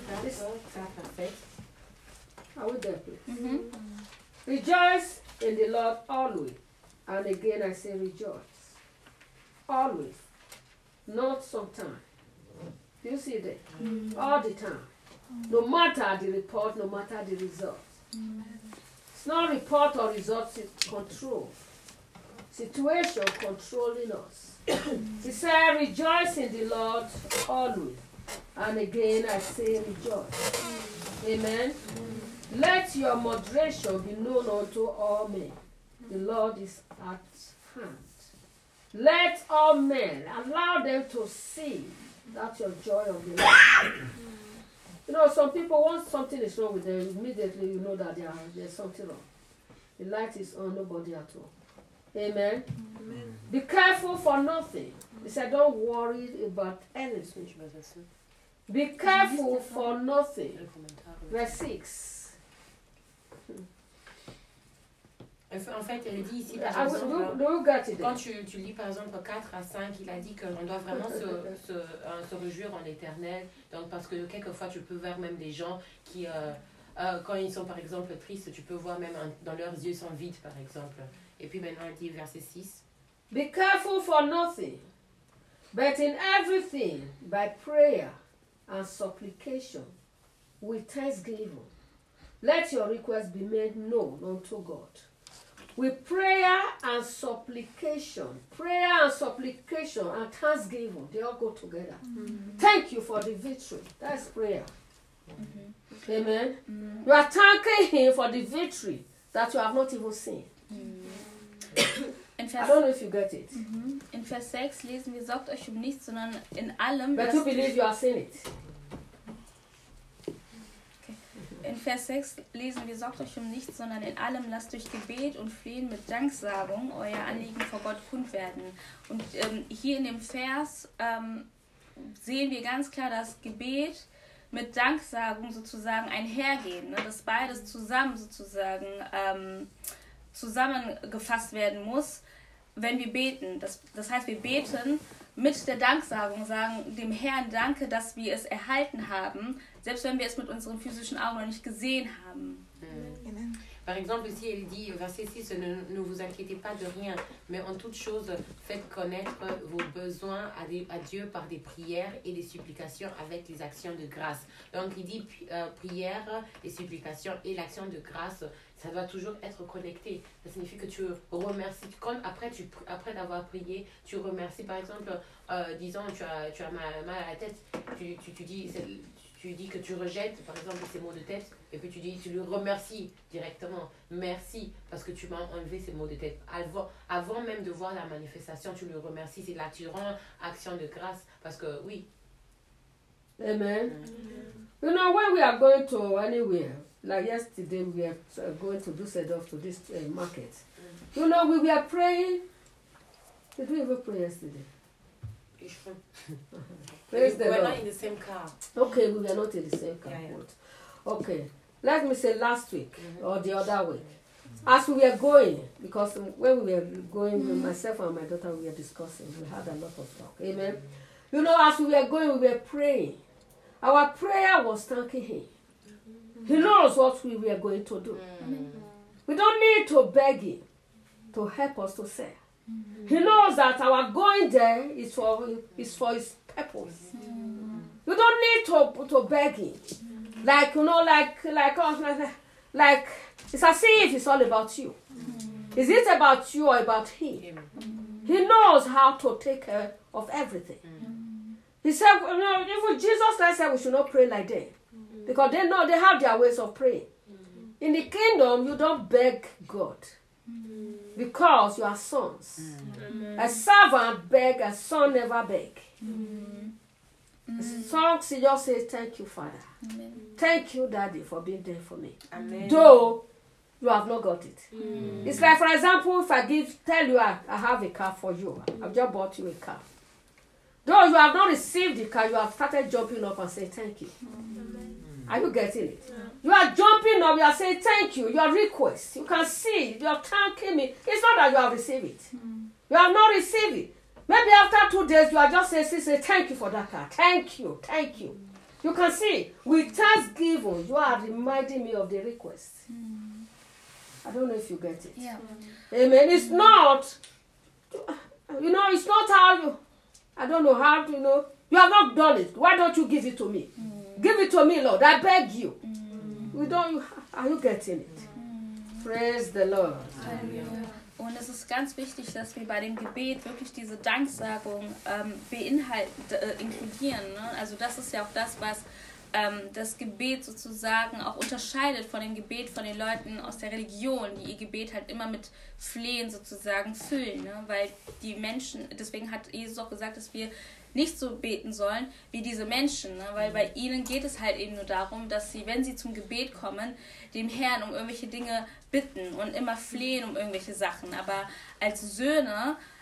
Are we there, please? Mhm. Rejoice in the Lord always. And again I say rejoice. Always, not sometime. Do you see that? Mm. All the time. Mm. No matter the report, no matter the result. Mm. It's not report or results, it's control. Situation controlling us. He said, rejoice in the Lord always. And again I say rejoice. Mm. Amen. Mm. Let your moderation be known unto all men. The Lord is at hand. Let all men, allow them to see that your joy of the Lord. You know, some people, once something is wrong with them, immediately you know that they are, there's something wrong. The light is on, nobody at all. Amen? Amen. Be careful for nothing. He said, don't worry about anything. Be careful for nothing. Verse six. En fait, elle dit ici, par I will- exemple, do, do you get it? quand tu, tu lis par exemple quatre à cinq, il a dit qu'on doit vraiment se, se, euh, se réjouir en éternel. Donc, parce que quelquefois, tu peux voir même des gens qui, euh, euh, quand ils sont par exemple tristes, tu peux voir même un- dans leurs yeux sont vides, par exemple. Et puis maintenant, il dit verset six. Be careful for nothing, but in everything, by prayer and supplication, with thanksgiving, let your requests be made known unto God. With prayer and supplication, prayer and supplication and thanksgiving, they all go together. Thank you for the victory. That's prayer. Amen. You are thanking Him for the victory that you have not even seen. In I Vers, don't know if you get it, Mhm. in Vers sechs lesen wir, sorgt euch um nichts, sondern in allem, but lasst, you believe you have seen it. in Vers sechs lesen wir, sorgt euch um nichts, sondern in allem lasst durch Gebet und Flehen mit Danksagung euer Anliegen vor Gott kund werden. Und ähm, hier in dem Vers ähm, sehen wir ganz klar, dass Gebet mit Danksagung sozusagen einhergehen, ne? Dass beides zusammen sozusagen ähm, zusammengefasst werden muss, wenn wir beten. Das, das heißt, wir beten mit der Danksagung, sagen dem Herrn Danke, dass wir es erhalten haben, selbst wenn wir es mit unseren physischen Augen noch nicht gesehen haben. Mm. Par exemple, ici, il dit, verset six, ne, ne vous inquiétez pas de rien, mais en toute chose, faites connaître vos besoins à, des, à Dieu par des prières et des supplications avec les actions de grâce. Donc, il dit euh, prière, les supplications et l'action de grâce, ça doit toujours être connecté. Ça signifie que tu remercies, quand, après, tu, après d'avoir prié, tu remercies, par exemple, euh, disons, tu as, tu as mal, mal à la tête, tu, tu, tu dis... Tu dis que tu rejettes, par exemple, ces maux de tête, et puis tu dis, tu lui remercies directement. Merci, parce que tu m'as enlevé ces maux de tête. Avant, avant même de voir la manifestation, tu lui remercies. C'est là que tu rends action de grâce, parce que oui. Amen. You know, when we are going to anywhere, like yesterday we were uh, going to Dusseldorf to this uh, market. You know, we were praying. Did we ever pray yesterday? Praise the We're Lord. not in the same car. Okay, we were not in the same car. Yeah, yeah. but- Okay, let me say last week Mhm. or the other week, as we were going, because when we were going, myself and my daughter, we were discussing. We had a lot of talk. Amen. You know, as we were going, we were praying. Our prayer was thanking Him. He knows what we were going to do. Mm. We don't need to beg Him to help us to sell. He knows that our going there is for is for His purpose. You don't need to to beg Him, like you know, like like us, like, like it's as if it's all about you. Is it about you or about Him? Amen. He knows how to take care of everything. He said, you know, even Jesus Christ said we should not pray like that. Because they know they have their ways of praying. In the kingdom, you don't beg God. Because you are sons. A servant beg, a son never beg. A son just says, thank you, Father. Amen. Thank you, Daddy, for being there for me. Amen. Though you have not got it. It's like, for example, if I give, tell you I, I have a car for you. I've just bought you a car. Though you have not received the car, you have started jumping up and saying thank you. Are you getting it? You are jumping up, you are saying thank you, your request. You can see, you are thanking me. It's not that you have received it. You have not received it. Maybe after two days, you are just saying, say, thank you for that car. Thank you, thank you. You can see, with thanksgiving, you are reminding me of the request. I don't know if you get it. Ja. Amen. It's not, you know, it's not how you, I don't know how to, you know, you have not done it. Why don't you give it to me? Give it to me, Lord. I beg you. We don't, you, are you getting it? Praise the Lord. Und es ist ganz wichtig, dass wir bei dem Gebet wirklich diese Danksagung ähm, beinhalten, äh, inkludieren. Ne? Also das ist ja auch das, was ähm, das Gebet sozusagen auch unterscheidet von dem Gebet von den Leuten aus der Religion, die ihr Gebet halt immer mit Flehen sozusagen füllen. Ne? Weil die Menschen, deswegen hat Jesus auch gesagt, dass wir nicht so beten sollen wie diese Menschen, ne? Weil bei ihnen geht es halt eben nur darum, dass sie, wenn sie zum Gebet kommen, dem Herrn um irgendwelche Dinge bitten und immer flehen um irgendwelche Sachen. Aber als Söhne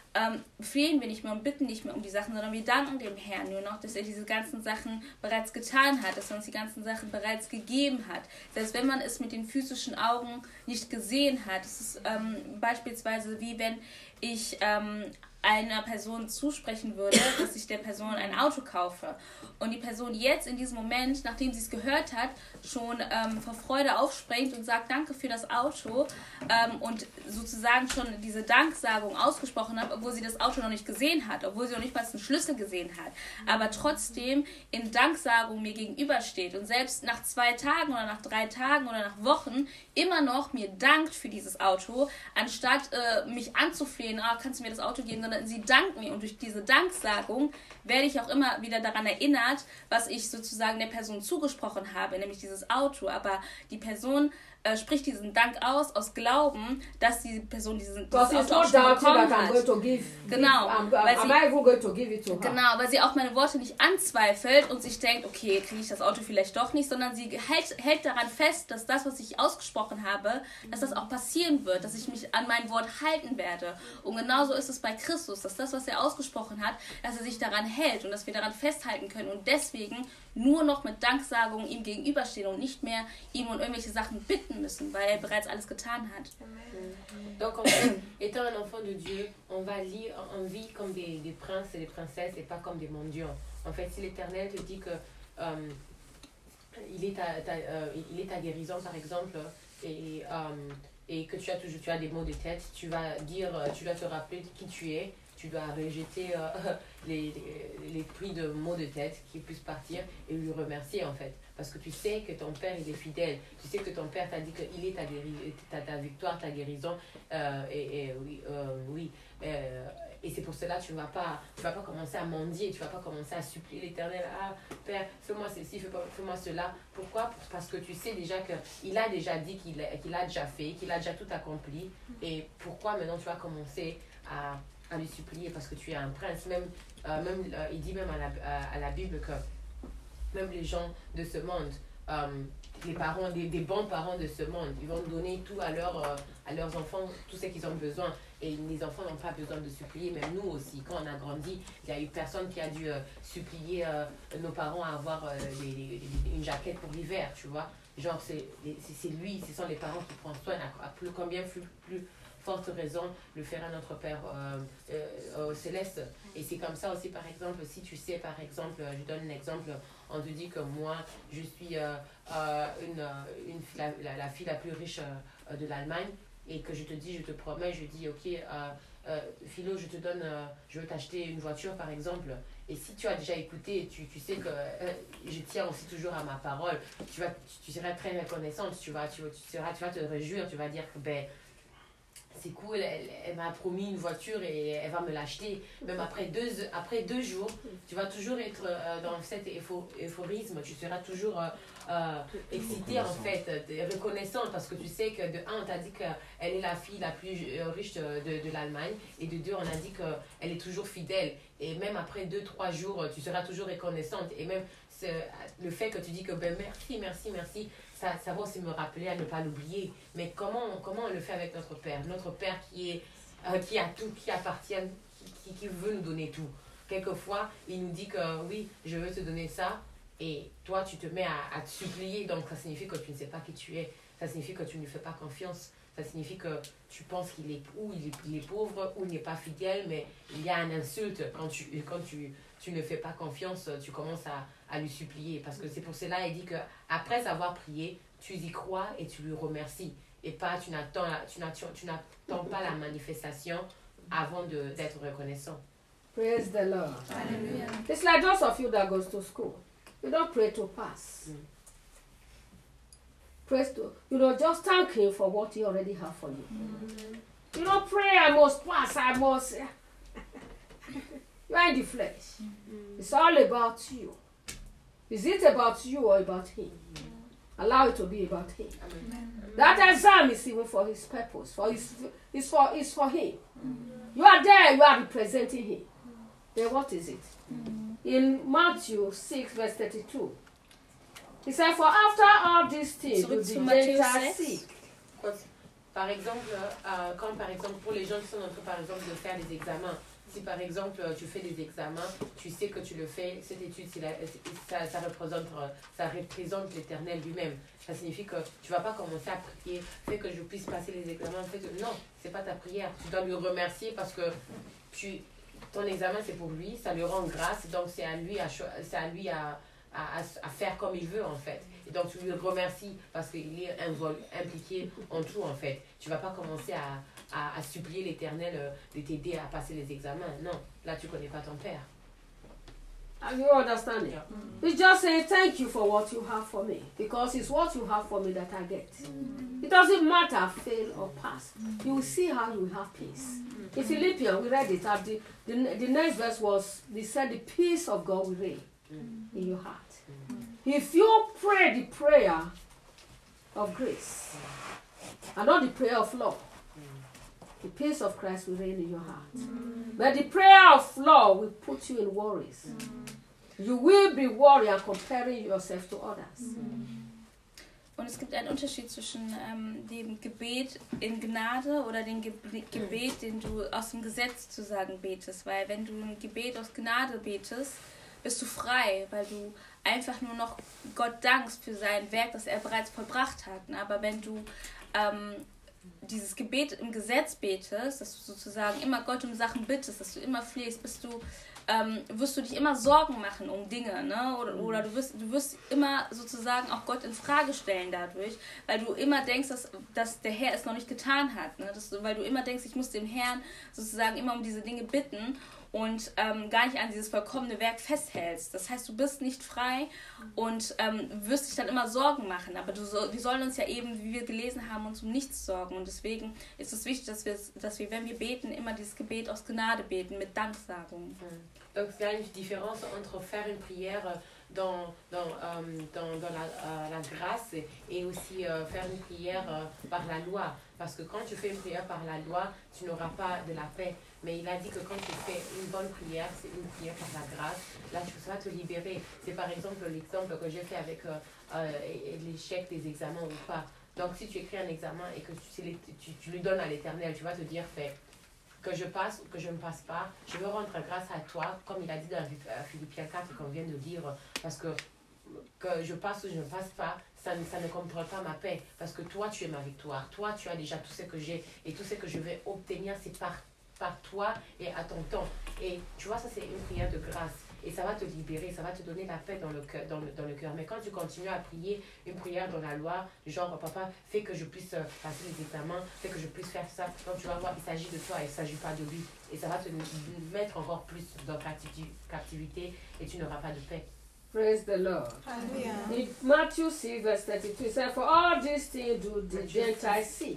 ähm, flehen wir nicht mehr und bitten nicht mehr um die Sachen, sondern wir danken dem Herrn nur noch, dass er diese ganzen Sachen bereits getan hat, dass er uns die ganzen Sachen bereits gegeben hat. Selbst wenn man es mit den physischen Augen nicht gesehen hat. Es ist ähm, beispielsweise wie wenn ich ähm, einer Person zusprechen würde, dass ich der Person ein Auto kaufe und die Person jetzt in diesem Moment, nachdem sie es gehört hat, schon ähm, vor Freude aufspringt und sagt, danke für das Auto ähm, und sozusagen schon diese Danksagung ausgesprochen hat, obwohl sie das Auto noch nicht gesehen hat, obwohl sie noch nicht mal einen Schlüssel gesehen hat, aber trotzdem in Danksagung mir gegenübersteht und selbst nach zwei Tagen oder nach drei Tagen oder nach Wochen immer noch mir dankt für dieses Auto, anstatt äh, mich anzuflehen, ah, kannst du mir das Auto geben, sondern sie dankt mir und durch diese Danksagung werde ich auch immer wieder daran erinnert, was ich sozusagen der Person zugesprochen habe, nämlich dieses Auto, aber die Person äh, spricht diesen Dank aus, aus Glauben, dass die Person diesen dieses Auto auch schon bekommen hat. Genau, weil sie, genau, weil sie auch meine Worte nicht anzweifelt und sich denkt, okay, kriege ich das Auto vielleicht doch nicht, sondern sie hält, hält daran fest, dass das, was ich ausgesprochen habe, dass das auch passieren wird, dass ich mich an mein Wort halten werde. Und genauso ist es bei Christus, dass das, was er ausgesprochen hat, dass er sich daran hält und dass wir daran festhalten können und deswegen nur noch mit Danksagung ihm gegenüberstehen und nicht mehr ihm um irgendwelche Sachen bitten müssen, weil er bereits alles getan hat. Donc en fait, étant un enfant de Dieu, on va lire, on vit comme des, des princes et des princesses et pas comme des mendiants. En fait, si l'Éternel te dit que euh, il, est ta, ta, euh, il est ta guérison par exemple et, euh, et que tu as toujours tu as des maux de tête, tu vas dire, tu dois te rappeler qui tu es. Tu dois rejeter euh, les, les, les prix de maux de tête qui puissent partir et lui remercier en fait. Parce que tu sais que ton père il est fidèle. Tu sais que ton père t'a dit qu'il est ta, guéri- ta, ta victoire, ta guérison. Euh, et, et oui, euh, oui. Euh, et c'est pour cela que tu ne vas pas, tu vas pas commencer à mendier, tu ne vas pas commencer à supplier l'Éternel. Ah, Père, fais-moi ceci, fais-moi, fais-moi cela. Pourquoi? Parce que tu sais déjà qu'il a déjà dit qu'il a, qu'il a déjà fait, qu'il a déjà tout accompli. Et pourquoi maintenant tu vas commencer à à lui supplier parce que tu es un prince. Même, euh, même euh, il dit même à la, à, à la Bible que même les gens de ce monde, euh, les parents, des, des bons parents de ce monde, ils vont donner tout à, leur, euh, à leurs enfants, tout ce qu'ils ont besoin. Et les enfants n'ont pas besoin de supplier, même nous aussi. Quand on a grandi, il y a eu personne qui a dû euh, supplier euh, nos parents à avoir euh, les, les, les, une jaquette pour l'hiver, tu vois. Genre, c'est, c'est, c'est lui, ce sont les parents qui prennent soin, à, à plus, combien plus, plus forte raison le faire à notre Père euh, euh, au céleste. Et c'est comme ça aussi, par exemple, si tu sais, par exemple, je donne un exemple, on te dit que moi, je suis euh, euh, une, une, la, la, la fille la plus riche euh, de l'Allemagne, et que je te dis, je te promets, je dis, ok, euh, euh, Philo, je te donne, euh, je veux t'acheter une voiture, par exemple. Et si tu as déjà écouté, tu, tu sais que euh, je tiens aussi toujours à ma parole, tu, vas, tu, tu seras très reconnaissante, tu vas, tu, tu, seras, tu vas te réjouir, tu vas dire que, ben, c'est cool, elle, elle m'a promis une voiture et elle va me l'acheter. Même après deux, après deux jours, tu vas toujours être euh, dans cet euphorisme, tu seras toujours euh, euh, excitée en fait, reconnaissante parce que tu sais que de un, on t'a dit qu'elle est la fille la plus riche de, de, de l'Allemagne et de deux, on a dit qu'elle est toujours fidèle. Et même après deux, trois jours, tu seras toujours reconnaissante. Et même le fait que tu dis que ben, merci, merci, merci, ça, ça va aussi me rappeler à ne pas l'oublier. Mais comment, comment on le fait avec notre Père? Notre Père qui, est, euh, qui a tout, qui appartient, qui, qui veut nous donner tout. Quelquefois, il nous dit que oui, je veux te donner ça. Et toi, tu te mets à, à te supplier. Donc, ça signifie que tu ne sais pas qui tu es. Ça signifie que tu ne lui fais pas confiance. Ça signifie que tu penses qu'il est, ou il est, il est pauvre, ou il n'est pas fidèle. Mais il y a une insulte quand tu, quand tu, tu ne fais pas confiance. Tu commences à, à lui supplier. Parce que c'est pour cela qu'il dit qu'après avoir prié, tu y crois et tu lui remercies. Et pas, tu n'attends, tu n'attends, tu n'attends pas la manifestation avant de, d'être reconnaissant. Praise the Lord. Hallelujah. It's like those of you that goes to school. You don't pray to pass. Mm. Praise to, you know, just thank Him for what He already has for you. Mm. You don't pray, I must pass, I must. You are in the flesh. Mm. It's all about you. Is it about you or about Him? Mm. Allow it to be about Him. Amen. That exam is even for His purpose. For his, it's, for, it's for Him. Mm. You are there, you are representing Him. Then what is it? Mm. In Matthew six, verse thirty-two, He said, for after all these things, So will the Gentiles seek. Par exemple, euh, quand par exemple, pour les gens qui sont en train, par exemple, de faire des examens, si par exemple tu fais des examens, tu sais que tu le fais, cette étude, c'est la, ça, ça représente, ça représente l'Éternel lui-même. Ça signifie que tu ne vas pas commencer à prier, fais que je puisse passer les examens, fais que... Non, ce n'est pas ta prière. Tu dois lui remercier parce que tu, ton examen, c'est pour lui, ça lui rend grâce, donc c'est à lui à, c'est à, lui à, à, à faire comme il veut, en fait. Et donc tu lui remercies parce qu'il est impliqué en tout, en fait. Tu ne vas pas commencer à... À, à supplier l'Éternel euh, de t'aider à passer les examens. Non, là tu connais pas ton père. Are you understanding? Yeah. Mm. He's just saying thank you for what you have for me, because it's what you have for me that I get. Mm. It doesn't matter fail or pass. Mm. You will see how you will have peace. Mm. In Philippians, we read it. At the, the the next verse was, they said, the peace of God will reign mm. in your heart. Mm. If you pray the prayer of grace mm. and not the prayer of law, the peace of Christ will reign in your heart. Mm. But the prayer of law will put you in worries. Mm. You will be worrying and comparing yourself to others. Mm. Und es gibt einen Unterschied zwischen ähm, dem Gebet in Gnade oder dem Ge Gebet, den du aus dem Gesetz zu sagen betest. Weil wenn du ein Gebet aus Gnade betest, bist du frei, weil du einfach nur noch Gott dankst für sein Werk, das er bereits vollbracht hat. Aber wenn du ähm, dieses Gebet im Gesetz betest, dass du sozusagen immer Gott um Sachen bittest, dass du immer flehst, bist du, ähm, wirst du dich immer Sorgen machen um Dinge, ne? Oder, oder du wirst, du wirst immer sozusagen auch Gott in Frage stellen dadurch, weil du immer denkst, dass, dass der Herr es noch nicht getan hat, ne? Dass du, weil du immer denkst, ich muss dem Herrn sozusagen immer um diese Dinge bitten und ähm, gar nicht an dieses vollkommene Werk festhältst. Das heißt, du bist nicht frei und ähm, wirst dich dann immer Sorgen machen. Aber du so, wir sollen uns ja eben, wie wir gelesen haben, uns um nichts sorgen. Und deswegen ist es wichtig, dass wir, dass wir, wenn wir beten, immer dieses Gebet aus Gnade beten, mit Danksagung. Donc il y a une différence entre faire une prière dans, dans, euh, dans, dans la, euh, la grâce et aussi euh, faire une prière euh, par la loi. Parce que quand tu fais une prière par la loi, tu n'auras pas de la paix. Mais il a dit que quand tu fais une bonne prière, c'est une prière par la grâce, là tu vas te libérer. C'est par exemple l'exemple que j'ai fait avec euh, euh, l'échec des examens ou pas. Donc si tu écris un examen et que tu, tu, tu lui donnes à l'Éternel, tu vas te dire, fait, que je passe ou que je ne passe pas, je veux rendre grâce à toi, comme il a dit dans Philippiens quatre qu'on vient de dire, parce que que je passe ou je ne passe pas, ça ne, ça ne comprend pas ma paix, parce que toi tu es ma victoire, toi tu as déjà tout ce que j'ai, et tout ce que je vais obtenir c'est par, par toi et à ton temps. Et tu vois, ça c'est une prière de grâce. Et ça va te libérer, ça va te donner la paix dans le cœur. Dans le, dans le cœur. Mais quand tu continues à prier une prière dans la loi, genre, papa, fais que je puisse passer les examens, fais que je puisse faire ça, donc tu vas voir, il s'agit de toi, il ne s'agit pas de lui. Et ça va te mettre encore plus dans captivité et tu n'auras pas de paix. Praise the Lord. Hallelujah. In Matthew six, verse thirty-two, it says, for all these things do the Gentiles seek.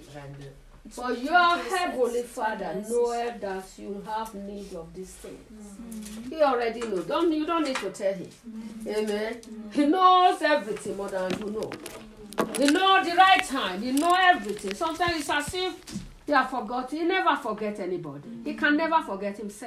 For your heavenly Father knoweth that you have need of these things. Mm-hmm. He already knows. Don't, you don't need to tell him. Mm-hmm. Amen. Mm-hmm. He knows everything more than you know. He knows the right time. He knows everything. Sometimes it's as if you have forgotten. He never forgets anybody. He can never forget himself.